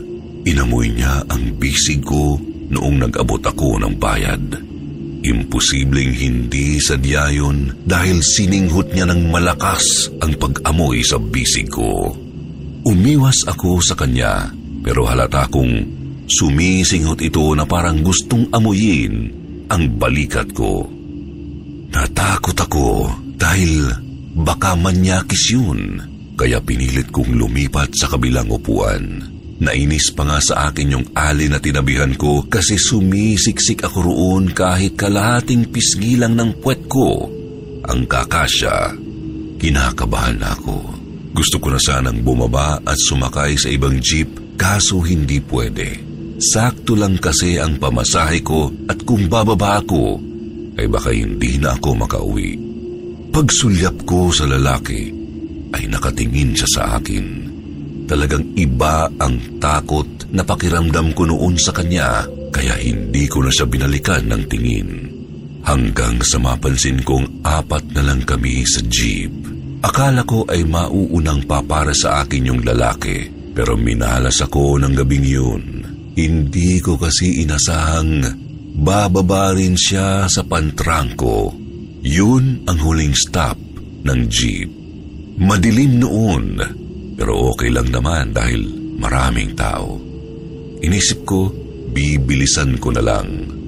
Inamoy niya ang bisig ko noong nag-abot ako ng bayad. Imposibleng hindi sadya yun dahil sininghot niya ng malakas ang pag-amoy sa bisig ko. Umiwas ako sa kanya pero halata kong sumisinghot ito na parang gustong amuyin ang balikat ko. Natakot ako dahil baka manyakis yun, kaya pinilit kong lumipat sa kabilang upuan. Nainis pa nga sa akin yung alin na tinabihan ko kasi sumisiksik ako roon kahit kalahating pisngi lang ng puwet ko ang kakasya. Kinakabahan ako. Gusto ko na sanang bumaba at sumakay sa ibang jeep kaso hindi pwede. Sakto lang kasi ang pamasahe ko at kung bababa ako ay baka hindi na ako makauwi. Pagsulyap ko sa lalaki ay nakatingin siya sa akin. Talagang iba ang takot na pakiramdam ko noon sa kanya kaya hindi ko na siya binalikan ng tingin. Hanggang sa mapansin kong apat na lang kami sa jeep. Akala ko ay mauunang pa para sa akin yung lalaki pero minalas ako ng gabing yun. Hindi ko kasi inasahang bababa rin siya sa pantrangko. Yun ang huling stop ng jeep. Madilim noon. Pero okay lang naman dahil maraming tao. Inisip ko, bibilisan ko na lang.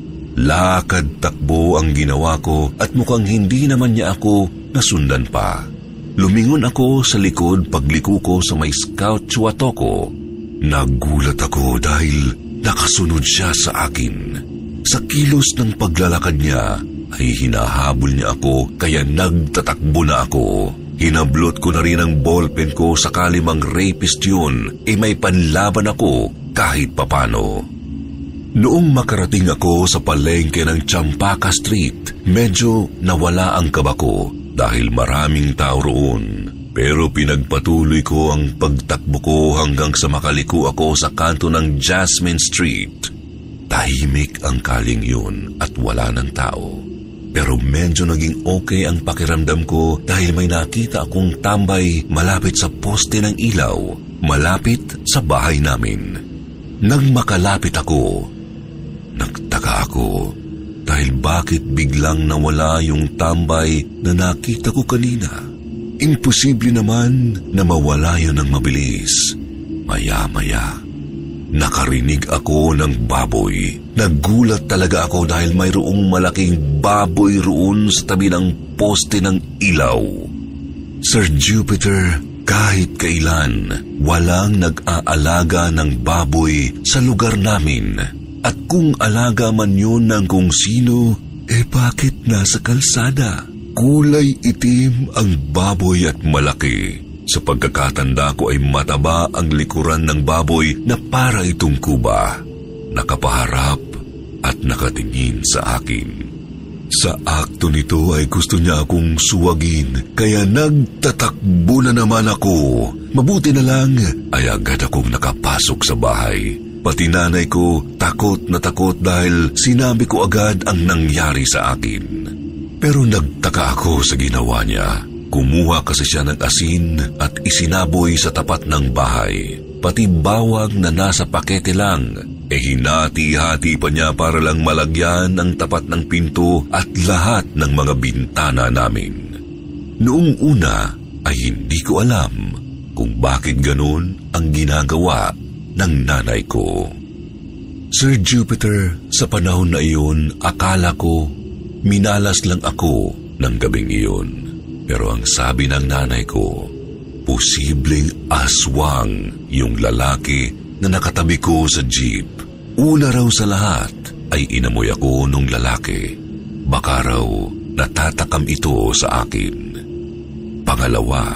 Lakad takbo ang ginawa ko at mukhang hindi naman niya ako nasundan pa. Lumingon ako sa likod pagliko ko sa may scout chuato ko. Nagulat ako dahil nakasunod siya sa akin. Sa kilos ng paglalakad niya ay hinahabol niya ako kaya nagtatakbo na ako. Hinablot ko na rin ang ballpen ko sakali mang rapist yun, eh may panlaban ako kahit papano. Noong makarating ako sa palengke ng Champaka Street, medyo nawala ang kaba ko dahil maraming tao roon. Pero pinagpatuloy ko ang pagtakbo ko hanggang sa makaliko ako sa kanto ng Jasmine Street. Tahimik ang kaling yun at wala ng tao. Pero medyo naging okay ang pakiramdam ko dahil may nakita akong tambay malapit sa poste ng ilaw, malapit sa bahay namin. Nang makalapit ako, nagtaka ako dahil bakit biglang nawala yung tambay na nakita ko kanina. Imposible naman na mawala yun ng mabilis. Maya-maya, nakarinig ako ng baboy. Nagulat talaga ako dahil mayroong malaking baboy roon sa tabi ng poste ng ilaw. Sir Jupiter, kahit kailan, walang nag-aalaga ng baboy sa lugar namin. At kung alaga man yun ng kung sino, eh bakit nasa kalsada? Kulay itim ang baboy at malaki. Sa pagkakatanda ko ay mataba ang likuran ng baboy na para itong kuba. Nakapaharap at nakatingin sa akin. Sa akto nito ay gusto niya akong suwagin, kaya nagtatakbo na naman ako. Mabuti na lang ay agad akong nakapasok sa bahay. Pati nanay ko takot na takot dahil sinabi ko agad ang nangyari sa akin. Pero nagtaka ako sa ginawa niya. Kumuha kasi siya ng asin at isinaboy sa tapat ng bahay. Pati bawang na nasa pakete lang, eh hinati-hati pa niya para lang malagyan ang tapat ng pinto at lahat ng mga bintana namin. Noong una ay hindi ko alam kung bakit ganun ang ginagawa ng nanay ko. Sir Jupiter, sa panahon na iyon, akala ko minalas lang ako ng gabing iyon. Pero ang sabi ng nanay ko, posibleng aswang yung lalaki na nakatabi ko sa jeep. Una raw sa lahat ay inamoy ako nung lalaki. Baka raw natatakam ito sa akin. Pangalawa,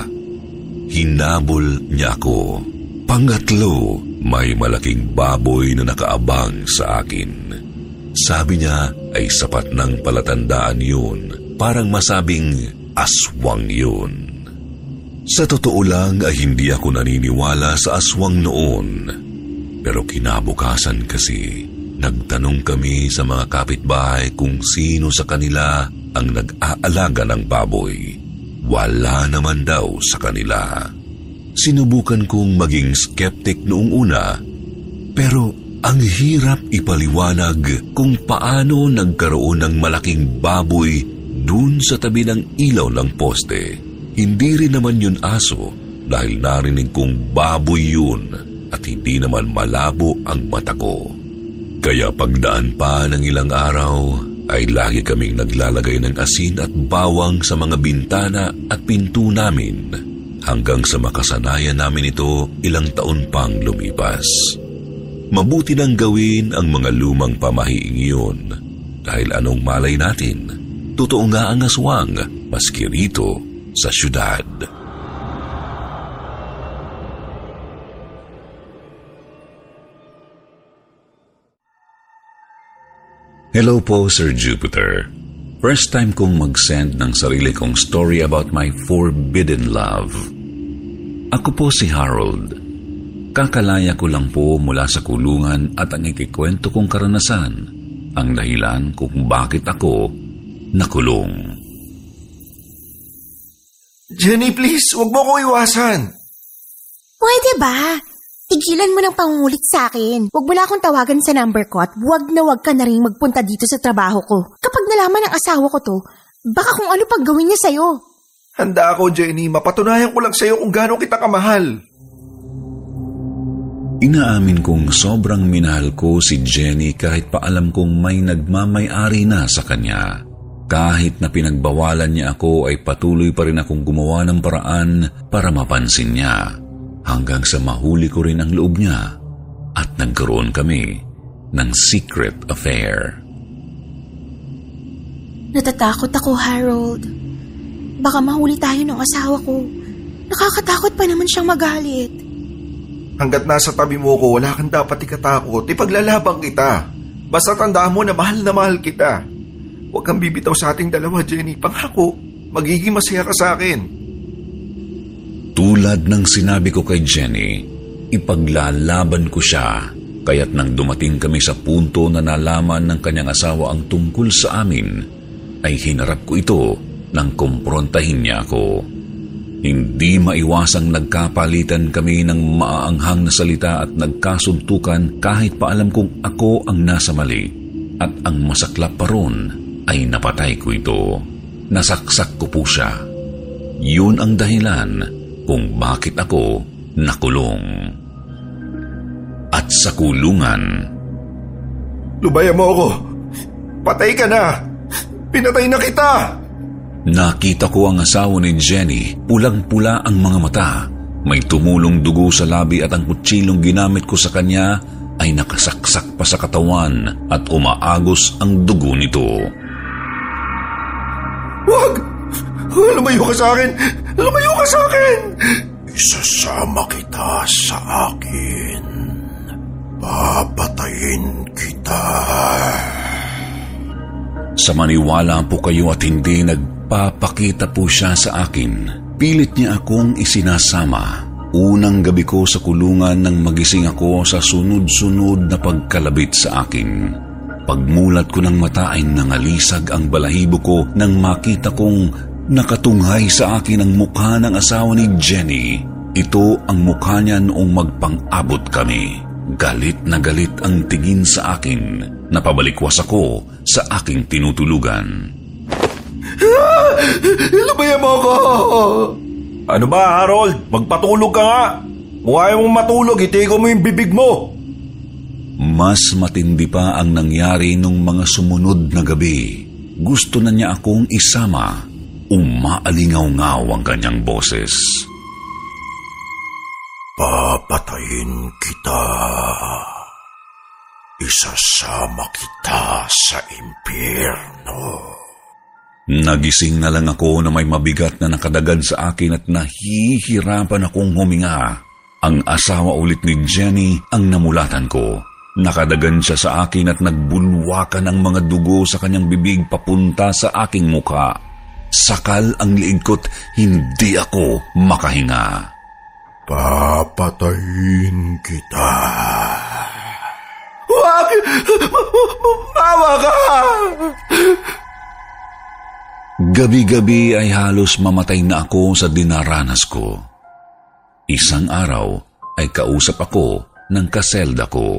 hinabol niya ako. Pangatlo, may malaking baboy na nakaabang sa akin. Sabi niya ay sapat ng palatandaan yun, parang masabing aswang yun. Sa totoo lang ay hindi ako naniniwala sa aswang noon. Pero kinabukasan kasi, nagtanong kami sa mga kapitbahay kung sino sa kanila ang nag-aalaga ng baboy. Wala naman daw sa kanila. Sinubukan kong maging skeptic noong una, Pero ang hirap ipaliwanag kung paano nagkaroon ng malaking baboy dun sa tabi ng ilaw ng poste. Hindi rin naman yun aso dahil narinig kong baboy yun at hindi naman malabo ang mata ko. Kaya pagdaan pa ng ilang araw ay lagi kaming naglalagay ng asin at bawang sa mga bintana at pinto namin hanggang sa makasanayan namin ito ilang taon pang lumipas. Mabuti nang gawin ang mga lumang pamahiing iyon dahil anong malay natin, totoo nga ang aswang maski rito sa syudad. Hello po, Sir Jupiter. First time kong mag-send ng sarili kong story about my forbidden love. Ako po si Harold. Kakalaya ko lang po mula sa kulungan at ang ikikwento kong karanasan ang dahilan kung bakit ako nakulong. Jenny, please, huwag mo ko iwasan. Pwede ba? Tigilan mo ng pangungulit sa akin. Huwag mo na akong tawagan sa number ko at huwag na huwag ka na rin magpunta dito sa trabaho ko. Kapag nalaman ng asawa ko to, baka kung ano pag gawin niya sa'yo. Handa ako, Jenny. Mapatunayan ko lang sa'yo kung gaano kita kamahal. Inaamin kong sobrang minahal ko si Jenny kahit pa alam kong may nagmamay-ari na sa kanya. Kahit na pinagbawalan niya ako ay patuloy pa rin akong gumawa ng paraan para mapansin niya. Hanggang sa mahuli ko rin ang loob niya at nagkaroon kami ng secret affair. Natatakot ako, Harold. Baka mahuli tayo ng asawa ko. Nakakatakot pa naman siyang magalit. Hanggat nasa tabi mo ko, wala kang dapat ikatakot. Ipaglalabang kita. Basta tandaan mo na mahal na mahal kita. Huwag kang bibitaw sa ating dalawa, Jenny. Pangako, magiging masaya ka sa akin. Tulad ng sinabi ko kay Jenny, ipaglalaban ko siya. Kaya't nang dumating kami sa punto na nalaman ng kanyang asawa ang tungkol sa amin, ay hinarap ko ito nang kumprontahin niya ako. Hindi maiwasang nagkapalitan kami ng maaanghang na salita at nagkasuntukan kahit pa alam kong ako ang nasa mali. At ang masaklap pa ron ay napatay ko ito. Nasaksak ko po siya. Yun ang dahilan kung bakit ako nakulong. At sa kulungan, lubayan mo ako. Patay ka na. Pinatay na kita. Nakita ko ang asawa ni Jenny, pulang-pula ang mga mata. May tumulong dugo sa labi at ang kutsilong ginamit ko sa kanya ay nakasaksak pa sa katawan at umaagos ang dugo nito. Wag! Lumayo ka sa akin! Lumayo ka sa akin! Isasama kita sa akin. Papatayin kita. Sa maniwala po kayo at hindi nagpapakita po siya sa akin. Pilit niya akong isinasama. Unang gabi ko sa kulungan nang magising ako sa sunod-sunod na pagkalabit sa akin. Pagmulat ko ng mata ay nangalisag ang balahibo ko nang makita kong nakatunghay sa akin ang mukha ng asawa ni Jenny. Ito ang mukha niya noong magpang-abot kami. Galit na galit ang tingin sa akin. Napabalikwas ako sa aking tinutulugan. Ah! Lubayan mo ako! Ano ba, Harold? Magpatulog ka nga! Kung ayaw mong matulog, itiko mo yung bibig mo! Mas matindi pa ang nangyari nung mga sumunod na gabi. Gusto na niya akong isama. Umaalingaw-ngaw ang kanyang boses. Papatayin kita. Isasama kita sa impyerno. Nagising na lang ako na may mabigat na nakadagan sa akin at nahihirapan akong huminga. Ang asawa ulit ni Jenny ang namulatan ko. Nakadagan siya sa akin at nagbulwakan ang mga dugo sa kanyang bibig papunta sa aking mukha. Sakal ang liig ko't hindi ako makahinga. Papatayin kita. Wag! Mawa ka! Gabi-gabi ay halos mamatay na ako sa dinaranas ko. Isang araw ay kausap ako ng kaselda ko.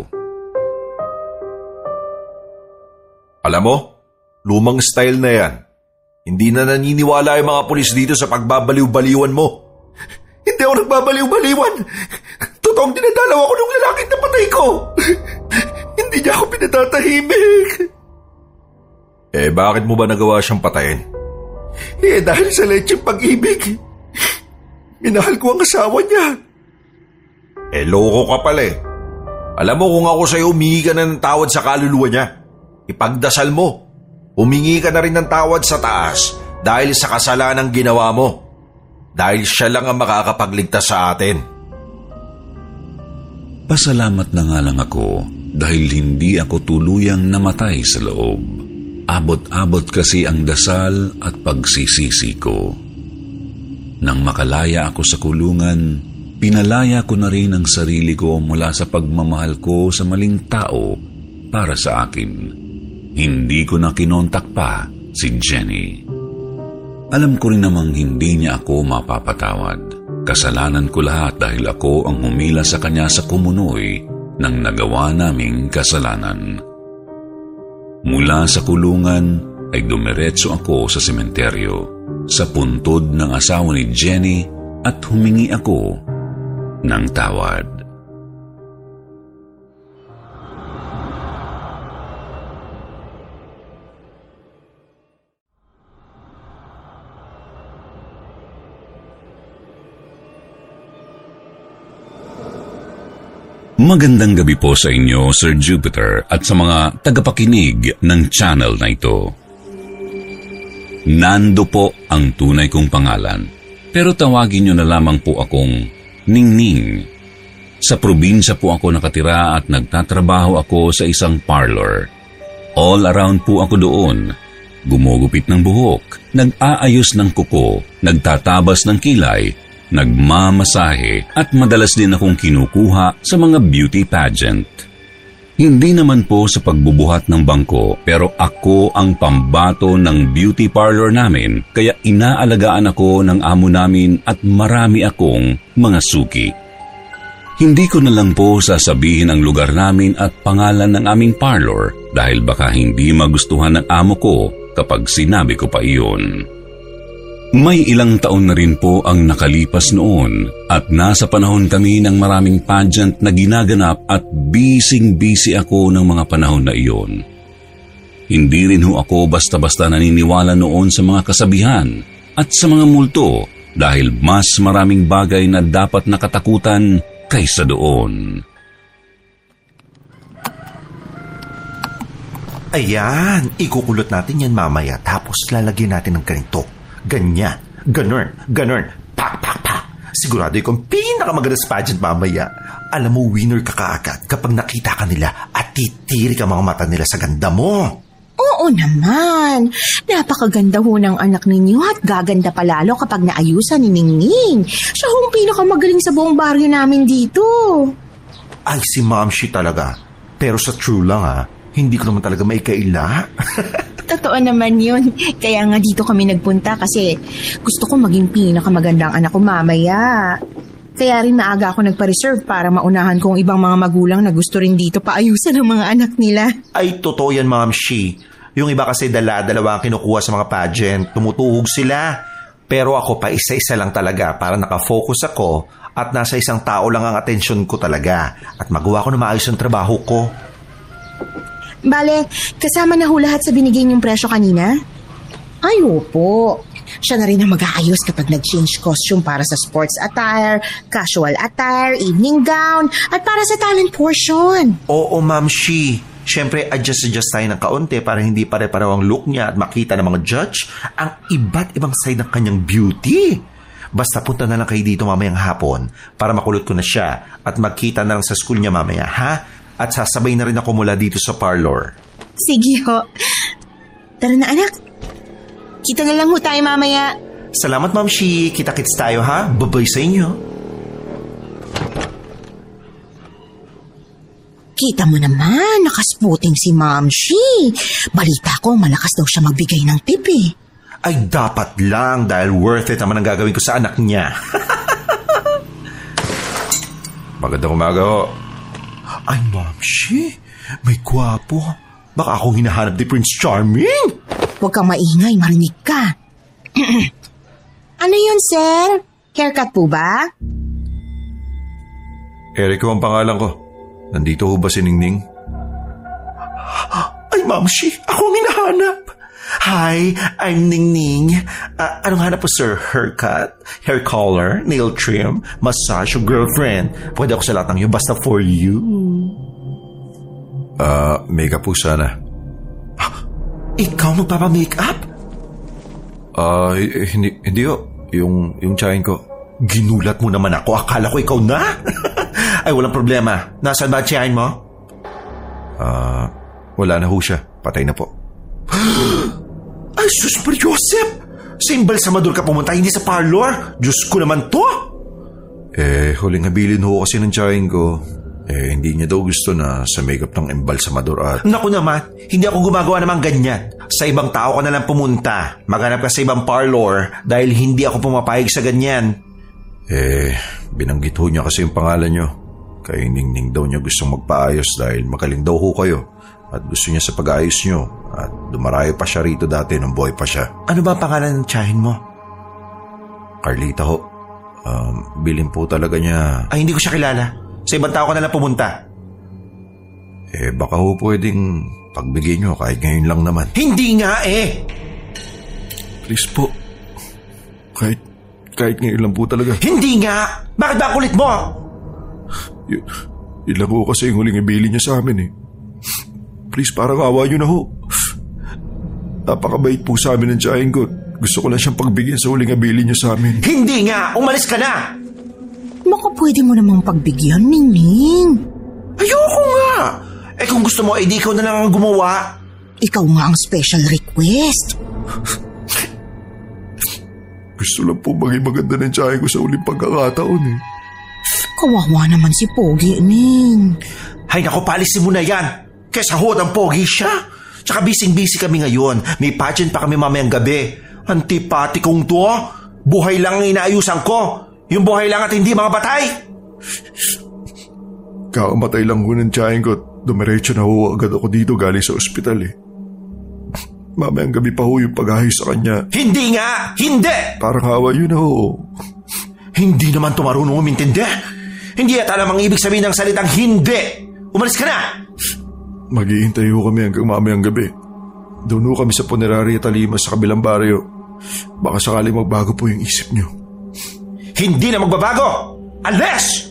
Alam mo, lumang style na yan. Hindi na naniniwala yung mga pulis dito sa pagbabaliw-baliwan mo. Hindi ako nagbabaliw-baliwan. Totoong dinadalaw ako ng lalaking napatay ko. Hindi niya ako pinatatahimik. Eh, bakit mo ba nagawa siyang patayin? Eh, dahil sa lecheng pag-ibig. Minahal ko ang asawa niya. Eh, loko ka pala eh. Alam mo, kung ako sa'yo, humingi ka na ng tawad sa kaluluwa niya. Ipagdasal mo. Humingi ka na rin ng tawad sa taas dahil sa kasalanang ginawa mo. Dahil siya lang ang makakapagligtas sa atin. Pasalamat na nga lang ako dahil hindi ako tuluyang namatay sa loob. Abot-abot kasi ang dasal at pagsisisi ko. Nang makalaya ako sa kulungan, pinalaya ko na rin ang sarili ko mula sa pagmamahal ko sa maling tao para sa akin. Hindi ko na kinontak pa si Jenny. Alam ko rin namang hindi niya ako mapapatawad. Kasalanan ko lahat dahil ako ang humila sa kanya sa kumunoy ng nagawa naming kasalanan. Mula sa kulungan ay dumiretso ako sa sementeryo, sa puntod ng asawa ni Jenny at humingi ako ng tawad. Magandang gabi po sa inyo, Sir Jupiter, at sa mga tagapakinig ng channel na ito. Nando po ang tunay kong pangalan, pero tawagin niyo na lamang po akong Ningning. Sa probinsya po ako nakatira at nagtatrabaho ako sa isang parlor. All around po ako doon. Gumugupit ng buhok, nag-aayos ng kuko, nagtatabas ng kilay, nagmamasahe at madalas din akong kinukuha sa mga beauty pageant. Hindi naman po sa pagbubuhat ng bangko, pero ako ang pambato ng beauty parlor namin, kaya inaalagaan ako ng amo namin at marami akong mga suki. Hindi ko na lang po sasabihin ang lugar namin at pangalan ng aming parlor dahil baka hindi magustuhan ng amo ko kapag sinabi ko pa iyon. May ilang taon na rin po ang nakalipas noon at nasa panahon kami ng maraming pageant na ginaganap at bising-busy ako ng mga panahon na iyon. Hindi rin ho ako basta-basta naniniwala noon sa mga kasabihan at sa mga multo dahil mas maraming bagay na dapat nakatakutan kaysa doon. Ayan, ikukulot natin yan mamaya tapos lalagyan natin ng ganito. Ganyan, ganun, ganun, pak, pak, pak. Sigurado ikong pinakamaganda sa pageant mamaya. Alam mo, winner ka kaagad kapag nakita ka nila at titirik ang mga mata nila sa ganda mo. Oo naman. Napakaganda ho ng anak ninyo at gaganda palalo kapag naayusan ni Ningning. Siya hong pinakamagaling sa buong baryo namin dito. Ay, si Ma'am Shi talaga. Pero sa true lang ha, hindi ko naman talaga maikaila. Totoo naman yun. Kaya nga dito kami nagpunta kasi gusto ko maging pinakamagandang anak ko mamaya. Kaya rin maaga ako nagpa-reserve para maunahan kong ibang mga magulang na gusto rin dito paayusan ng mga anak nila. Ay, totoo yan, Ma'am Shi. Yung iba kasi dala-dalawa ang kinukuha sa mga pageant. Tumutuhog sila. Pero ako pa isa-isa lang talaga para nakafocus ako at nasa isang tao lang ang atensyon ko talaga at magawa ko na maayos ang trabaho ko. Bale, kasama na ho lahat sa binigay niyong presyo kanina? Ay, opo. Siya na rin ang mag-aayos kapag nag-change costume para sa sports attire, casual attire, evening gown, at para sa talent portion. Oo, Ma'am Shi. Siyempre, adjust-adjust tayo ng kaunti para hindi pare-pareho ang look niya at makita ng mga judge ang iba't ibang side ng kanyang beauty. Basta punta na lang kayo dito mamayang hapon para makulot ko na siya at magkita na lang sa school niya mamaya, ha? At sasabay na rin ako mula dito sa parlor. Sige ho. Tara na anak. Kita na lang ho tayo mamaya. Salamat, Ma'am Shi. Kita-kits tayo, ha? Babay sa inyo. Kita mo naman, nakasputing si Ma'am Shi. Balita ko, malakas daw siya magbigay ng tip eh. Ay, dapat lang dahil worth it naman ang gagawin ko sa anak niya. Magandang umaga ho. Ay, Mamshi, may gwapo. Baka akong hinahanap ni Prince Charming. Huwag kang maingay, marinig ka. Ano yun, sir? Haircut po ba? Eric ang pangalan ko. Nandito ho ba si Ningning? Ay, Mamshi, ako ang hinahanap. Hi, I'm Ningning. Uh, anong hanap po, sir? Haircut, hair color, nail trim, massage, o girlfriend? Pwede ako sa lahat ng yun, basta for you. Ah, uh, makeup po sana. Ah, ikaw magpapa-makeup? Ah, uh, hindi, hindi ho. Yung, yung tiyahin ko. Ginulat mo naman ako. Akala ko ikaw na. Ay, walang problema. Nasaan ba tiyahin mo? Ah, uh, wala na ho siya. Patay na po. Ay, sus per Joseph! Sa Embalsamador ka pumunta, hindi sa parlor. Diyos ko naman to! Eh, huling habilin ho kasi ng tiyahin ko. Eh, hindi niya daw gusto na sa makeup ng Embalsamador at... Naku naman, hindi ako gumagawa naman ganyan. Sa ibang tao ka na lang pumunta. Maghanap ka sa ibang parlor dahil hindi ako pumapayag sa ganyan. Eh, binanggit ho niya kasi yung pangalan niyo. Kay Ningning daw niya gustong magpaayos dahil magaling daw ho kayo. At gusto niya sa pag-ayos niyo. At dumarayo pa siya rito dati nung boy pa siya. Ano ba ang pangalan ng tiyahin mo? Carlita ho. Um, bilin po talaga niya. Ay, hindi ko siya kilala. Sa ibang tao ka na lang pumunta. Eh, baka ho pwedeng pagbigay niyo kahit ngayon lang naman. Hindi nga eh! Please po. Kahit, kahit ngayon lang po talaga. Hindi nga! Bakit ba kulit mo? Y- yun lang ho kasi yung huling ibili niya sa amin eh. Please, parang awa niyo na ho. Napakabait po sa amin ng tiyahin ko. Gusto ko lang siyang pagbigyan sa huling abili niya sa amin. Hindi nga! Umalis ka na! Baka pwede mo namang pagbigyan, Ningning. Ayoko nga! Eh kung gusto mo, edi ikaw na lang ang gumawa. Ikaw nga ang special request. Gusto lang po maging maganda ng tiyahin ko sa huling pagkakataon eh. Kawawa naman si Pogi, Ning. Hay naku, palisin mo na yan! Kesa ho ang pogi siya. Tsaka bising-busy kami ngayon. May pageant pa kami mamayang gabi. Antipati kong to. Buhay lang ang inaayusan ko. Yung buhay lang at hindi mga batay. Kakamatay lang ho ng tiyahin ko. Dumiretso na ho agad ako dito galing sa ospital eh. Mamayang gabi pa ho yung pag-ayos sa kanya. Hindi nga! Hindi! Parang hawa yun na ho. Hindi naman tumarunong umintindi. Hindi yata namang ibig sabihin ng salitang hindi. Umalis ka na! Maghihintay ho kami hanggang mamayang gabi. Doon ho kami sa Punerarya Talimas sa kabilang baryo. Baka sakali magbago po yung isip niyo. Hindi na magbabago! Unless!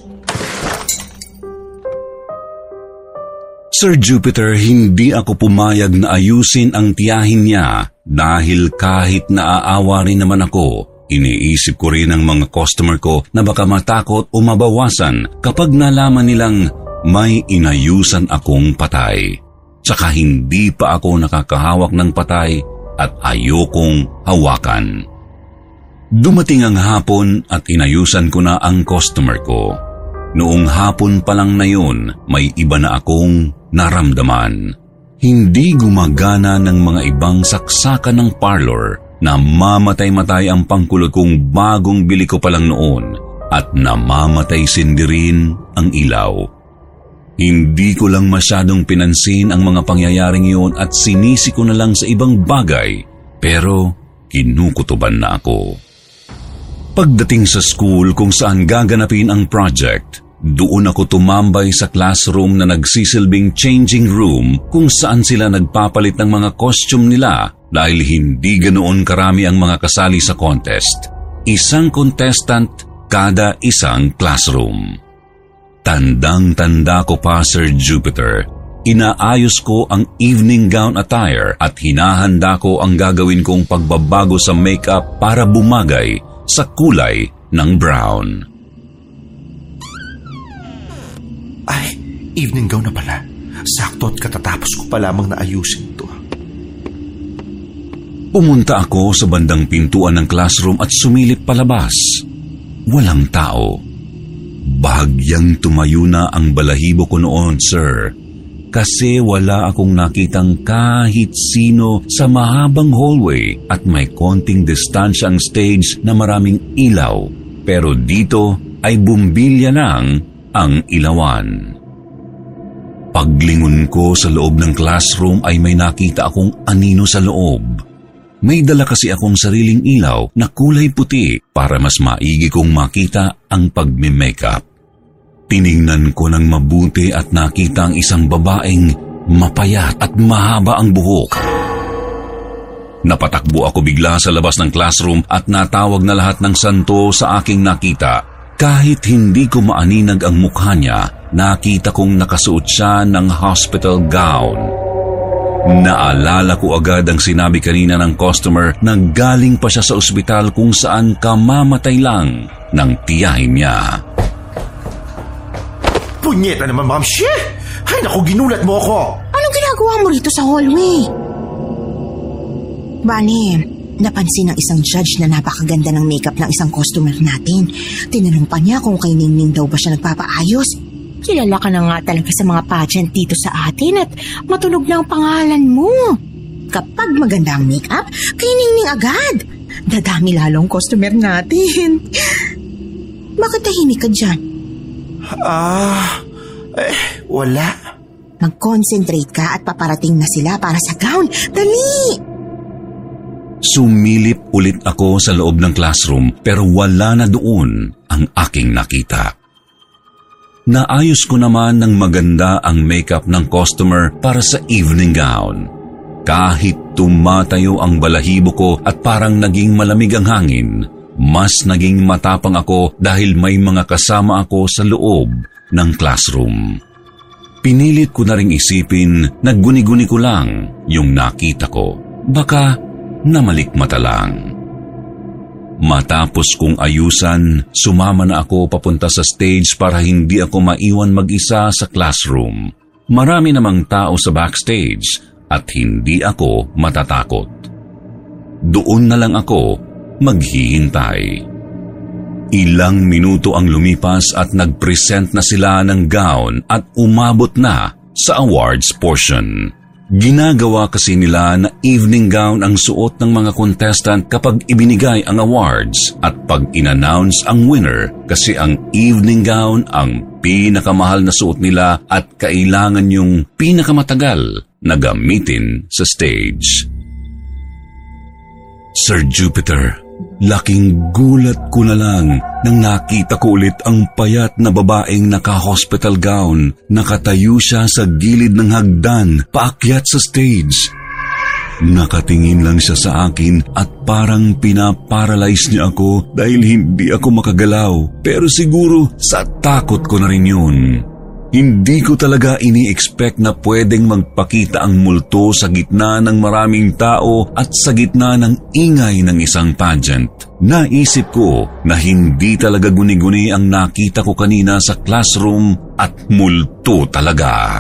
Sir Jupiter, hindi ako pumayag na ayusin ang tiyahin niya dahil kahit naaawa rin naman ako, iniisip ko rin ang mga customer ko na baka matakot o mabawasan kapag nalaman nilang may inayusan akong patay. Tsaka hindi pa ako nakakahawak ng patay at ayokong hawakan. Dumating ang hapon at inayusan ko na ang customer ko. Noong hapon pa lang na yun, may iba na akong naramdaman. Hindi gumagana ng mga ibang saksakan ng parlor na mamatay-matay ang pangkulot kong bagong bili ko pa lang noon at namamatay sindi rin ang ilaw. Hindi ko lang masyadong pinansin ang mga pangyayaring iyon at sinisi ko na lang sa ibang bagay, pero kinukutuban na ako. Pagdating sa school kung saan gaganapin ang project, doon ako tumambay sa classroom na nagsisilbing changing room kung saan sila nagpapalit ng mga costume nila dahil hindi ganoon karami ang mga kasali sa contest. Isang contestant kada isang classroom. Tandang-tanda ko pa, Sir Jupiter. Inaayos ko ang evening gown attire at hinahanda ko ang gagawin kong pagbabago sa makeup para bumagay sa kulay ng brown. Ay, evening gown na pala. Sakto at katatapos ko pa lamang na ayusin ito. Pumunta ako sa bandang pintuan ng classroom at sumilip palabas. Walang tao. Bahagyang tumayo na ang balahibo ko noon, sir. Kasi wala akong nakitang kahit sino sa mahabang hallway at may konting distansya ang stage na maraming ilaw. Pero dito ay bumbilya lang ang ilawan. Paglingon ko sa loob ng classroom ay may nakita akong anino sa loob. May dala kasi akong sariling ilaw na kulay puti para mas maigi kong makita ang pagme-makeup. Tiningnan ko ng mabuti at nakita ang isang babaeng mapayat at mahaba ang buhok. Napatakbo ako bigla sa labas ng classroom at natawag na lahat ng santo sa aking nakita. Kahit hindi ko maaninag ang mukha niya, nakita kong nakasuot siya ng hospital gown. Naalala ko agad ang sinabi kanina ng customer na galing pa siya sa ospital kung saan kamamatay lang ng tiyahin niya. Punyeta naman, Ma'am Shi! Ay, naku, ginulat mo ako! Anong ginagawa mo rito sa hallway? Bale, napansin ng isang judge na napakaganda ng makeup ng isang customer natin. Tinanong pa niya kung kay Ningning daw ba siya nagpapaayos. Kilala ka na nga talaga sa mga pageant dito sa atin at matunog na ang pangalan mo. Kapag maganda ang makeup, kay Ningning agad. Dadami lalong customer natin. Bakit tahimik ka dyan? Ah, eh, wala. Mag-concentrate ka at paparating na sila para sa gown. Dali! Sumilip ulit ako sa loob ng classroom pero wala na doon ang aking nakita. Naayos ko naman ng maganda ang makeup ng customer para sa evening gown. Kahit tumatayo ang balahibo ko at parang naging malamig ang hangin, mas naging matapang ako dahil may mga kasama ako sa loob ng classroom. Pinilit ko na ring isipin, nagguni-guni ko lang yung nakita ko. Baka namalikmata lang. Matapos kong ayusan, sumama na ako papunta sa stage para hindi ako maiwan mag-isa sa classroom. Marami namang tao sa backstage at hindi ako matatakot. Doon na lang ako maghihintay. Ilang minuto ang lumipas at nag-present na sila ng gown at umabot na sa awards portion. Ginagawa kasi nila na evening gown ang suot ng mga contestant kapag ibinigay ang awards at pag in-announce ang winner kasi ang evening gown ang pinakamahal na suot nila at kailangan yung pinakamatagal na gamitin sa stage. Sir Jupiter, laking gulat ko na lang nang nakita ko ulit ang payat na babaeng naka-hospital gown. Nakatayo siya sa gilid ng hagdan, paakyat sa stage. Nakatingin lang siya sa akin at parang pinaparalyze niya ako dahil hindi ako makagalaw. Pero siguro sa takot ko na rin yun. Hindi ko talaga ini-expect na pwedeng magpakita ang multo sa gitna ng maraming tao at sa gitna ng ingay ng isang pageant. Naisip ko na hindi talaga guni-guni ang nakita ko kanina sa classroom at multo talaga.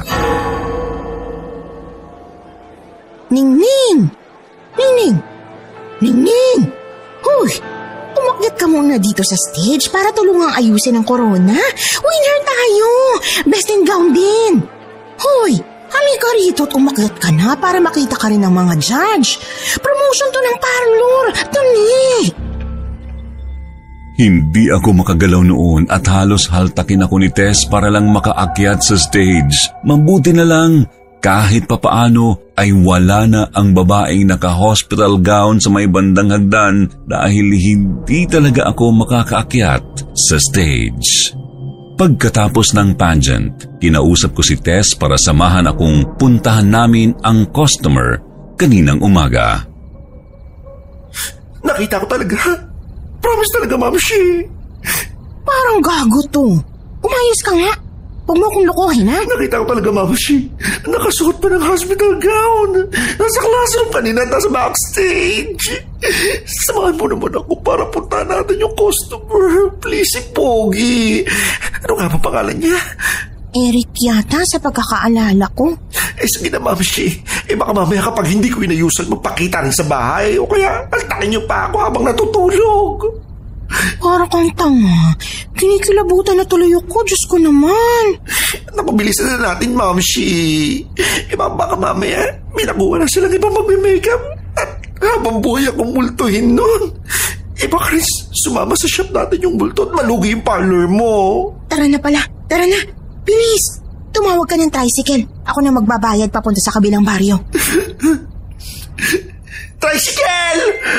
Ningning! Ningning! Ningning! Huy! Umakyat ka muna dito sa stage para tulungang ayusin ang corona. Winner tayo! Best in gown din! Hoy! Halika rito at umakyat ka na para makita ka rin ng mga judge. Promotion to ng parlor! Dali! Hindi ako makagalaw noon at halos haltakin ako ni Tess para lang makaakyat sa stage. Mabuti na lang, kahit papaano ay wala na ang babaeng naka-hospital gown sa may bandang hagdan dahil hindi talaga ako makakaakyat sa stage. Pagkatapos ng pageant, kinausap ko si Tess para samahan akong puntahan namin ang customer kaninang umaga. Nakita ko talaga. Promise talaga, Ma'am Shi. Parang gago to. Umayos ka nga. Huwag mo akong lokohin, ha? Nakita ko talaga, Ma'am Shi. Nakasuot pa ng hospital gown. Nasa classroom kanina at nasa backstage. Samahan mo naman ako para puntahan natin yung customer. Please, si Pogi. Ano nga pa pangalan niya? Eric yata sa pagkakaalala ko. Eh, sige na, Ma'am Shi. Eh, baka mamaya kapag hindi ko inayusan, magpakita rin sa bahay. O kaya, altakin niyo pa ako habang natutulog. Para kang tanga. Kinikilabutan na tuloy ako. Diyos ko naman. Napabilisan na natin, Ma'am Shi. Eh, baka mamaya, may nakuha na silang ibang magme-makeup. At habang buhay akong multuhin nun. Eh, baka rin sumama sa shop natin yung multo at malugi yung parlor mo. Tara na pala. Tara na. Bilis. tumawag ka ng tricycle. Ako na magbabayad papunta sa kabilang baryo. Tricycle!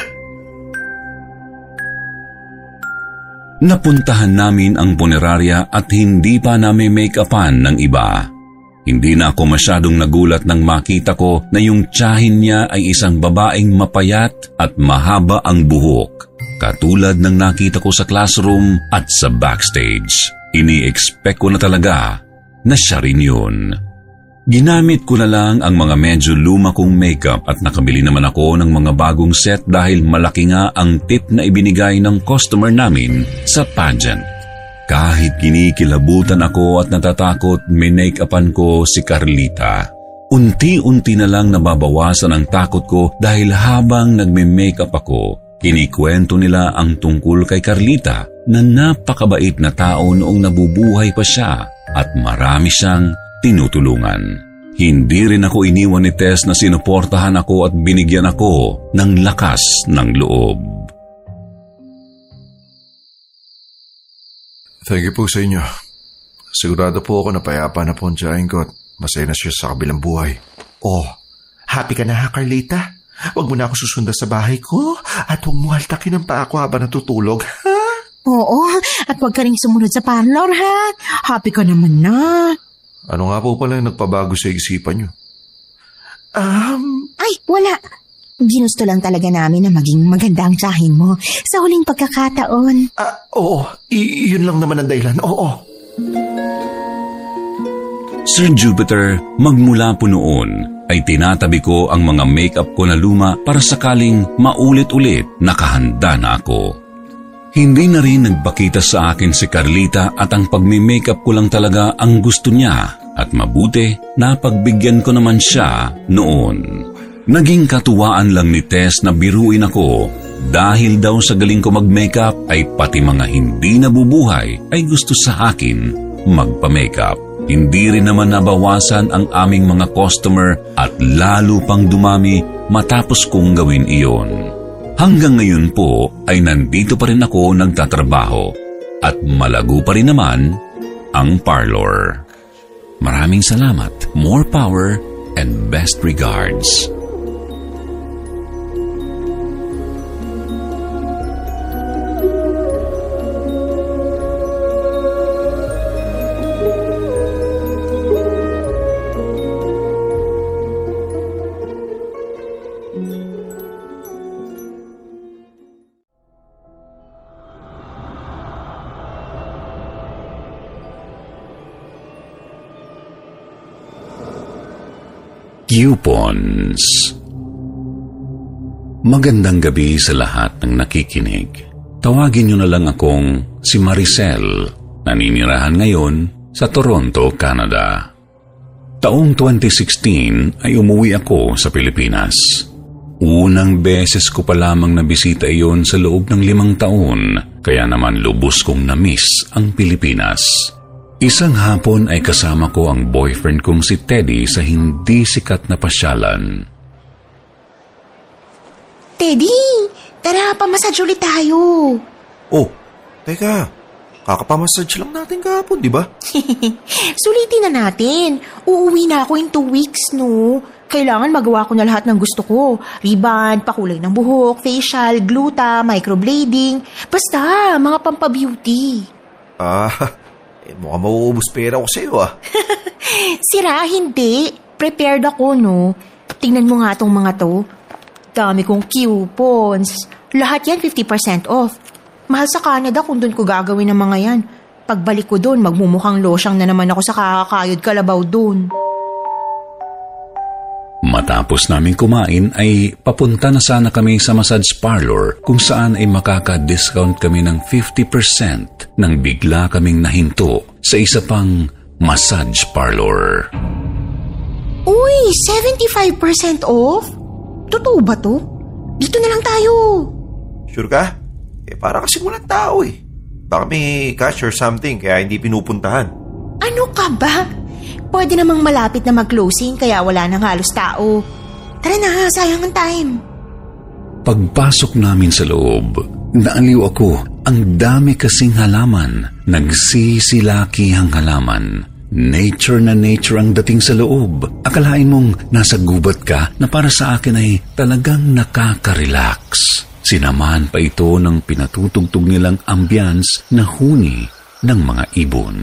Napuntahan namin ang punerarya at hindi pa namin make-upan ng iba. Hindi na ako masyadong nagulat nang makita ko na yung tiyahin niya ay isang babaeng mapayat at mahaba ang buhok. Katulad ng nakita ko sa classroom at sa backstage. Ini-expect ko na talaga na siya rin yun. Ginamit ko na lang ang mga medyo luma kong makeup at nakabili naman ako ng mga bagong set dahil malaki nga ang tip na ibinigay ng customer namin sa pageant. Kahit kinikilabutan ako at natatakot, minake-upan ko si Carlita. Unti-unti na lang nababawasan ang takot ko dahil habang nagme-makeup ako, kinikwento nila ang tungkol kay Carlita na napakabait na tao noong nabubuhay pa siya at marami siyang tinutulungan. Hindi rin ako iniwan ni Tess na sinuportahan ako at binigyan ako ng lakas ng loob. Thank you po sa inyo. Sigurado po ako na payapa na po ang tiyahin ko at masaya na siya sa kabilang buhay. Oh, happy ka na ha, Carlita? Huwag mo na ako susunda sa bahay ko at huwag mo haltakin ang paa ko habang natutulog, ha? Oo, at huwag ka rin sumunod sa parlor, ha? Happy ka naman na. Ano nga po pala yung nagpabago sa isipan niyo? Um... Ay, wala. Ginusto lang talaga namin na maging maganda ang tiyahin mo sa huling pagkakataon. Ah, oo, I- yun lang naman ang dahilan, oo. Sir Jupiter, magmula po noon ay tinatabi ko ang mga makeup ko na luma para sakaling maulit-ulit nakahanda na ako. Hindi na rin nagpakita sa akin si Carlita at ang pagmi-makeup ko lang talaga ang gusto niya at mabuti na pagbigyan ko naman siya noon. Naging katuwaan lang ni Tess na biruin ako dahil daw sa galing ko mag-makeup ay pati mga hindi nabubuhay ay gusto sa akin magpa-makeup. Hindi rin naman nabawasan ang aming mga customer at lalo pang dumami matapos kong gawin iyon. Hanggang ngayon po ay nandito pa rin ako nagtatrabaho at malago pa rin naman ang parlor. Maraming salamat, more power, and best regards. Coupons. Magandang gabi sa lahat ng nakikinig. Tawagin niyo na lang akong si Maricel, naninirahan ngayon sa Toronto, Canada. Taong twenty sixteen ay umuwi ako sa Pilipinas. Unang beses ko pa lamang nabisita iyon sa loob ng limang taon, kaya naman lubos kong na-miss ang Pilipinas. Isang hapon ay kasama ko ang boyfriend kong si Teddy sa hindi sikat na pasyalan. Teddy, tara, pamassage ulit tayo. Oh, teka, kakapamassage lang natin kahapon, di ba? Sulitin na natin. Uuwi na ako in two weeks, no? Kailangan magawa ko na lahat ng gusto ko. Ribbon, pakulay ng buhok, facial, gluta, microblading. Basta, mga pampabeauty. Ah, eh, mukhang mauubos pera ko sa'yo ah. Sira, hindi. Prepared ako, no? Tingnan mo nga tong mga to. Dami kong coupons. Lahat yan fifty percent off. Mahal sa Canada kung doon ko gagawin ang mga yan. Pagbalik ko doon, magmumukhang losyang na naman ako sa kakakayod kalabaw doon. Matapos namin kumain ay papunta na sana kami sa massage parlor kung saan ay makaka-discount kami ng fifty percent nang bigla kaming nahinto sa isa pang massage parlor. Uy, seventy-five percent off? Totoo ba to? Dito na lang tayo. Sure ka? Eh, para kasi walang tao eh. Baka may cash or something kaya hindi pinupuntahan. Ano ka ba? Pwede namang malapit na mag-closing kaya wala nang halos tao. Tara na, sayang ang time. Pagpasok namin sa loob, naaliw ako. Ang dami kasing halaman. Nagsisilaki ang halaman. nature na nature ang dating sa loob. Akalain mong nasa gubat ka na para sa akin ay talagang nakaka-relax. Sinamahan pa ito ng pinatutugtog nilang ambience na huni ng mga ibon.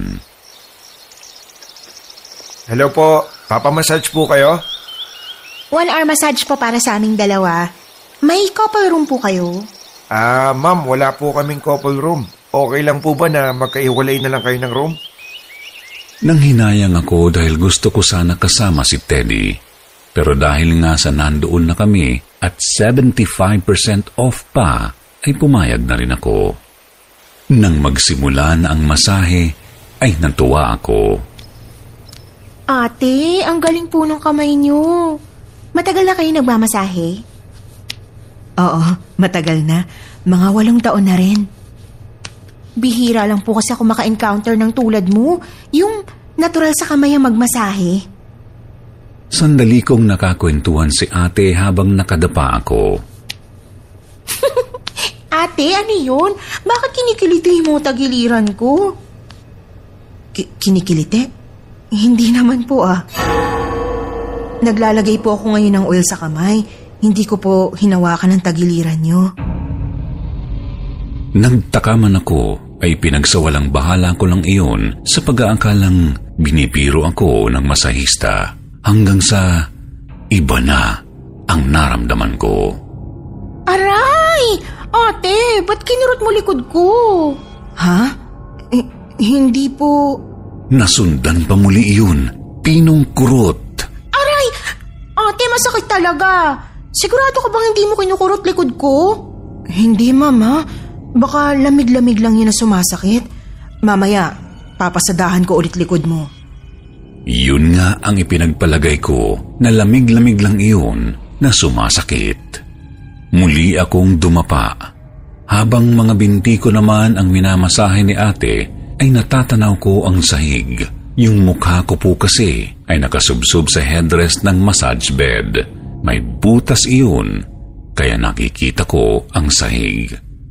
Hello po, papamassage po kayo? One hour massage po para sa aming dalawa. May couple room po kayo? Ah, ma'am, wala po kaming couple room. Okay lang po ba na magkaiwalay na lang kayo ng room? Nang hinayang ako dahil gusto ko sana kasama si Teddy. Pero dahil nga sa nandoon na kami at seventy-five percent off pa, ay pumayag na rin ako. Nang magsimula na ang masahe, ay natuwa ako. Ate, ang galing po ng kamay niyo. Matagal na kayo nagmamasahe? Oo, matagal na. Mga walong taon na rin. Bihira lang po kasi ako maka-encounter ng tulad mo. Yung natural sa kamay ang magmasahe. Sandali kong nakakwentuhan si ate habang nakadapa ako. Ate, ano yun? Bakit kinikiliti mo tagiliran ko? K- kinikiliti? Hindi naman po ah. Naglalagay po ako ngayon ng oil sa kamay. Hindi ko po hinawakan ng tagiliran nyo. Nagtaka man ako ay pinagsawalang bahala ko lang iyon sa pag-aakalang binibiro ako ng masahista. Hanggang sa iba na ang naramdaman ko. Aray! Ate, ba't kinurot mo likod ko? Ha? Eh, hindi po... Nasundan pa muli iyon. Pinong kurot. Aray! Ate, masakit talaga. Sigurado ka bang hindi mo kinukurot likod ko? Hindi, mama. Baka lamig-lamig lang yun na sumasakit. Mamaya, papasadahan ko ulit likod mo. Yun nga ang ipinagpalagay ko na lamig-lamig lang iyon na sumasakit. Muli akong dumapa. Habang mga binti ko naman ang minamasahe ni ate, ay natatanaw ko ang sahig. Yung mukha ko po kasi ay nakasubsob sa headrest ng massage bed. May butas iyon, kaya nakikita ko ang sahig.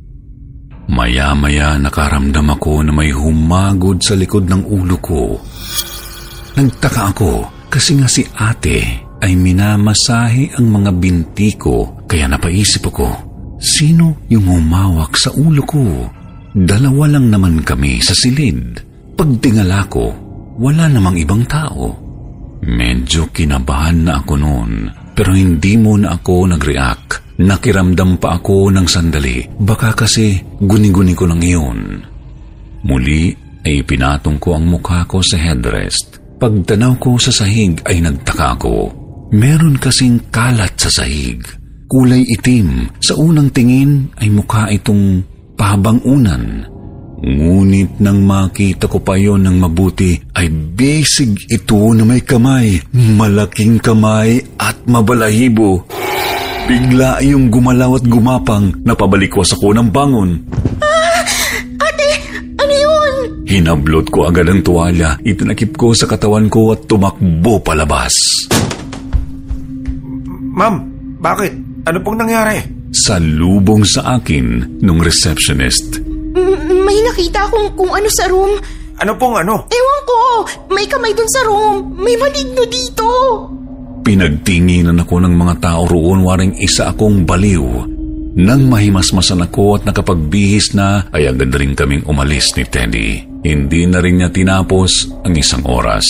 Maya-maya nakaramdam ako na may humagod sa likod ng ulo ko. Nagtaka ako kasi nga si ate ay minamasahe ang mga binti ko, kaya napaisip ako, sino yung humawak sa ulo ko? Dalawa lang naman kami sa silid. Pagtingala ko, wala namang ibang tao. Medyo kinabahan na ako noon, pero hindi muna ako nag-react. Nakiramdam pa ako ng sandali, baka kasi guni-guni ko lang iyon. Muli ay pinatong ko ang mukha ko sa headrest. Pagtanaw ko sa sahig ay nagtaka ko. Meron kasing kalat sa sahig. Kulay itim. Sa unang tingin ay mukha itong pabangunan. Ngunit nang makita ko pa yon ng mabuti, ay bisig ito na may kamay. Malaking kamay at mabalahibo. Bigla yung gumalaw at gumapang, napabalikwas ako ng bangon. Ah! Ate! Ano yun? Hinablot ko agad ang tuwalya, itinakip ko sa katawan ko at tumakbo palabas. Ma'am, bakit? Ano pong nangyari? Salubong sa akin nung receptionist. M- may nakita akong kung ano sa room. Ano pong ano? Ewan ko! May kamay dun sa room! May maligno dito! Pinagtinginan ako ng mga tao roon, waring isa akong baliw. Nang mahimasmasan ako at nakapagbihis na, ay agad rin kaming umalis ni Teddy. Hindi na rin niya tinapos ang isang oras.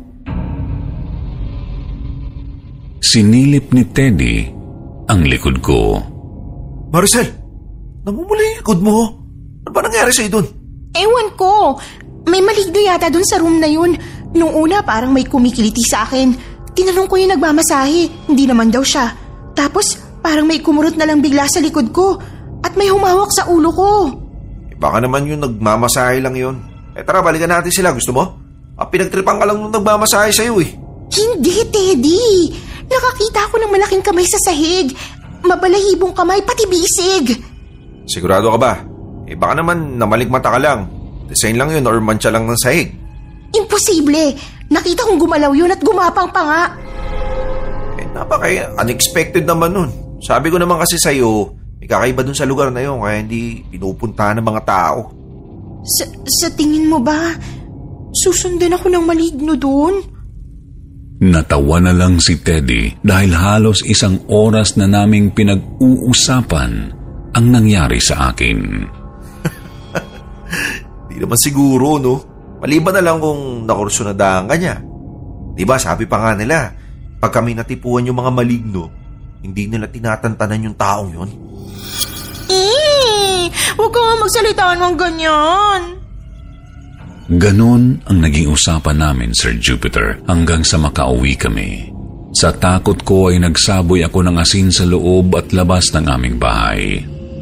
Sinilip ni Teddy ang likod ko. Maricel, namumula yung likod mo. Ano ba nangyari sa'yo dun? Ewan ko! May maligno yata dun sa room na yun. Nung una parang may kumikiliti sa akin. Tinanong ko yung nagmamasahe, hindi naman daw siya. Tapos parang may kumurot na lang bigla sa likod ko at may humawak sa ulo ko. Eh, baka naman yung nagmamasahe lang yun. Eh tara, balikan natin sila. Gusto mo? Ah, pinagtripan ka lang nung nagmamasahe sa'yo eh. Hindi, Teddy. Nakakita ako ng malaking kamay sa sahig. Mabalahibong kamay, pati bisig. Sigurado ka ba? Eh baka naman namaligmata ka lang. Design lang yun or mancha lang ng sahig. Imposible. Nakita kong gumalaw yun at gumapang pa nga. Eh, napaka unexpected naman nun. Sabi ko naman kasi sa'yo, ikakaiba dun sa lugar na yun, kaya hindi pinupuntahan ng mga tao. Sa, sa tingin mo ba, Susundan ako ng maligno doon. Natawa na lang si Teddy dahil halos isang oras na naming pinag-uusapan ang nangyari sa akin. Di naman siguro, no? Maliban na lang kung nakursunadahan ka niya. Diba, sabi pa nga nila, pag kami natipuan yung mga maligno, hindi nila tinatantanan yung taong yun. Eh, huwag ka nga magsalita ng ganyan. Ganon ang naging usapan namin, Sir Jupiter, hanggang sa makauwi kami. Sa takot ko ay nagsaboy ako ng asin sa loob at labas ng aming bahay.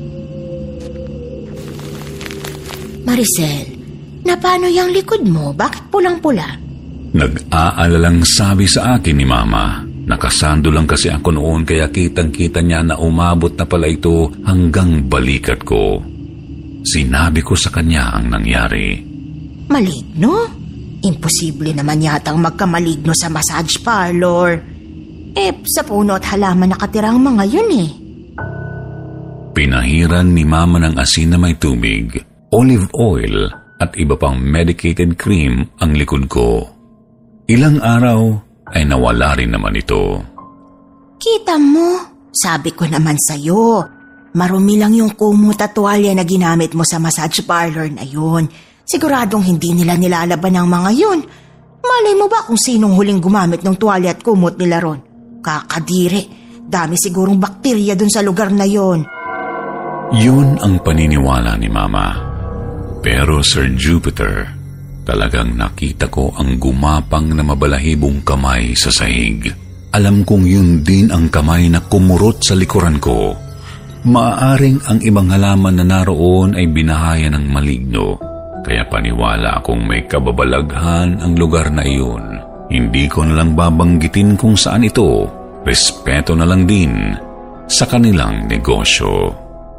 Maricel, na paano yung likod mo? Bakit pulang-pula? Nag-aalalang sabi sa akin ni Mama. Nakasando lang kasi ako noon kaya kitang-kita niya na umabot na pala ito hanggang balikat ko. Sinabi ko sa kanya ang nangyari. Maligno? Imposible naman yatang magkamaligno sa massage parlor. Eh, sa puno at halaman nakatira ang mga yun eh. Pinahiran ni Mama ng asin na may tubig, olive oil at iba pang medicated cream ang likod ko. Ilang araw ay nawala rin naman ito. Kita mo, sabi ko naman sa'yo, marumi lang yung kumot at tuwalya na ginamit mo sa massage parlor na yun. Siguradong hindi nila nilalaban ang mga yun. Malay mo ba kung sinong huling gumamit ng tuwalya at kumot nila ron? Kakadiri, dami sigurong bakterya dun sa lugar na yun. Yun ang paniniwala ni Mama. Pero Sir Jupiter, talagang nakita ko ang gumapang na mabalahibong kamay sa sahig. Alam kong yun din ang kamay na kumurot sa likuran ko. Maaaring ang ibang halaman na naroon ay binahaya ng maligno. Kaya paniwala akong may kababalaghan ang lugar na iyon. Hindi ko nalang babanggitin kung saan ito. Respeto na lang din sa kanilang negosyo.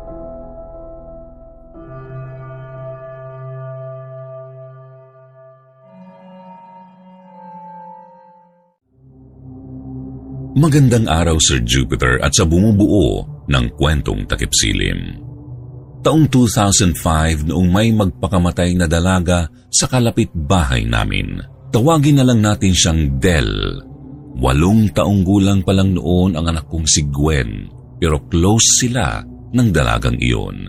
Magandang araw, Sir Jupiter, at sa bumubuo ng kwentong takipsilim. Taong two thousand five noong may magpakamatay na dalaga sa kalapit bahay namin. Tawagin na lang natin siyang Del. Walong taong gulang pa lang noon ang anak kong si Gwen, pero close sila ng dalagang iyon.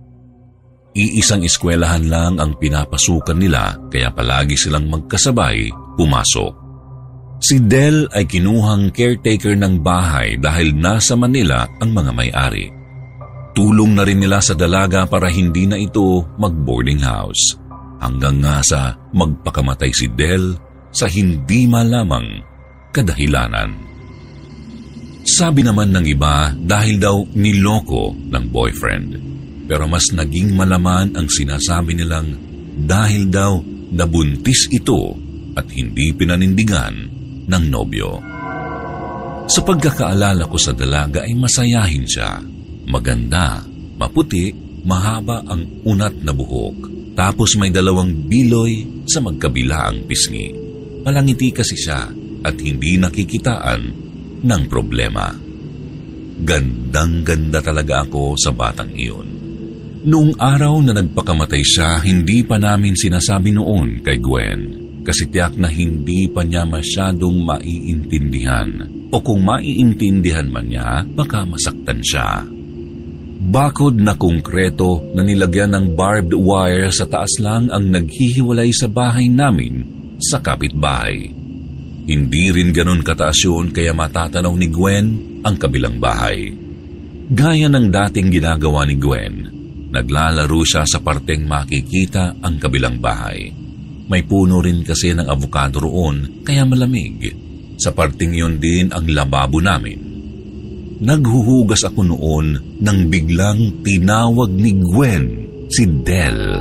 Iisang eskwelahan lang ang pinapasukan nila kaya palagi silang magkasabay pumasok. Si Del ay kinuhang caretaker ng bahay dahil nasa Manila ang mga may-ari. Tulong na rin nila sa dalaga para hindi na ito mag-boarding house. Hanggang nga sa magpakamatay si Del sa hindi malamang kadahilanan. Sabi naman ng iba dahil daw niloko ng boyfriend. Pero mas naging malaman ang sinasabi nilang dahil daw nabuntis ito at hindi pinanindigan ng nobyo. Sa pagkakaalala ko sa dalaga ay masayahin siya. Maganda, maputi, mahaba ang unat na buhok. Tapos may dalawang biloy sa magkabilaang pisngi. Palangiti kasi siya at hindi nakikitaan ng problema. Gandang-ganda talaga ako sa batang iyon. Noong araw na nagpakamatay siya, hindi pa namin sinasabi noon kay Gwen. Kasi tiyak na hindi pa niya masyadong maiintindihan. O kung maiintindihan man niya, baka masaktan siya. Bakod na konkreto na nilagyan ng barbed wire sa taas lang ang naghihiwalay sa bahay namin sa kapitbahay. Hindi rin ganon kataas yun kaya matatanaw ni Gwen ang kabilang bahay. Gaya ng dating ginagawa ni Gwen, naglalaro siya sa parteng makikita ang kabilang bahay. May puno rin kasi ng avocado roon kaya malamig. Sa parteng yun din ang lababo namin. Naghuhugas ako noon nang biglang tinawag ni Gwen si Del.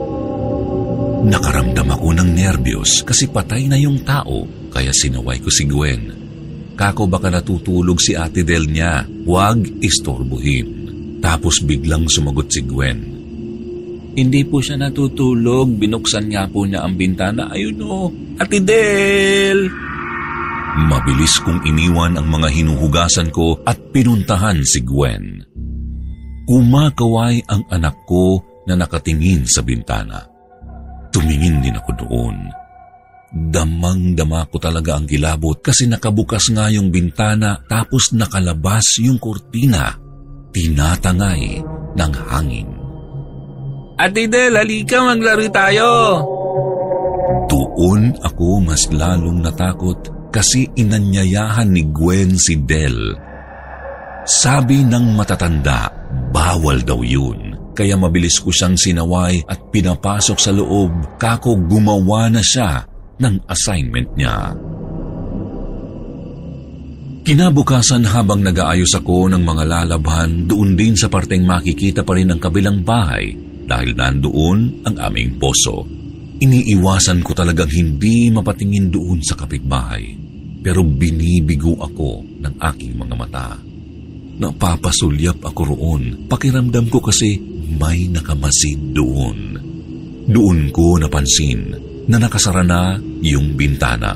Nakaramdam ako ng nervyos kasi patay na yung tao kaya sinaway ko si Gwen. Kako baka natutulog si Ate Del niya, huwag istorbohin. Tapos biglang sumagot si Gwen. Hindi po siya natutulog, binuksan nga po niya ang bintana. Ayun o, Ate Del! Mabilis kong iniwan ang mga hinuhugasan ko at pinuntahan si Gwen. Kumakaway ang anak ko na nakatingin sa bintana. Tumingin din ako doon Damang-dama ko talaga ang kilabot kasi nakabukas nga yung bintana tapos nakalabas yung kurtina. Tinatangay ng hangin. Ate Del, halika maglaro tayo. Doon ako mas lalong natakot kasi inanyayahan ni Gwen si Del. Sabi ng matatanda, bawal daw yun. Kaya mabilis ko siyang sinaway at pinapasok sa loob kako gumawa na siya ng assignment niya. Kinabukasan habang nag-aayos ako ng mga lalabhan, doon din sa parteng makikita pa rin ang kabilang bahay dahil nandoon ang aming poso. Iniiwasan ko talagang hindi mapatingin doon sa kapitbahay pero binibigo ako ng aking mga mata. Napapasulyap ako roon. Pakiramdam ko kasi may nakamasid doon. Doon ko napansin na nakasara na yung bintana.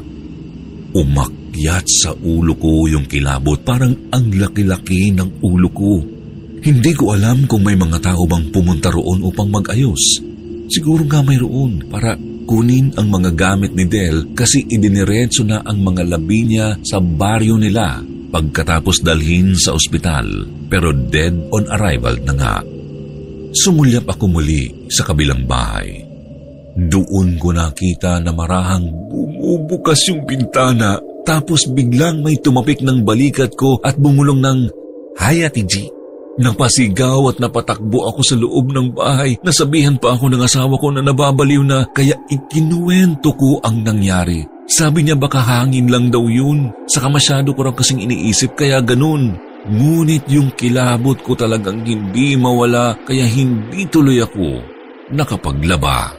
Umakyat sa ulo ko yung kilabot, parang ang laki-laki ng ulo ko. Hindi ko alam kung may mga tao bang pumunta roon upang mag-ayos. Siguro nga mayroon para kunin ang mga gamit ni Del kasi idiniretso na ang mga labi niya sa baryo nila pagkatapos dalhin sa ospital, pero dead on arrival na nga. Sumulyap ako muli sa kabilang bahay. Doon ko nakita na marahang bumubukas yung bintana tapos biglang may tumapik ng balikat ko at bumulong ng, "Hi, Ate G." Napasigaw at napatakbo ako sa loob ng bahay. Nasabihan pa ako ng asawa ko na nababaliw na kaya ikinuwento ko ang nangyari. Sabi niya baka hangin lang daw yun. Saka masyado ko rin kasing iniisip kaya ganun. Ngunit yung kilabot ko talagang hindi mawala kaya hindi tuloy ako nakapaglaba.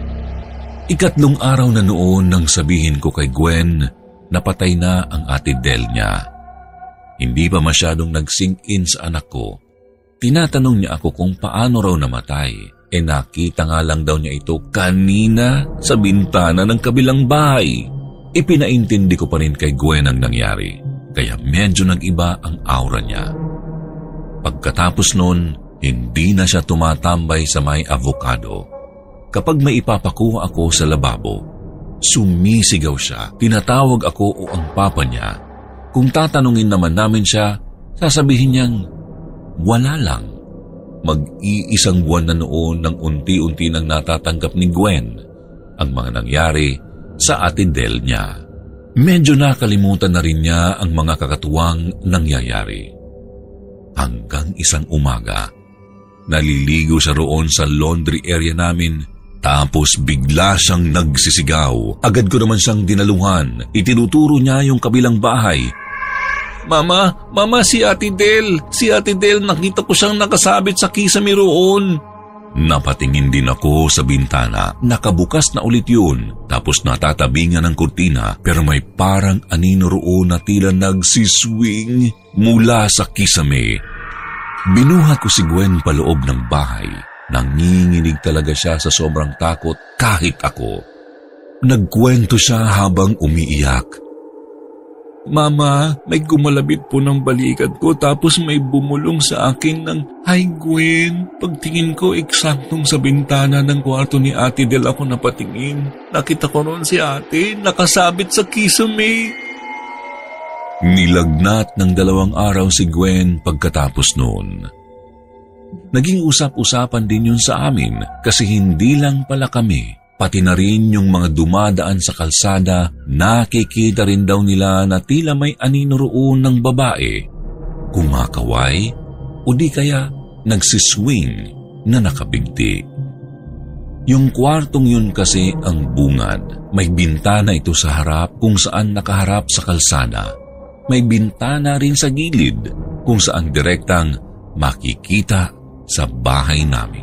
Ikatlong araw na noon nang sabihin ko kay Gwen na patay na ang ate Del niya. Hindi pa masyadong nag-sink in sa anak ko. Tinatanong niya ako kung paano raw namatay. E nakita nga lang daw niya ito kanina sa bintana ng kabilang bahay. Ipinaintindi ko pa rin kay Gwen ang nangyari. Kaya medyo nag-iba ang aura niya. Pagkatapos noon, hindi na siya tumatambay sa may avocado. Kapag may ipapakuha ako sa lababo, sumisigaw siya. Tinatawag ako o ang papa niya. Kung tatanungin naman namin siya, sasabihin niyang, wala lang. Mag-iisang buwan na noon nang unti-unti nang natatanggap ni Gwen ang mga nangyari sa ate Del niya. Medyo nakalimutan na rin niya ang mga kakatuwang nangyayari. Hanggang isang umaga, naliligo siya roon sa laundry area namin, tapos bigla siyang nagsisigaw. Agad ko naman siyang dinaluhan. Itinuturo niya yung kabilang bahay. Mama, mama si Ate Del. Si Ate Del, nakita ko siyang nakasabit sa kisame roon. Napatingin din ako sa bintana. Nakabukas na ulit yun. Tapos natatabingan ng kurtina pero may parang anino roon na tila nagsiswing mula sa kisame. Binuhat ko si Gwen paloob ng bahay. Nanginginig talaga siya sa sobrang takot kahit ako. Nagkwento siya habang umiiyak. Mama, may gumalabit po ng balikat ko tapos may bumulong sa akin ng, "Hi Gwen." Pagtingin ko, eksaktong sa bintana ng kwarto ni Ate Del ako napatingin. Nakita ko noon si ate, nakasabit sa kisame. Nilagnat ng dalawang araw si Gwen pagkatapos noon. Naging usap-usapan din yun sa amin kasi hindi lang pala kami, pati na rin yung mga dumadaan sa kalsada, nakikita rin daw nila na tila may anino roon ng babae, kumakaway o di kaya nagsiswing na nakabigti. Yung kwartong yun kasi ang bungad. May bintana ito sa harap kung saan nakaharap sa kalsada. May bintana rin sa gilid kung saan direktang makikita sa bahay namin.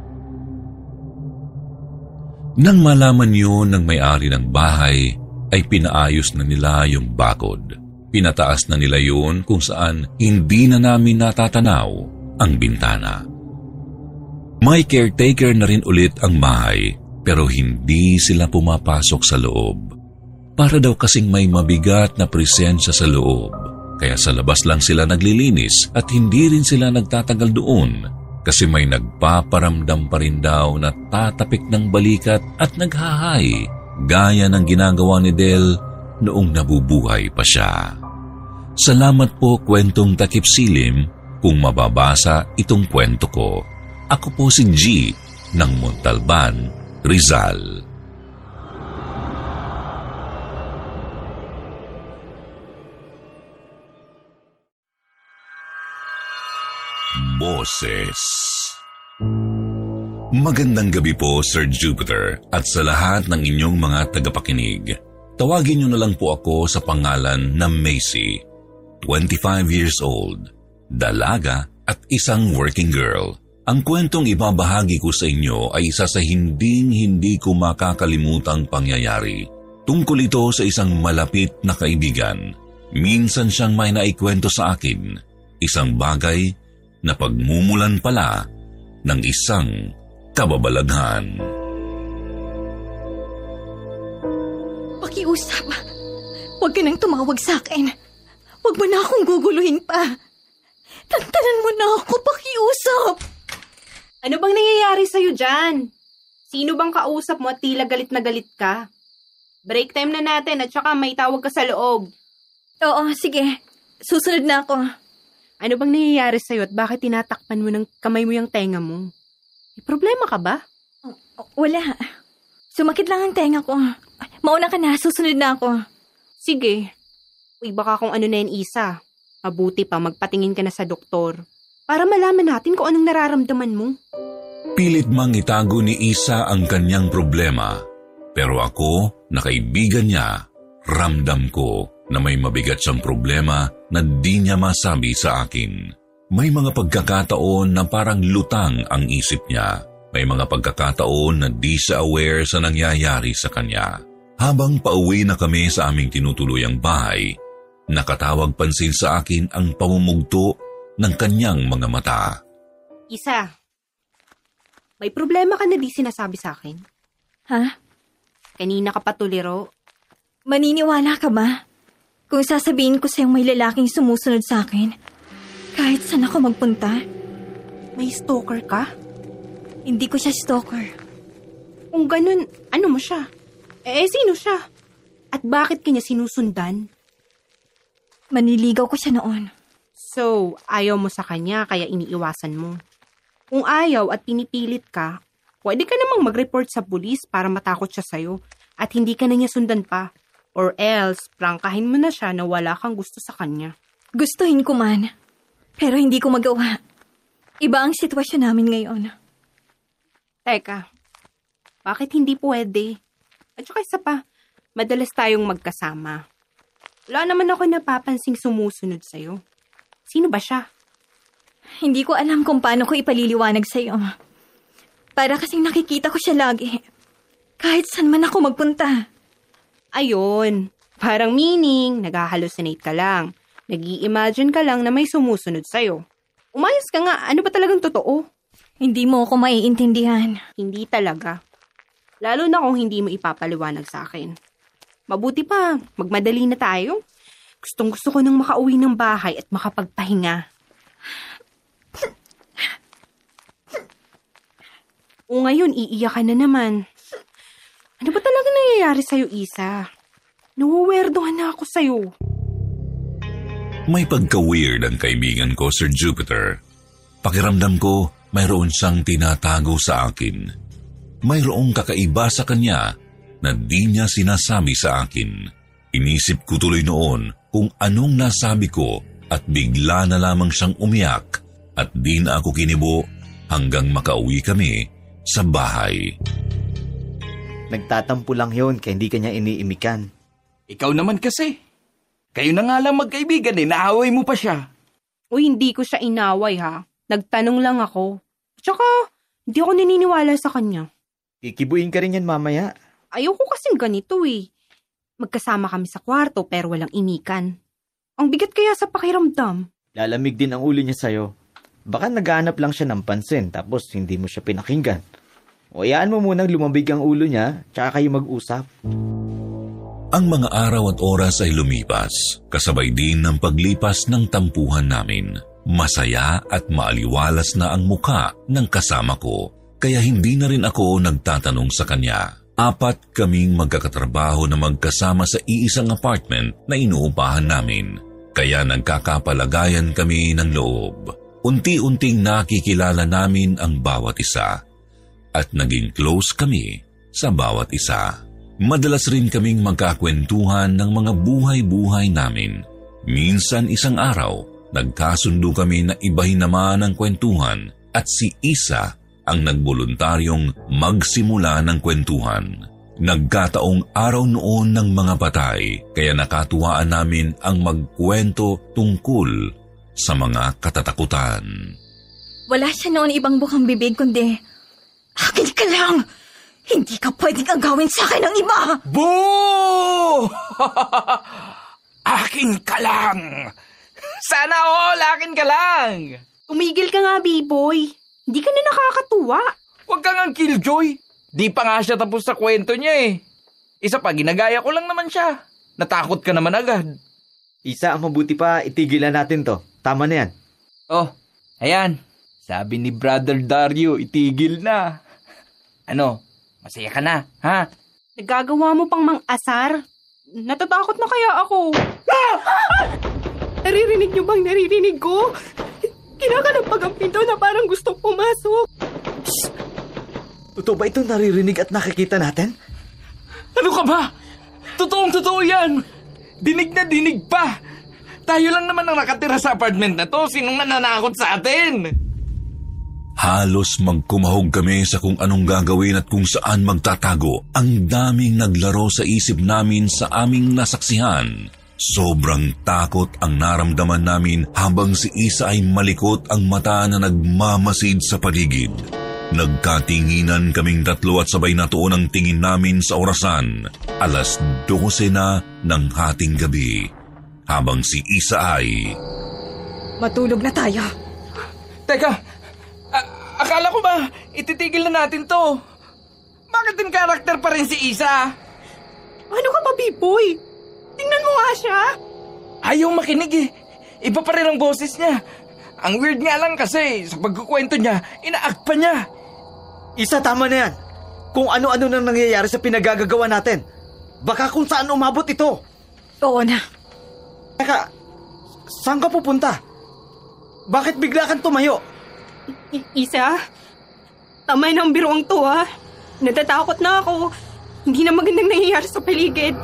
Nang malaman yun ng may-ari ng bahay, ay pinaayos na nila yung bakod. Pinataas na nila yun kung saan hindi na namin natatanaw ang bintana. May caretaker na rin ulit ang bahay, pero hindi sila pumapasok sa loob. Para daw kasing may mabigat na presensya sa loob, kaya sa labas lang sila naglilinis at hindi rin sila nagtatagal doon. Kasi may nagpaparamdam pa rin daw na tatapik ng balikat at naghahay gaya ng ginagawa ni Del noong nabubuhay pa siya. Salamat po, Kwentong Takip Silim, kung mababasa itong kwento ko. Ako po si G ng Montalban, Rizal. Boses. Magandang gabi po, Sir Jupiter, at sa lahat ng inyong mga tagapakinig. Tawagin niyo na lang po ako sa pangalan na Macy, twenty-five years old, dalaga at isang working girl. Ang kwentong ibabahagi ko sa inyo ay isa sa hinding-hindi ko makakalimutang pangyayari. Tungkol ito sa isang malapit na kaibigan. Minsan siyang may naikwento sa akin, isang bagay na pagmumulan pala ng isang kababalaghan. Pakiusap. Huwag ka nang tumawag sa akin. Huwag mo na akong guguluhin pa. Tantanan mo na ako, pakiusap. Ano bang nangyayari sa'yo dyan? Sino bang kausap mo at tila galit na galit ka? Break time na natin at saka may tawag ka sa loob. Oo, sige. Susunod na ako. Ano bang nangyayari sa'yo at bakit tinatakpan mo ng kamay mo yung tenga mo? May problema ka ba? Wala. Sumakit lang ang tenga ko. Mauna ka na, susunod na ako. Sige. Uy, baka kung ano na yun, Isa. Mabuti pa magpatingin ka na sa doktor para malaman natin kung anong nararamdaman mo. Pilit mang itago ni Isa ang kanyang problema. Pero ako, na kaibigan niya, ramdam ko na may mabigat siyang problema na di niya masabi sa akin. May mga pagkakataon na parang lutang ang isip niya. May mga pagkakataon na di siya aware sa nangyayari sa kanya. Habang pauwi na kami sa aming tinutuluyang bahay, nakatawag pansin sa akin ang pamumugto ng kanyang mga mata. Isa, may problema ka na di sinasabi sa akin? Ha? Kanina ka pa tuliro. Maniniwala ka ba? Kung sasabihin ko sa'yong may lalaking sumusunod sa akin, kahit saan ako magpunta? May stalker ka? Hindi ko siya stalker. Kung ganun, ano mo siya? Eh, sino siya? At bakit kanya sinusundan? Maniligaw ko siya noon. So, ayaw mo sa kanya kaya iniiwasan mo. Kung ayaw at pinipilit ka, pwede ka namang mag-report sa pulis para matakot siya sa'yo at hindi ka na niya sundan pa. Or else, prangkahin mo na siya na wala kang gusto sa kanya. Gustuhin ko man, pero hindi ko magawa. Iba ang sitwasyon namin ngayon. Teka, bakit hindi pwede? At saka isa pa, madalas tayong magkasama. Wala naman ako napapansing sumusunod sa'yo. Sino ba siya? Hindi ko alam kung paano ko ipaliliwanag sa'yo. Para kasing nakikita ko siya lagi. Kahit saan man ako magpunta. Ayun, parang meaning, nag-hallucinate ka lang. Nag-i-imagine ka lang na may sumusunod sa'yo. Umayos ka nga, ano ba talagang totoo? Hindi mo ako maiintindihan. Hindi talaga. Lalo na kung hindi mo ipapaliwanag sa akin. Mabuti pa, magmadali na tayo. Gustong gusto ko nang makauwi ng bahay at makapagpahinga. O ngayon, iiyak ka na naman. Ano ba talaga nangyayari sa'yo, Isa? Nawawerdohan na ako sa'yo. May pagka-weird ang kaibigan ko, Sir Jupiter. Pakiramdam ko, mayroon siyang tinatago sa akin. Mayroong kakaiba sa kanya na di niya sinasabi sa akin. Inisip ko tuloy noon kung anong nasabi ko at bigla na lamang siyang umiyak at di na ako kinibo hanggang makauwi kami sa bahay. Nagtatampo lang yun kaya hindi kanya iniimikan. Ikaw naman kasi. Kayo na nga lang magkaibigan eh, naaway mo pa siya. Uy, hindi ko siya inaway ha. Nagtanong lang ako. Tsaka, hindi ako naniniwala sa kanya. Kikibuin ka rin yan mamaya. Ayoko kasing ganito eh. Magkasama kami sa kwarto pero walang imikan. Ang bigat kaya sa pakiramdam. Lalamig din ang ulo niya sa'yo. Baka naghahanap lang siya ng pansin tapos hindi mo siya pinakinggan. O hayaan mo munang lumambig ang ulo niya tsaka kayo mag-usap. Ang mga araw at oras ay lumipas, kasabay din ng paglipas ng tampuhan namin. Masaya at maaliwalas na ang mukha ng kasama ko, kaya hindi na rin ako nagtatanong sa kanya. Apat kaming magkakatrabaho na magkasama sa iisang apartment na inuupahan namin. Kaya nagkakapalagayan kami ng loob. Unti-unting nakikilala namin ang bawat isa. At naging close kami sa bawat isa. Madalas rin kaming magkakwentuhan ng mga buhay-buhay namin. Minsan isang araw, nagkasundo kami na ibahin naman ang kwentuhan at si Isa ang nagboluntaryong magsimula ng kwentuhan. Nagkataong araw noon ng mga patay, kaya nakatuwaan namin ang magkwento tungkol sa mga katatakutan. Wala siya noon ibang bukang bibig kundi, akin ka lang! Hindi ka pwedeng agawin sa akin ng iba! Boo! Akin ka lang! Sana all, akin ka lang! Tumigil ka nga, B-boy. Hindi ka na nakakatuwa. Huwag kang ang killjoy. Di pa nga siya tapos sa kwento niya eh. Isa pa, ginagaya ko lang naman siya. Natakot ka naman agad. Isa, ang mabuti pa, itigilan natin to. Tama na yan. Oh, ayan. Sabi ni Brother Dario, itigil na. Ano, masaya ka na, ha? Nagagawa mo pang mang-asar? Natatakot na kaya ako. Ah! Naririnig niyo bang naririnig ko? Kinakalampag ang pinto na parang gusto pumasok. Shh! Totoo ba ito naririnig at nakikita natin? Ano ka ba? Totoong totoo yan. Dinig na dinig pa. Tayo lang naman ang nakatira sa apartment na to. Sinong nananakot sa atin? Halos magkumahog kami sa kung anong gagawin at kung saan magtatago. Ang daming naglaro sa isip namin sa aming nasaksihan. Sobrang takot ang naramdaman namin habang si Isa ay malikot ang mata na nagmamasid sa paligid. Nagkatinginan kaming tatlo at sabay natuon ang tingin namin sa orasan. Alas dose na ng hating gabi. Habang si Isa ay... Matulog na tayo. Teka, a- akala ko ba ititigil na natin to? Bakit din karakter pa rin si Isa? Ano ka ba, B-boy? Tingnan mo nga siya. Ayaw makinig eh. Iba pa rin ang boses niya. Ang weird nga lang kasi sa pagkukwento niya, ina-act pa niya. Isa, tama na yan. Kung ano-ano nang nangyayari sa pinagagagawa natin. Baka kung saan umabot ito. Oo na. Teka, saan ka pupunta? Bakit bigla kang tumayo? I- Isa, tamay ng biruang to ha. Natatakot na ako. Hindi na magandang nangyayari sa paligid.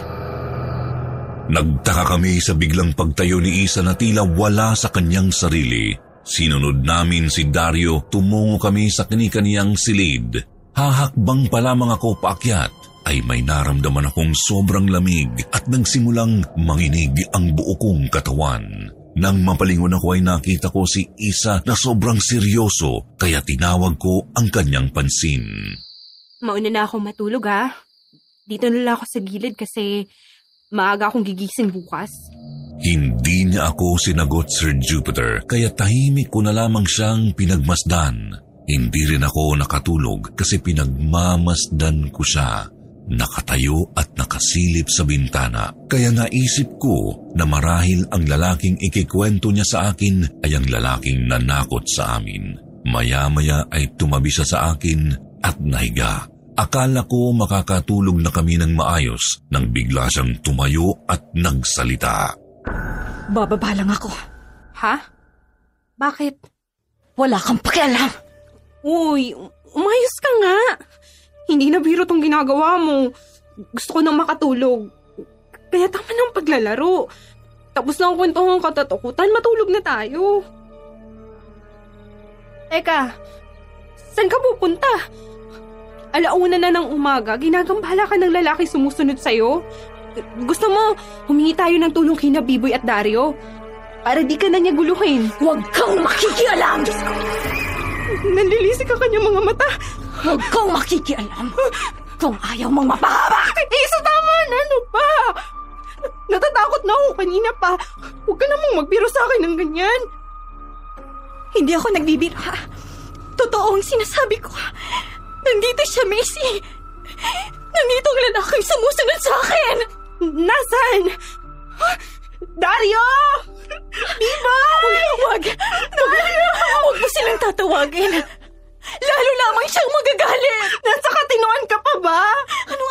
Nagtaka kami sa biglang pagtayo ni Isa na tila wala sa kanyang sarili. Sinunod namin si Dario, tumungo kami sa kani-kaniyang silid. Hahakbang pa lamang ako paakyat, ay may naramdaman akong sobrang lamig at nagsimulang manginig ang buo kong katawan. Nang mapalingon ako ay nakita ko si Isa na sobrang seryoso, kaya tinawag ko ang kanyang pansin. Mauna na akong matulog ha. Dito na lang ako sa gilid kasi... maaga akong gigising bukas. Hindi niya ako sinagot, Sir Jupiter, kaya tahimik ko na lamang siyang pinagmasdan. Hindi rin ako nakatulog kasi pinagmamasdan ko siya. Nakatayo at nakasilip sa bintana. Kaya naisip ko na marahil ang lalaking ikikwento niya sa akin ay ang lalaking nanakot sa amin. Maya-maya ay tumabi siya sa akin at nahiga. Akala ko makakatulog na kami ng maayos nang bigla siyang tumayo at nagsalita. Bababa lang ako. Ha? Bakit? Wala kang pakialam. Uy, umayos ka nga. Hindi na biro tong ginagawa mo. Gusto ko nang makatulog. Kaya tama ng paglalaro. Tapos na ang kwentuhan katatakutan, matulog na tayo. Teka, saan ka pupunta? Alauna na ng umaga, ginagambala ka ng lalaki sumusunod sa'yo. Gusto mo, humingi tayo ng tulong kina Biboy at Dario? Para di ka na niya guluhin. Huwag kang makikialam! Nanlilisik ka kanya mga mata. Huwag kang makikialam! Kung ayaw mong mapahamak! Isa, tama na, ano ba? Natatakot na ako kanina pa. Huwag ka namang magbiro sa akin ng ganyan. Hindi ako nagbibiro, ha? Totoo ang sinasabi ko. Nandito siya, Macy. Nandito ang lalaking sumusunod sa akin. Nasaan? Dario! Biboy! Huwag! Dario! Huwag mo silang tatawagin. Lalo lamang siyang magagalit. Nasa katinoan ka pa ba? Anong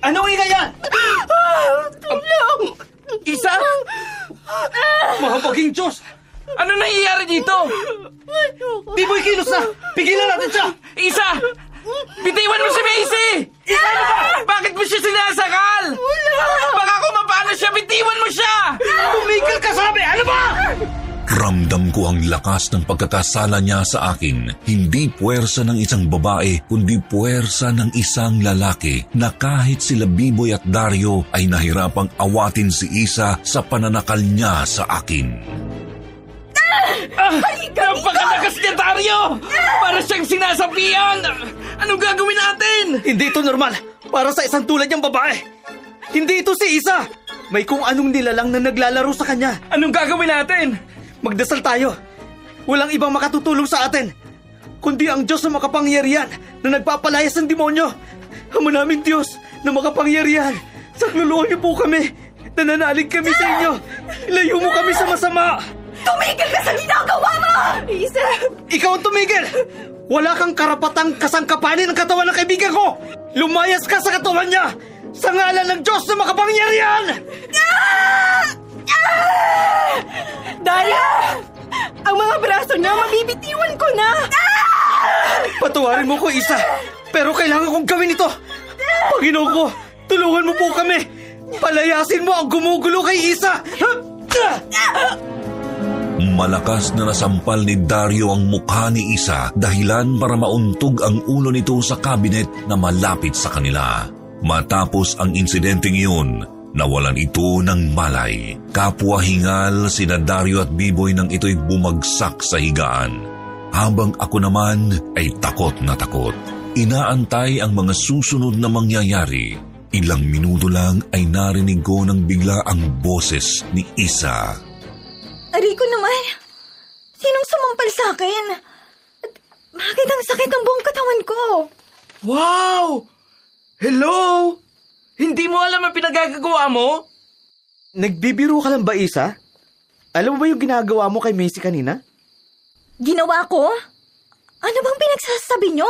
Anong ingay yan? Tulong! Isa? Mga paging Diyos! Ano nangyayari dito? Biboy, kilos na! Pigilan natin siya! Isa! Bitiwan mo si Macy! Isa na ba? Bakit mo siya sinasakal? Baka kung mapano siya, bitiwan mo siya! Tumigil ka, sabi! Ano ba? Ramdam ko ang lakas ng pagkakasala niya sa akin. Hindi puwersa ng isang babae, kundi puwersa ng isang lalaki na kahit sila Biboy at Dario ay nahirapang awatin si Isa sa pananakal niya sa akin. Ah! Napakalakas niya, Dario! Para siyang sinasapian! Anong gagawin natin? Hindi ito normal para sa isang tulad niyang babae. Hindi ito si Isa. May kung anong nilalang na naglalaro sa kanya. Anong gagawin natin? Magdasal tayo. Walang ibang makatutulong sa atin, kundi ang Diyos na makapangyarihan na nagpapalayas ng demonyo. Ama namin Diyos na makapangyarihan, sakluluhan niyo po kami. Nananalig kami sa inyo. Ilayo mo kami sa masama. Tumigil ka sa ginagawa mo! Isa! Ikaw ang tumigil! Wala kang karapatang kasangkapanin ng katawan ng kaibigan ko! Lumayas ka sa katawan niya! Sa ngalan ng Diyos na makapangyarihan! Ah! Ah! Daria! Ang mga braso niya, mabibitiwan ko na! Ah! Patawarin mo ko, Isa! Pero kailangan kong gawin ito! Panginoon ko, tulungan mo po kami! Palayasin mo ang gumugulo kay Isa! Malakas na nasampal ni Dario ang mukha ni Isa, dahilan para mauntog ang ulo nito sa kabinet na malapit sa kanila. Matapos ang insidenteng iyon, nawalan ito ng malay. Kapwa hingal sina Dario at Biboy nang ito'y bumagsak sa higaan. Habang ako naman ay takot na takot. Inaantay ang mga susunod na mangyayari. Ilang minuto lang ay narinig ko nang bigla ang boses ni Isa. Rico naman, sinong sumampal sa akin? At bakit ang sakit ng buong katawan ko? Wow! Hello! Hindi mo alam ang pinagagagawa mo? Nagbibiro ka lang ba, Isa? Alam mo ba yung ginagawa mo kay Macy kanina? Ginawa ko? Ano bang pinagsasabi niyo?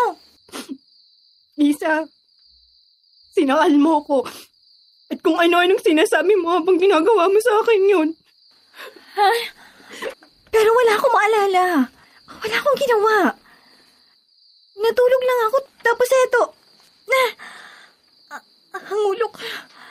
Isa, sinakal mo ko. At kung ano-anong sinasabi mo habang ginagawa mo sa akin yun. Ha? Pero wala akong maalala. Wala akong ginawa. Natulog lang ako, tapos eto. Na, ang ulo ko.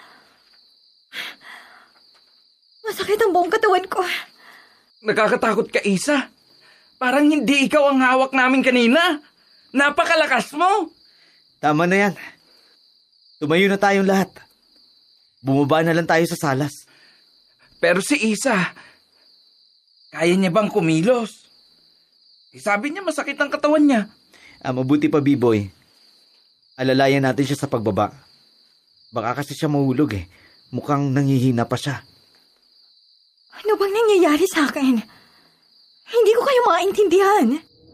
Masakit ang buong katawan ko. Nakakatakot ka, Isa. Parang hindi ikaw ang hawak namin kanina. Napakalakas mo. Tama na yan. Tumayo na tayong lahat. Bumaba na lang tayo sa salas. Pero si Isa, kaya niya bang kumilos? Eh, sabi niya masakit ang katawan niya. Ah, mabuti pa, B-boy. Alalayan natin siya sa pagbaba. Baka kasi siya mahulog eh. Mukhang nangihina pa siya. Ano bang nangyayari sa akin? Hindi ko kayo maintindihan.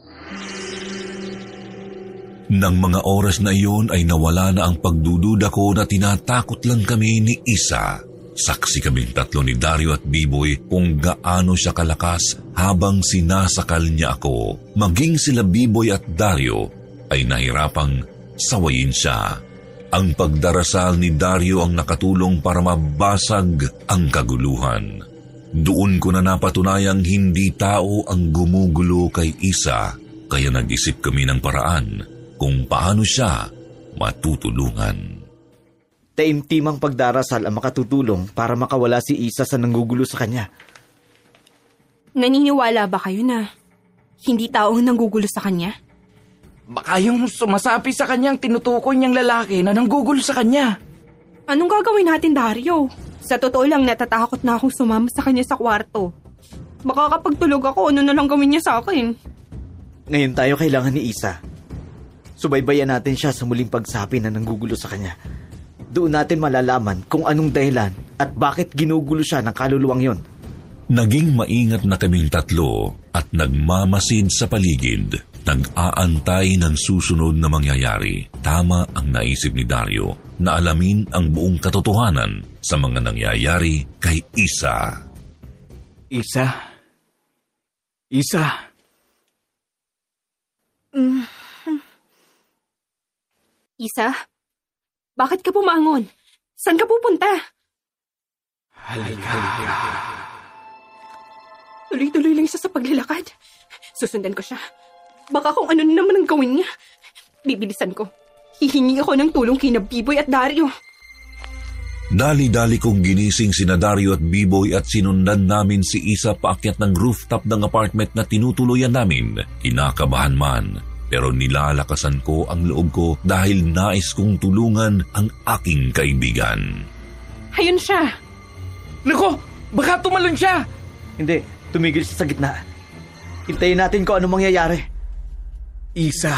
Nang mga oras na iyon ay nawala na ang pagdududa ko na tinatakot lang kami ni Isa. Saksi kaming tatlo ni Dario at Biboy kung gaano siya kalakas habang sinasakal niya ako. Maging sila Biboy at Dario ay nahirapang sawayin siya. Ang pagdarasal ni Dario ang nakatulong para mabasag ang kaguluhan. Doon ko na napatunayang hindi tao ang gumugulo kay Isa, kaya nag-isip kami ng paraan kung paano siya matutulungan. Taimtimang pagdarasal ang makatutulong para makawala si Isa sa nanggugulo sa kanya. Naniniwala ba kayo na hindi tao ang nanggugulo sa kanya? Baka yung sumasapi sa kanyang tinutukoy niyang lalaki na nanggugulo sa kanya. Anong gagawin natin, Dario? Sa totoo lang, natatakot na akong sumama sa kanya sa kwarto. Baka kapag tulog ako, ano na lang gawin niya sa akin? Ngayon tayo kailangan ni Isa. Subaybayan natin siya sa muling pagsapi na nanggugulo sa kanya. Doon natin malalaman kung anong dahilan at bakit ginugulo siya ng kaluluwang yon. Naging maingat na kaming tatlo at nagmamasid sa paligid, nag-aantay ng susunod na mangyayari. Tama ang naisip ni Dario na alamin ang buong katotohanan sa mga nangyayari kay Isa. Isa? Isa? Isa? Bakit ka pumangon? Saan ka pupunta? Halika. Tuloy-tuloy lang siya sa paglalakad. Susundan ko siya. Baka kung ano na naman ang gawin niya. Bibilisan ko. Hihingi ako ng tulong kina Biboy at Dario. Dali-dali kong ginising sina Dario at Biboy at sinundan namin si Isa paakyat ng rooftop ng apartment na tinutuluyan namin. Kinakabahan man, pero nilalakasan ko ang loob ko dahil nais kong tulungan ang aking kaibigan. Ayun siya. Nako, baka tumalon siya. Hindi, tumigil siya sa gitna. Hintayin natin kung ano mangyayari. Isa,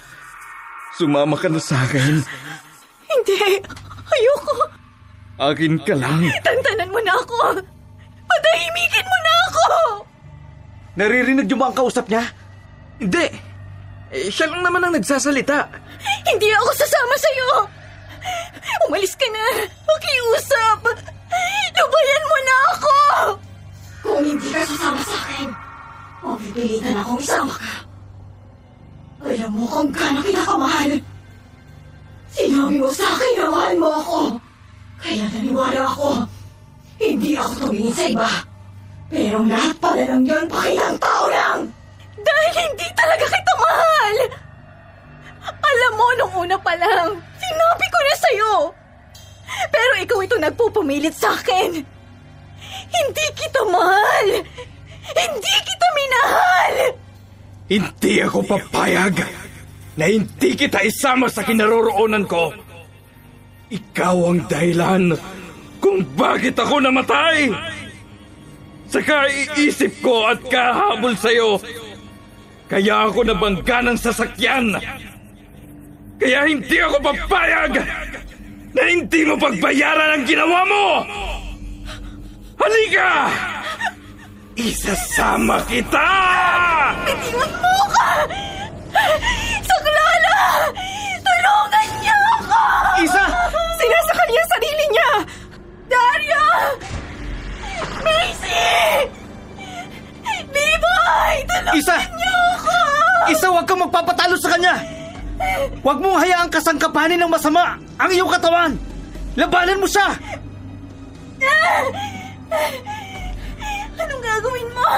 sumama ka na sa akin. Hindi, ayoko. Akin ka lang. Tantanan mo na ako. Patahimikin mo na ako. Naririnig niyo ba ang kausap niya? Hindi. Eh, siya lang naman ang nagsasalita. Hindi ako sasama sa'yo. Umalis ka na. Makiusap. Lubayan mo na ako. Kung hindi ka sasama sa akin, mapipilitan akong isama ka. Alam mo kung gaano kita kamahal. Sinabi mo sa akin na mahal mo ako. Kaya naniwala ako. Hindi ako tumingin sa iba. Pero lahat pala ng yun pakitang tao lang. Dahil hindi talaga kita mahal. Alam mo, nung una pa lang, sinabi ko na sa'yo. Pero ikaw ito nagpupumilit sa akin. Hindi kita mahal. Hindi kita minahal. Hindi ako papayag na hindi kita isama sa kinaroroonan ko. Ikaw ang dahilan kung bakit ako namatay. Saka iisip ko at kahabol sa'yo. Kaya ako nabangga ng sasakyan. Kaya hindi ako papayag na hindi mo pagbayaran ang ginawa mo. Halika! Isasama kita! Bitiwan mo ka! Saglala! Tulungan niya ako! Isa! Sinasakal niya ang sarili niya! Dario! Macy! Biboy! Tulungan Isa! niya ako! Isa, huwag kang magpapatalo sa kanya! Huwag mong hayaang kasangkapanin ng masama ang iyong katawan! Labanan mo siya! Anong gagawin mo?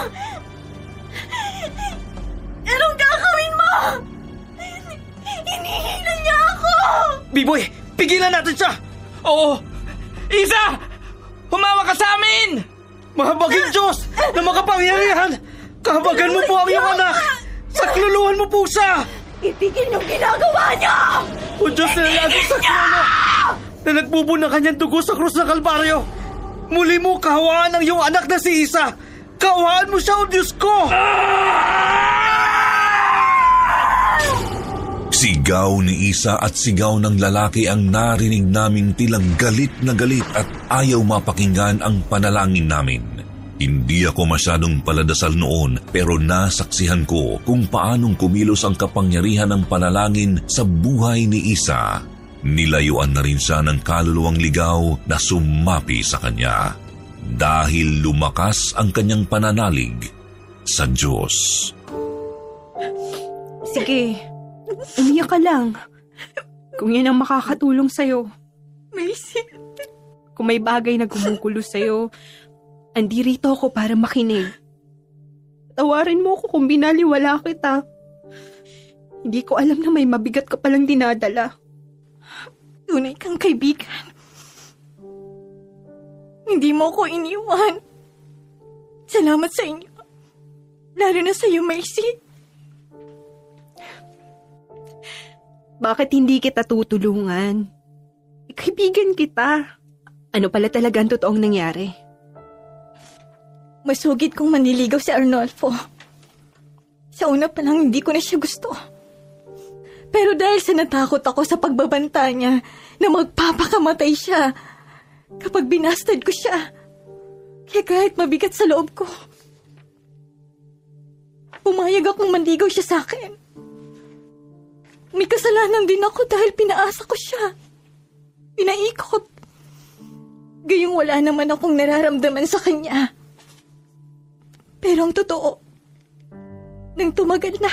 Anong gagawin mo? Hinihila niya ako! Biboy, pigilan natin siya! Oo! Isa! Humawa ka sa amin! Mahabaging Diyos na makapangyarihan! Kahabagan mo po ang iyong anak! Sakluluhan mo po siya! Itigil yung ginagawa niya! O Diyos na naging saklolo na nagbubo ng kanyang dugo sa krus ng Kalbaryo! Muli mo kahawaan ang iyong anak na si Isa! Kahawaan mo siya, o Diyos ko! Sigaw ni Isa at sigaw ng lalaki ang narinig naming tilang galit na galit at ayaw mapakinggan ang panalangin namin. Hindi ako masyadong paladasal noon pero nasaksihan ko kung paanong kumilos ang kapangyarihan ng panalangin sa buhay ni Isa. Nilayuan na rin siya ng kaluluwang ligaw na sumapi sa kanya dahil lumakas ang kanyang pananalig sa Diyos. Sige, umiyak ka lang. Kung yan ang makakatulong sa'yo. Macy. Kung may bagay na gumugulo sa'yo, andirito ako para makinig. Tawarin mo ako kung binaliwala kita. Hindi ko alam na may mabigat ka palang dinadala. Tunay kang kaibigan. Hindi mo ko iniwan. Salamat sa inyo. Lalo na sa iyo, Macy. Bakit hindi kita tutulungan? Kaibigan kita. Ano pala talaga ang totoong nangyari? Masugid kong maniligaw si Arnolfo. Sa una pa lang hindi ko na siya gusto. Pero dahil sa natakot ako sa pagbabanta niya na magpapakamatay siya kapag binastad ko siya, kaya kahit mabigat sa loob ko, pumayag akong manligaw siya sa akin. May kasalanan din ako dahil pinaasa ko siya. Pinaikot. Gayong wala naman akong nararamdaman sa kanya. Pero ang totoo, nang tumagal na,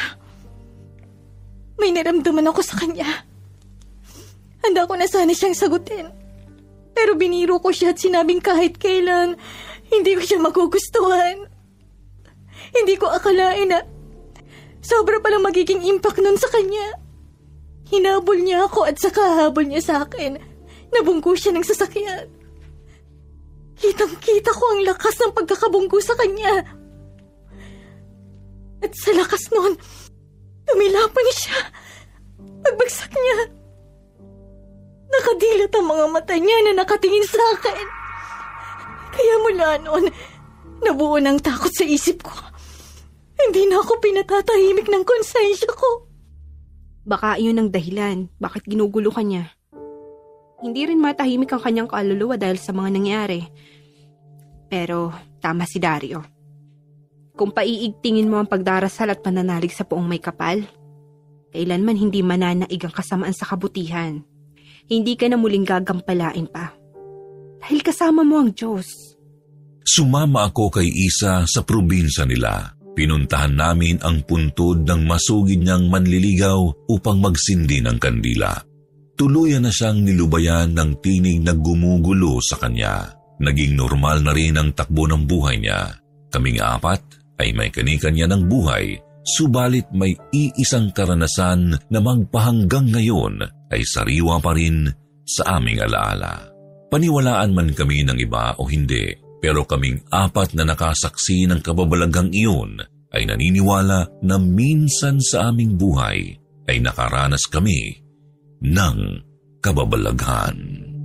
may naramdaman ako sa kanya. Handa ko na sana siyang sagutin. Pero biniro ko siya at sinabing kahit kailan, hindi ko siya magugustuhan. Hindi ko akalain na sobra palang magiging impact nun sa kanya. Hinabol niya ako at saka habol niya sa akin. Nabunggo siya ng sasakyan. Kitang-kita ko ang lakas ng pagkakabunggo sa kanya. At sa lakas nun, tumilapan siya. Pagbagsak niya, nakadilat ang mga mata niya na nakatingin sa akin. Kaya mula noon, nabuo ng takot sa isip ko. Hindi na ako pinatatahimik ng konsensya ko. Baka iyon ang dahilan bakit ginugulo ka niya. Hindi rin matahimik ang kanyang kaluluwa dahil sa mga nangyari. Pero tama si Dario. Kung paiigtingin mo ang pagdarasal at pananalig sa poong may kapal, kailanman hindi mananaig ang kasamaan sa kabutihan. Hindi ka na muling gagampalain pa. Dahil kasama mo ang Diyos. Sumama ako kay Isa sa probinsya nila. Pinuntahan namin ang puntod ng masugid niyang manliligaw upang magsindi ng kandila. Tuluyan na siyang nilubayan ng tinig na gumugulo sa kanya. Naging normal na rin ang takbo ng buhay niya. Kaming apat ay may kani-kanya ng buhay, subalit may iisang karanasan na magpahanggang ngayon ay sariwa pa rin sa aming alaala. Paniwalaan man kami ng iba o hindi, pero kaming apat na nakasaksi ng kababalaghang iyon ay naniniwala na minsan sa aming buhay ay nakaranas kami ng kababalaghan.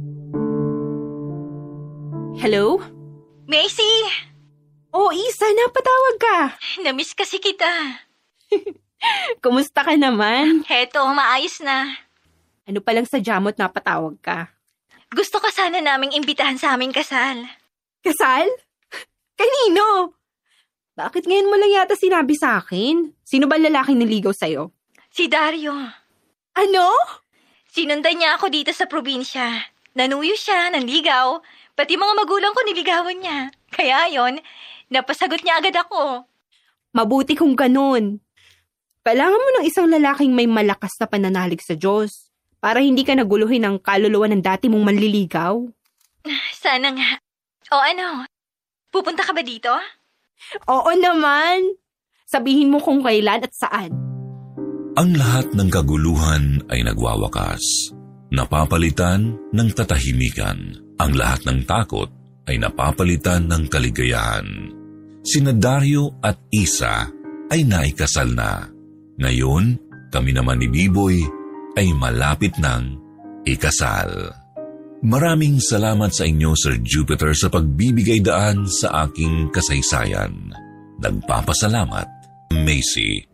Hello? Macy! Oh, Isa, napatawag ka. Namiss kasi kita. Kumusta ka naman? Heto, maayos na. Ano palang sadya mo't napatawag ka? Gusto ka sana naming imbitahan sa aming kasal. Kasal? Kanino? Bakit ngayon mo lang yata sinabi sa akin? Sino ba lalaking niligaw sa'yo? Si Dario. Ano? Sinundan niya ako dito sa probinsya. Nanuyo siya, nanligaw. Pati mga magulang ko niligawan niya. Kaya yon, napasagot niya agad ako. Mabuti kung ganun. Kailangan mo ng isang lalaking may malakas na pananalig sa Diyos para hindi ka naguluhin ng kaluluwa ng dati mong manliligaw. Sana nga. O ano, pupunta ka ba dito? Oo naman. Sabihin mo kung kailan at saan. Ang lahat ng kaguluhan ay nagwawakas. Napapalitan ng katahimikan. Ang lahat ng takot ay napapalitan ng kaligayahan. Sina Dario at Isa ay naikasal na. Ngayon, kami naman ni Biboy ay malapit ng ikasal. Maraming salamat sa inyo, Sir Jupiter, sa pagbibigay daan sa aking kasaysayan. Nagpapasalamat, Macy.